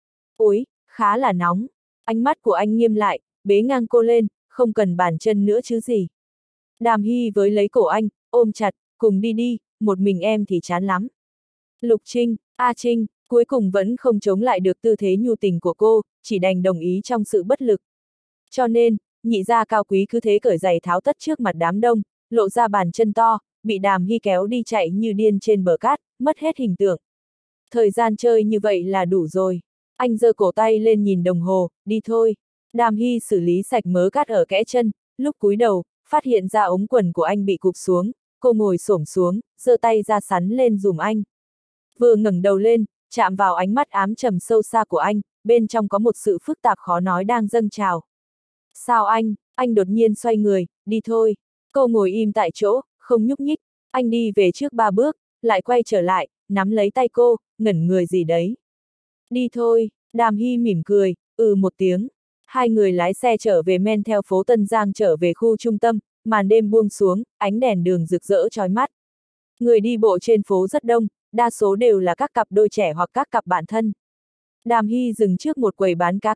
Ôi, khá là nóng. Ánh mắt của anh nghiêm lại, bế ngang cô lên, không cần bàn chân nữa chứ gì. Đàm Hy với lấy cổ anh, ôm chặt, cùng đi đi, một mình em thì chán lắm. Lục Trinh, A Trinh, cuối cùng vẫn không chống lại được tư thế nhu tình của cô, chỉ đành đồng ý trong sự bất lực. Cho nên, nhị gia cao quý cứ thế cởi giày tháo tất trước mặt đám đông, lộ ra bàn chân to, bị Đàm Hy kéo đi chạy như điên trên bờ cát, mất hết hình tượng. Thời gian chơi như vậy là đủ rồi. Anh giơ cổ tay lên nhìn đồng hồ, đi thôi. Đàm Hy xử lý sạch mớ cát ở kẽ chân, lúc cúi đầu, phát hiện ra ống quần của anh bị cụp xuống, cô ngồi xổm xuống, giơ tay ra sắn lên dùm anh. Vừa ngẩng đầu lên, chạm vào ánh mắt ám trầm sâu xa của anh, bên trong có một sự phức tạp khó nói đang dâng trào. Sao anh, anh đột nhiên xoay người, đi thôi. Cô ngồi im tại chỗ, không nhúc nhích, anh đi về trước ba bước, lại quay trở lại, nắm lấy tay cô, ngẩn người gì đấy. Đi thôi, Đàm Hy mỉm cười, ừ một tiếng. Hai người lái xe trở về men theo phố Tân Giang trở về khu trung tâm, màn đêm buông xuống, ánh đèn đường rực rỡ chói mắt. Người đi bộ trên phố rất đông, đa số đều là các cặp đôi trẻ hoặc các cặp bạn thân. Đàm Hy dừng trước một quầy bán cá cảnh,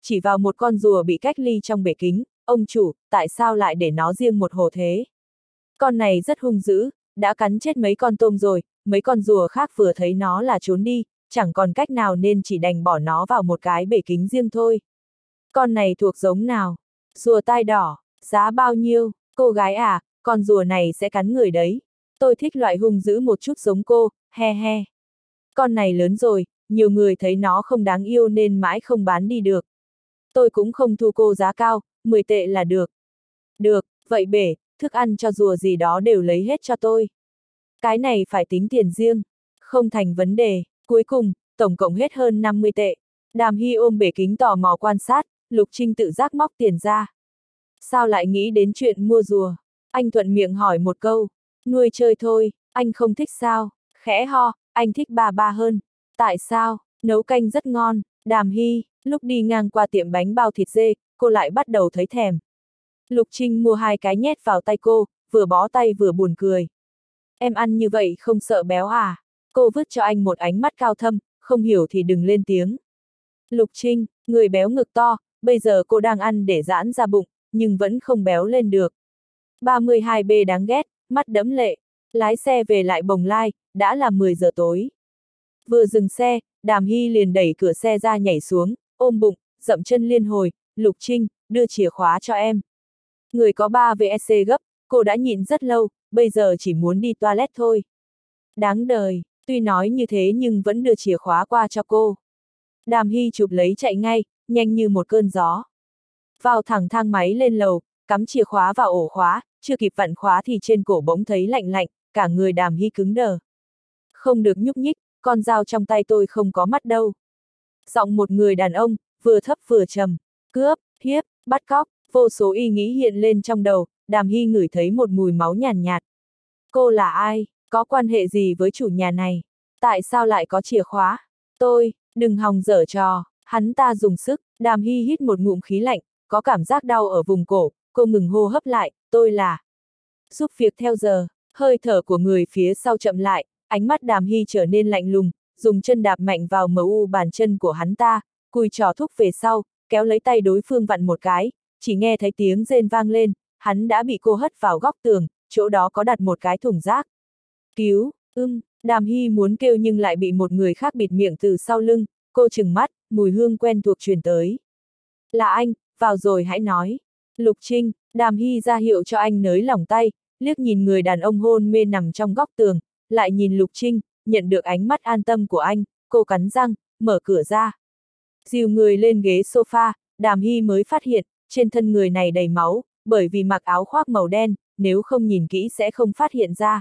chỉ vào một con rùa bị cách ly trong bể kính, ông chủ, tại sao lại để nó riêng một hồ thế? Con này rất hung dữ, đã cắn chết mấy con tôm rồi, mấy con rùa khác vừa thấy nó là trốn đi, chẳng còn cách nào nên chỉ đành bỏ nó vào một cái bể kính riêng thôi. Con này thuộc giống nào? Rùa tai đỏ, giá bao nhiêu? Cô gái à, con rùa này sẽ cắn người đấy. Tôi thích loại hung dữ một chút giống cô, he he. Con này lớn rồi, nhiều người thấy nó không đáng yêu nên mãi không bán đi được. Tôi cũng không thu cô giá cao, mười tệ là được. Được, vậy bể, thức ăn cho rùa gì đó đều lấy hết cho tôi. Cái này phải tính tiền riêng. Không thành vấn đề. Cuối cùng, tổng cộng hết hơn năm mươi tệ. Đàm Hy ôm bể kính tò mò quan sát, Lục Trinh tự giác móc tiền ra. Sao lại nghĩ đến chuyện mua rùa? Anh thuận miệng hỏi một câu. Nuôi chơi thôi, anh không thích sao? Khẽ ho, anh thích bà ba hơn. Tại sao? Nấu canh rất ngon. Đàm Hy, lúc đi ngang qua tiệm bánh bao thịt dê, cô lại bắt đầu thấy thèm. Lục Trinh mua hai cái nhét vào tay cô, vừa bó tay vừa buồn cười. Em ăn như vậy không sợ béo à? Cô vứt cho anh một ánh mắt cao thâm, không hiểu thì đừng lên tiếng. Lục Trinh, người béo ngực to, bây giờ cô đang ăn để giãn ra bụng, nhưng vẫn không béo lên được. ba mươi hai B đáng ghét, mắt đẫm lệ. Lái xe về lại Bồng Lai, đã là mười giờ tối. Vừa dừng xe, Đàm Hy liền đẩy cửa xe ra nhảy xuống, ôm bụng, dậm chân liên hồi, Lục Trinh, đưa chìa khóa cho em. Người có ba vê xê gấp, cô đã nhịn rất lâu, bây giờ chỉ muốn đi toilet thôi. Đáng đời, tuy nói như thế nhưng vẫn đưa chìa khóa qua cho cô. Đàm Hy chụp lấy chạy ngay, nhanh như một cơn gió. Vào thẳng thang máy lên lầu, cắm chìa khóa vào ổ khóa, chưa kịp vặn khóa thì trên cổ bỗng thấy lạnh lạnh, cả người Đàm Hy cứng đờ. Không được nhúc nhích, con dao trong tay tôi không có mắt đâu. Giọng một người đàn ông, vừa thấp vừa trầm, cướp, hiếp, bắt cóc, vô số ý nghĩ hiện lên trong đầu, Đàm Hy ngửi thấy một mùi máu nhàn nhạt. Cô là ai? Có quan hệ gì với chủ nhà này? Tại sao lại có chìa khóa? Tôi, đừng hòng dở trò, hắn ta dùng sức, Đàm Hy hít một ngụm khí lạnh, có cảm giác đau ở vùng cổ, cô ngừng hô hấp lại, tôi là. Giúp việc theo giờ, hơi thở của người phía sau chậm lại, ánh mắt Đàm Hy trở nên lạnh lùng, dùng chân đạp mạnh vào mờ u bàn chân của hắn ta, cùi trò thúc về sau, kéo lấy tay đối phương vặn một cái, chỉ nghe thấy tiếng rên vang lên, hắn đã bị cô hất vào góc tường, chỗ đó có đặt một cái thùng rác. Cứu, ưng, Đàm Hy muốn kêu nhưng lại bị một người khác bịt miệng từ sau lưng, cô trừng mắt, mùi hương quen thuộc truyền tới. Là anh, vào rồi hãy nói. Lục Trinh, Đàm Hy ra hiệu cho anh nới lỏng tay, liếc nhìn người đàn ông hôn mê nằm trong góc tường, lại nhìn Lục Trinh, nhận được ánh mắt an tâm của anh, cô cắn răng, mở cửa ra. Dìu người lên ghế sofa, Đàm Hy mới phát hiện, trên thân người này đầy máu, bởi vì mặc áo khoác màu đen, nếu không nhìn kỹ sẽ không phát hiện ra.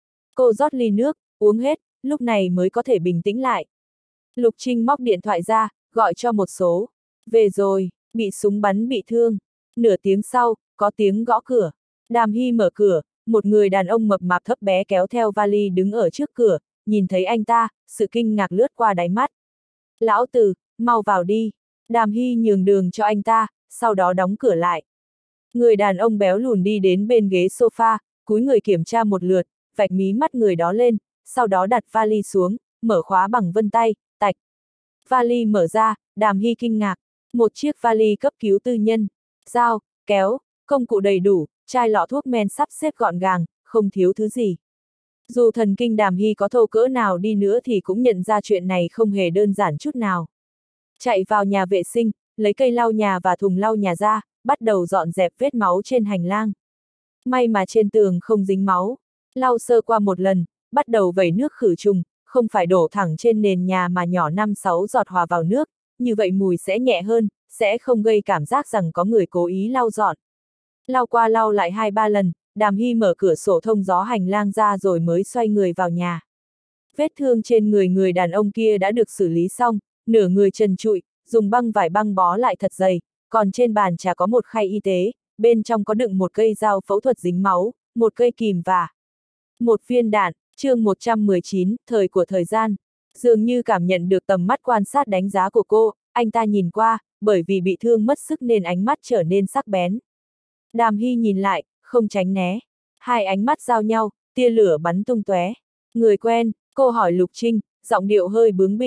Cô rót ly nước, uống hết, lúc này mới có thể bình tĩnh lại. Lục Trinh móc điện thoại ra, gọi cho một số. Về rồi, bị súng bắn bị thương. Nửa tiếng sau, có tiếng gõ cửa. Đàm Hy mở cửa, một người đàn ông mập mạp thấp bé kéo theo vali đứng ở trước cửa, nhìn thấy anh ta, sự kinh ngạc lướt qua đáy mắt. Lão Từ, mau vào đi. Đàm Hy nhường đường cho anh ta, sau đó đóng cửa lại. Người đàn ông béo lùn đi đến bên ghế sofa, cúi người kiểm tra một lượt, vạch mí mắt người đó lên, sau đó đặt vali xuống, mở khóa bằng vân tay, tạch. Vali mở ra, Đàm Hy kinh ngạc, một chiếc vali cấp cứu tư nhân, dao, kéo, công cụ đầy đủ, chai lọ thuốc men sắp xếp gọn gàng, không thiếu thứ gì. Dù thần kinh Đàm Hy có thô cỡ nào đi nữa thì cũng nhận ra chuyện này không hề đơn giản chút nào. Chạy vào nhà vệ sinh, lấy cây lau nhà và thùng lau nhà ra, bắt đầu dọn dẹp vết máu trên hành lang. May mà trên tường không dính máu, lau sơ qua một lần, bắt đầu vẩy nước khử trùng, không phải đổ thẳng trên nền nhà mà nhỏ năm sáu giọt hòa vào nước, như vậy mùi sẽ nhẹ hơn, sẽ không gây cảm giác rằng có người cố ý lau dọn. Lau qua lau lại hai ba lần, Đàm Hy mở cửa sổ thông gió hành lang ra rồi mới xoay người vào nhà. Vết thương trên người người đàn ông kia đã được xử lý xong, nửa người trần trụi, dùng băng vải băng bó lại thật dày, còn trên bàn trà có một khay y tế, bên trong có đựng một cây dao phẫu thuật dính máu, một cây kìm và một viên đạn. Chương một trăm mười chín, thời của thời gian. Dường như cảm nhận được tầm mắt quan sát đánh giá của cô, anh ta nhìn qua, bởi vì bị thương mất sức nên ánh mắt trở nên sắc bén. Đàm Hy nhìn lại, không tránh né. Hai ánh mắt giao nhau, tia lửa bắn tung tóe. Người quen, cô hỏi Lục Trinh, giọng điệu hơi bướng bỉnh.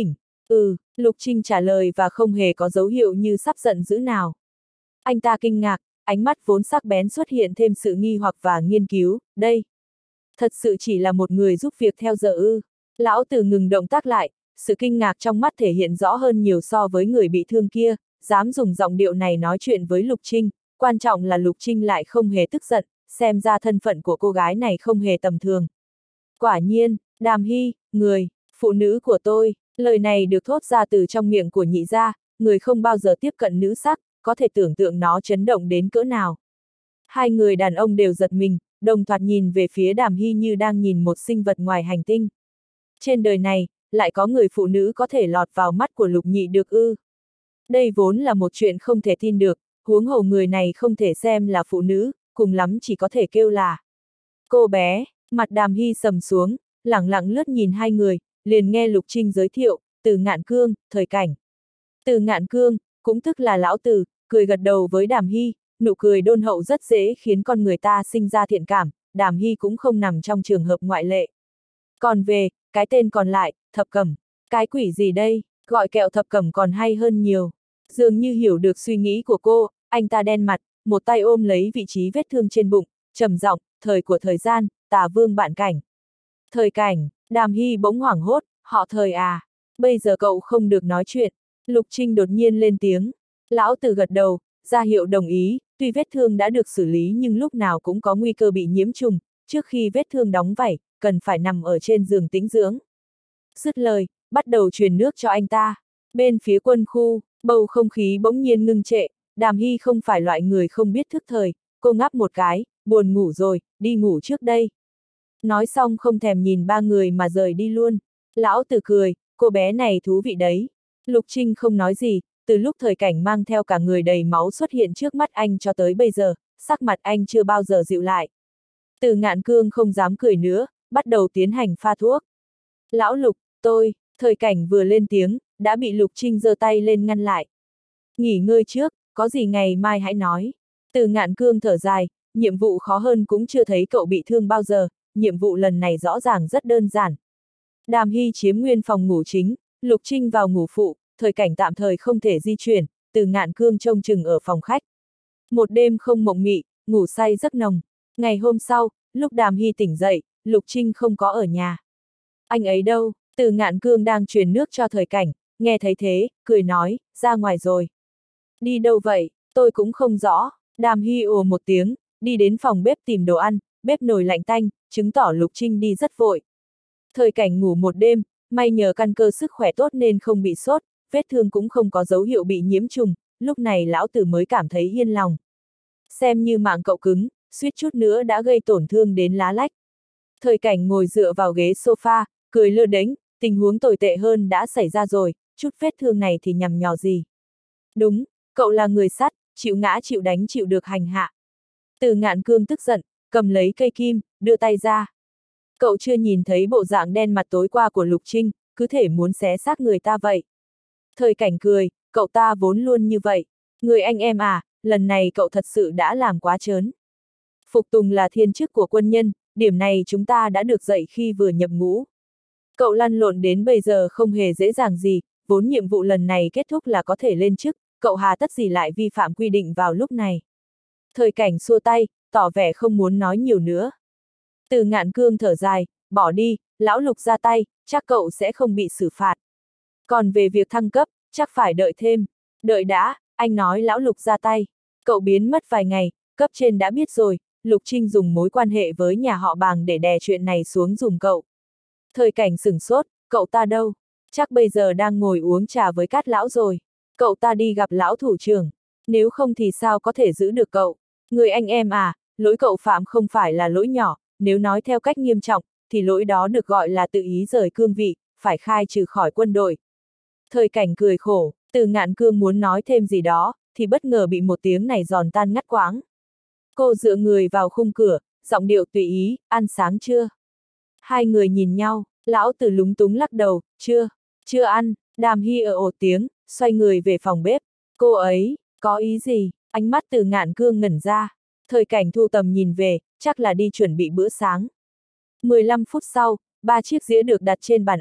Ừ, Lục Trinh trả lời và không hề có dấu hiệu như sắp giận dữ nào. Anh ta kinh ngạc, ánh mắt vốn sắc bén xuất hiện thêm sự nghi hoặc và nghiên cứu, đây. Thật sự chỉ là một người giúp việc theo giờ ư. Lão Tử ngừng động tác lại, sự kinh ngạc trong mắt thể hiện rõ hơn nhiều so với người bị thương kia, dám dùng giọng điệu này nói chuyện với Lục Trinh, quan trọng là Lục Trinh lại không hề tức giận, xem ra thân phận của cô gái này không hề tầm thường. Quả nhiên, Đàm Hy, người, phụ nữ của tôi, lời này được thốt ra từ trong miệng của nhị gia, người không bao giờ tiếp cận nữ sắc, có thể tưởng tượng nó chấn động đến cỡ nào. Hai người đàn ông đều giật mình, đồng thoạt nhìn về phía Đàm Hy như đang nhìn một sinh vật ngoài hành tinh. Trên đời này, lại có người phụ nữ có thể lọt vào mắt của Lục Nhị được ư. Đây vốn là một chuyện không thể tin được, huống hồ người này không thể xem là phụ nữ, cùng lắm chỉ có thể kêu là cô bé. Mặt Đàm Hy sầm xuống, lẳng lặng lướt nhìn hai người, liền nghe Lục Trinh giới thiệu, Từ Ngạn Cương, Thời Cảnh. Từ Ngạn Cương, cũng tức là Lão Từ, cười gật đầu với Đàm Hy, nụ cười đôn hậu rất dễ khiến con người ta sinh ra thiện cảm, Đàm Hy cũng không nằm trong trường hợp ngoại lệ. Còn về, cái tên còn lại, Thập Cẩm, cái quỷ gì đây, gọi kẹo Thập Cẩm còn hay hơn nhiều. Dường như hiểu được suy nghĩ của cô, anh ta đen mặt, một tay ôm lấy vị trí vết thương trên bụng, trầm giọng, thời của thời gian, Tà Vương Bạn Cảnh. Thời Cảnh, Đàm Hy bỗng hoảng hốt, họ Thời à, bây giờ cậu không được nói chuyện. Lục Trinh đột nhiên lên tiếng. Lão Tử gật đầu, ra hiệu đồng ý, tuy vết thương đã được xử lý nhưng lúc nào cũng có nguy cơ bị nhiễm trùng, trước khi vết thương đóng vảy, cần phải nằm ở trên giường tĩnh dưỡng. Dứt lời, bắt đầu truyền nước cho anh ta. Bên phía quân khu, bầu không khí bỗng nhiên ngưng trệ, Đàm Hy không phải loại người không biết thức thời, cô ngáp một cái, buồn ngủ rồi, đi ngủ trước đây. Nói xong không thèm nhìn ba người mà rời đi luôn. Lão Tử cười, cô bé này thú vị đấy. Lục Trinh không nói gì, từ lúc Thời Cảnh mang theo cả người đầy máu xuất hiện trước mắt anh cho tới bây giờ, sắc mặt anh chưa bao giờ dịu lại. Từ Ngạn Cương không dám cười nữa, bắt đầu tiến hành pha thuốc. Lão Lục, tôi, Thời Cảnh vừa lên tiếng, đã bị Lục Trinh giơ tay lên ngăn lại. Nghỉ ngơi trước, có gì ngày mai hãy nói. Từ Ngạn Cương thở dài, nhiệm vụ khó hơn cũng chưa thấy cậu bị thương bao giờ, nhiệm vụ lần này rõ ràng rất đơn giản. Đàm Hy chiếm nguyên phòng ngủ chính, Lục Trinh vào ngủ phụ, Thời Cảnh tạm thời không thể di chuyển, Từ Ngạn Cương trông chừng ở phòng khách. Một đêm không mộng mị, ngủ say giấc nồng. Ngày hôm sau, lúc Đàm Hy tỉnh dậy, Lục Trinh không có ở nhà. Anh ấy đâu? Từ Ngạn Cương đang truyền nước cho Thời Cảnh, nghe thấy thế, cười nói, ra ngoài rồi. Đi đâu vậy? Tôi cũng không rõ. Đàm Hy ồ một tiếng, đi đến phòng bếp tìm đồ ăn, bếp nồi lạnh tanh, chứng tỏ Lục Trinh đi rất vội. Thời Cảnh ngủ một đêm, may nhờ căn cơ sức khỏe tốt nên không bị sốt, vết thương cũng không có dấu hiệu bị nhiễm trùng, lúc này lão tử mới cảm thấy yên lòng. Xem như mạng cậu cứng, suýt chút nữa đã gây tổn thương đến lá lách. Thời Cảnh ngồi dựa vào ghế sofa, cười lơ đễnh, tình huống tồi tệ hơn đã xảy ra rồi, chút vết thương này thì nhằm nhò gì. Đúng, cậu là người sắt, chịu ngã chịu đánh chịu được hành hạ. Từ Ngạn Cương tức giận, cầm lấy cây kim, đưa tay ra. Cậu chưa nhìn thấy bộ dạng đen mặt tối qua của Lục Trinh, cứ thể muốn xé xác người ta vậy. Thời Cảnh cười, cậu ta vốn luôn như vậy. Người anh em à, lần này cậu thật sự đã làm quá trớn. Phục tùng là thiên chức của quân nhân, điểm này chúng ta đã được dạy khi vừa nhập ngũ. Cậu lăn lộn đến bây giờ không hề dễ dàng gì, vốn nhiệm vụ lần này kết thúc là có thể lên chức, cậu hà tất gì lại vi phạm quy định vào lúc này. Thời Cảnh xua tay, tỏ vẻ không muốn nói nhiều nữa. Từ Ngạn Cương thở dài, bỏ đi, lão Lục ra tay, chắc cậu sẽ không bị xử phạt. Còn về việc thăng cấp, chắc phải đợi thêm. Đợi đã, anh nói lão Lục ra tay. Cậu biến mất vài ngày, cấp trên đã biết rồi, Lục Trinh dùng mối quan hệ với nhà họ Bàng để đè chuyện này xuống dùm cậu. Thời Cảnh sửng sốt, cậu ta đâu? Chắc bây giờ đang ngồi uống trà với Cát lão rồi. Cậu ta đi gặp lão thủ trưởng. Nếu không thì sao có thể giữ được cậu? Người anh em à, lỗi cậu phạm không phải là lỗi nhỏ, nếu nói theo cách nghiêm trọng, thì lỗi đó được gọi là tự ý rời cương vị, phải khai trừ khỏi quân đội. Thời Cảnh cười khổ, Từ Ngạn Cương muốn nói thêm gì đó, thì bất ngờ bị một tiếng này giòn tan ngắt quãng. Cô dựa người vào khung cửa, giọng điệu tùy ý, ăn sáng chưa? Hai người nhìn nhau, lão Tử lúng túng lắc đầu, chưa, chưa ăn. Đàm Hy ở ồ tiếng, xoay người về phòng bếp. Cô ấy, có ý gì? Ánh mắt Từ Ngạn Cương ngẩn ra. Thời Cảnh thu tầm nhìn về, chắc là đi chuẩn bị bữa sáng. mười lăm phút sau, ba chiếc dĩa được đặt trên bàn ăn,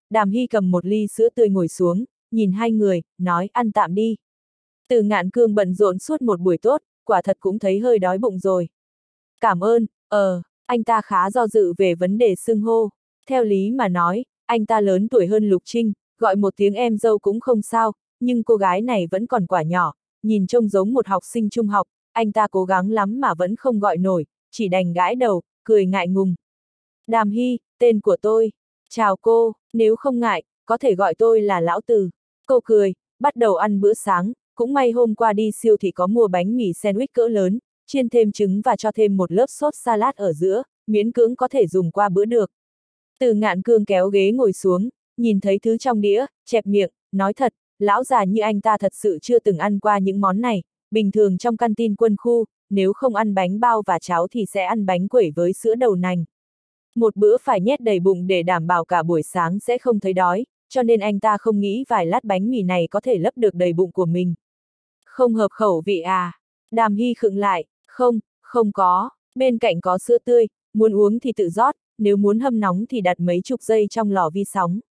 Đàm Hy cầm một ly sữa tươi ngồi xuống, nhìn hai người, nói ăn tạm đi. Từ Ngạn Cương bận rộn suốt một buổi tốt, quả thật cũng thấy hơi đói bụng rồi. Cảm ơn, ờ, anh ta khá do dự về vấn đề xưng hô. Theo lý mà nói, anh ta lớn tuổi hơn Lục Trinh, gọi một tiếng em dâu cũng không sao, nhưng cô gái này vẫn còn quả nhỏ, nhìn trông giống một học sinh trung học, anh ta cố gắng lắm mà vẫn không gọi nổi, chỉ đành gãi đầu, cười ngại ngùng. Đàm Hy, tên của tôi. Chào cô, nếu không ngại, có thể gọi tôi là Lão Từ. Cô cười, bắt đầu ăn bữa sáng, cũng may hôm qua đi siêu thị có mua bánh mì sandwich cỡ lớn, chiên thêm trứng và cho thêm một lớp sốt salad ở giữa, miễn cưỡng có thể dùng qua bữa được. Từ Ngạn Cương kéo ghế ngồi xuống, nhìn thấy thứ trong đĩa, chẹp miệng, nói thật, lão già như anh ta thật sự chưa từng ăn qua những món này, bình thường trong canteen quân khu, nếu không ăn bánh bao và cháo thì sẽ ăn bánh quẩy với sữa đậu nành. Một bữa phải nhét đầy bụng để đảm bảo cả buổi sáng sẽ không thấy đói, cho nên anh ta không nghĩ vài lát bánh mì này có thể lấp được đầy bụng của mình. Không hợp khẩu vị à? Đàm Hy khựng lại, không, không có, bên cạnh có sữa tươi, muốn uống thì tự rót, nếu muốn hâm nóng thì đặt mấy chục giây trong lò vi sóng.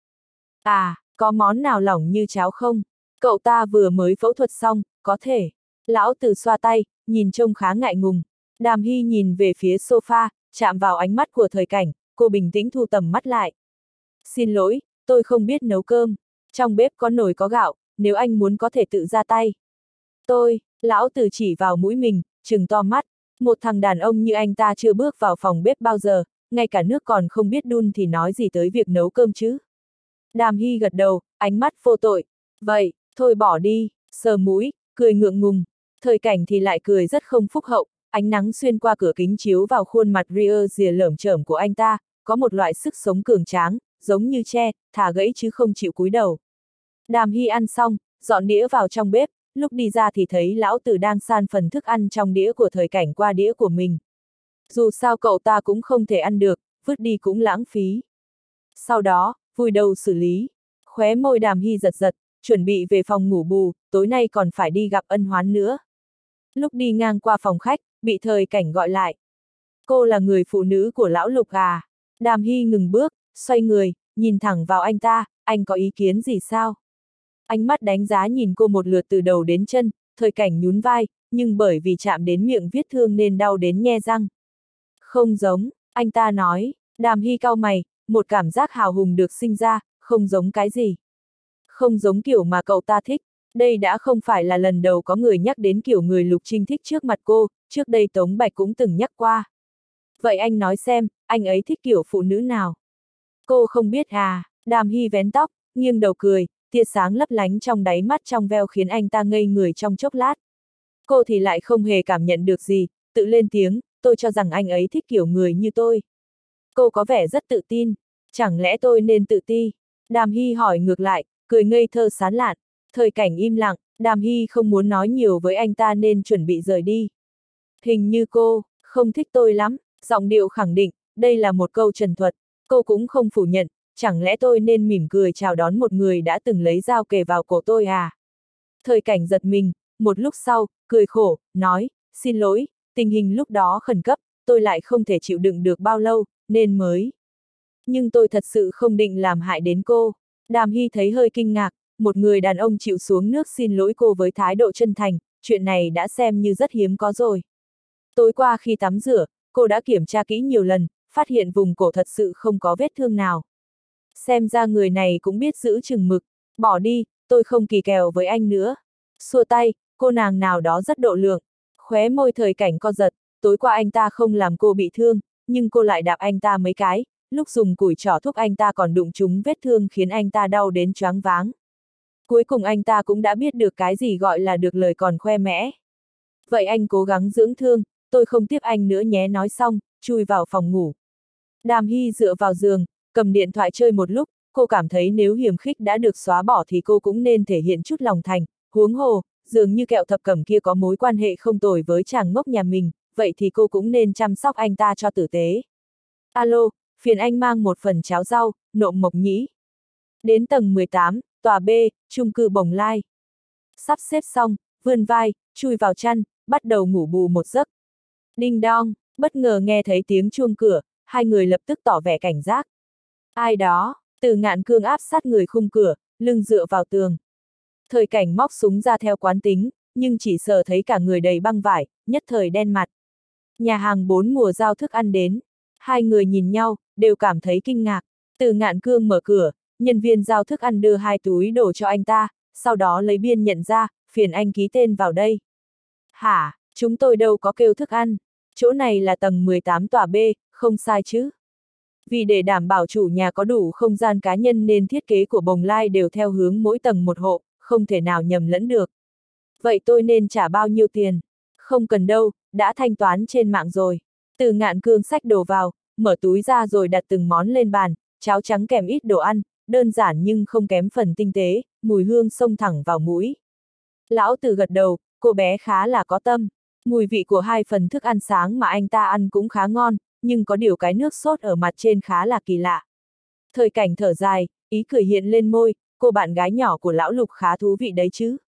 À, có món nào lỏng như cháo không? Cậu ta vừa mới phẫu thuật xong, có thể. Lão Từ xoa tay, nhìn trông khá ngại ngùng. Đàm Hy nhìn về phía sofa, chạm vào ánh mắt của Thời Cảnh, cô bình tĩnh thu tầm mắt lại. Xin lỗi, tôi không biết nấu cơm. Trong bếp có nồi có gạo, nếu anh muốn có thể tự ra tay. Tôi, Lão Từ chỉ vào mũi mình, trừng to mắt. Một thằng đàn ông như anh ta chưa bước vào phòng bếp bao giờ, ngay cả nước còn không biết đun thì nói gì tới việc nấu cơm chứ. Đàm Hy gật đầu, ánh mắt vô tội. Vậy, thôi bỏ đi, sờ mũi, cười ngượng ngùng. Thời Cảnh thì lại cười rất không phúc hậu, ánh nắng xuyên qua cửa kính chiếu vào khuôn mặt ria rìa lởm chởm của anh ta, có một loại sức sống cường tráng, giống như tre, thả gãy chứ không chịu cúi đầu. Đàm Hy ăn xong, dọn đĩa vào trong bếp, lúc đi ra thì thấy Lão Tử đang san phần thức ăn trong đĩa của Thời Cảnh qua đĩa của mình. Dù sao cậu ta cũng không thể ăn được, vứt đi cũng lãng phí. Sau đó, vùi đầu xử lý. Khóe môi Đàm Hy giật giật, chuẩn bị về phòng ngủ bù, tối nay còn phải đi gặp Ân Hoán nữa. Lúc đi ngang qua phòng khách, bị Thời Cảnh gọi lại. Cô là người phụ nữ của Lão Lục à? Đàm Hy ngừng bước, xoay người, nhìn thẳng vào anh ta, anh có ý kiến gì sao? Ánh mắt đánh giá nhìn cô một lượt từ đầu đến chân, Thời Cảnh nhún vai, nhưng bởi vì chạm đến miệng vết thương nên đau đến nhe răng. Không giống, anh ta nói. Đàm Hy cau mày, một cảm giác hào hùng được sinh ra, không giống cái gì. Không giống kiểu mà cậu ta thích, đây đã không phải là lần đầu có người nhắc đến kiểu người Lục Trinh thích trước mặt cô, trước đây Tống Bạch cũng từng nhắc qua. Vậy anh nói xem, anh ấy thích kiểu phụ nữ nào? Cô không biết à? Đàm Hy vén tóc, nghiêng đầu cười, tia sáng lấp lánh trong đáy mắt trong veo khiến anh ta ngây người trong chốc lát. Cô thì lại không hề cảm nhận được gì, tự lên tiếng, tôi cho rằng anh ấy thích kiểu người như tôi. Cô có vẻ rất tự tin, chẳng lẽ tôi nên tự ti? Đàm Hy hỏi ngược lại, cười ngây thơ sán lạn. Thời Cảnh im lặng, Đàm Hy không muốn nói nhiều với anh ta nên chuẩn bị rời đi. Hình như cô không thích tôi lắm, giọng điệu khẳng định, đây là một câu trần thuật, cô cũng không phủ nhận, chẳng lẽ tôi nên mỉm cười chào đón một người đã từng lấy dao kề vào cổ tôi à? Thời Cảnh giật mình, một lúc sau, cười khổ, nói, xin lỗi, tình hình lúc đó khẩn cấp, tôi lại không thể chịu đựng được bao lâu, nên mới. Nhưng tôi thật sự không định làm hại đến cô. Đàm Hy thấy hơi kinh ngạc, một người đàn ông chịu xuống nước xin lỗi cô với thái độ chân thành, chuyện này đã xem như rất hiếm có rồi. Tối qua khi tắm rửa, cô đã kiểm tra kỹ nhiều lần, phát hiện vùng cổ thật sự không có vết thương nào. Xem ra người này cũng biết giữ chừng mực, bỏ đi, tôi không kỳ kèo với anh nữa. Xua tay, cô nàng nào đó rất độ lượng, khóe môi Thời Cảnh co giật, tối qua anh ta không làm cô bị thương, nhưng cô lại đạp anh ta mấy cái, lúc dùng củi trỏ thúc anh ta còn đụng trúng vết thương khiến anh ta đau đến choáng váng. Cuối cùng anh ta cũng đã biết được cái gì gọi là được lời còn khoe mẽ. Vậy anh cố gắng dưỡng thương, tôi không tiếp anh nữa nhé, nói xong, chui vào phòng ngủ. Đàm Hy dựa vào giường, cầm điện thoại chơi một lúc, cô cảm thấy nếu hiềm khích đã được xóa bỏ thì cô cũng nên thể hiện chút lòng thành, huống hồ, dường như kẹo thập cẩm kia có mối quan hệ không tồi với chàng ngốc nhà mình, vậy thì cô cũng nên chăm sóc anh ta cho tử tế. Alo, phiền anh mang một phần cháo rau, nộm mộc nhĩ. Đến tầng mười tám, tòa B, chung cư Bồng Lai. Sắp xếp xong, vươn vai, chui vào chăn, bắt đầu ngủ bù một giấc. Đinh đong, bất ngờ nghe thấy tiếng chuông cửa, hai người lập tức tỏ vẻ cảnh giác. Ai đó, Từ Ngạn Cương áp sát người khung cửa, lưng dựa vào tường. Thời Cảnh móc súng ra theo quán tính, nhưng chỉ sợ thấy cả người đầy băng vải, nhất thời đen mặt. Nhà hàng bốn mùa giao thức ăn đến. Hai người nhìn nhau, đều cảm thấy kinh ngạc. Từ Ngạn Cương mở cửa, nhân viên giao thức ăn đưa hai túi đồ cho anh ta, sau đó lấy biên nhận ra, phiền anh ký tên vào đây. Hả, chúng tôi đâu có kêu thức ăn. Chỗ này là tầng mười tám tòa B, không sai chứ. Vì để đảm bảo chủ nhà có đủ không gian cá nhân nên thiết kế của Bồng Lai đều theo hướng mỗi tầng một hộ, không thể nào nhầm lẫn được. Vậy tôi nên trả bao nhiêu tiền? Không cần đâu, đã thanh toán trên mạng rồi. Từ Ngạn Cương xách đồ vào, mở túi ra rồi đặt từng món lên bàn, cháo trắng kèm ít đồ ăn, đơn giản nhưng không kém phần tinh tế, mùi hương xông thẳng vào mũi. Lão Từ gật đầu, cô bé khá là có tâm. Mùi vị của hai phần thức ăn sáng mà anh ta ăn cũng khá ngon, nhưng có điều cái nước sốt ở mặt trên khá là kỳ lạ. Thời Cảnh thở dài, ý cười hiện lên môi, cô bạn gái nhỏ của lão Lục khá thú vị đấy chứ.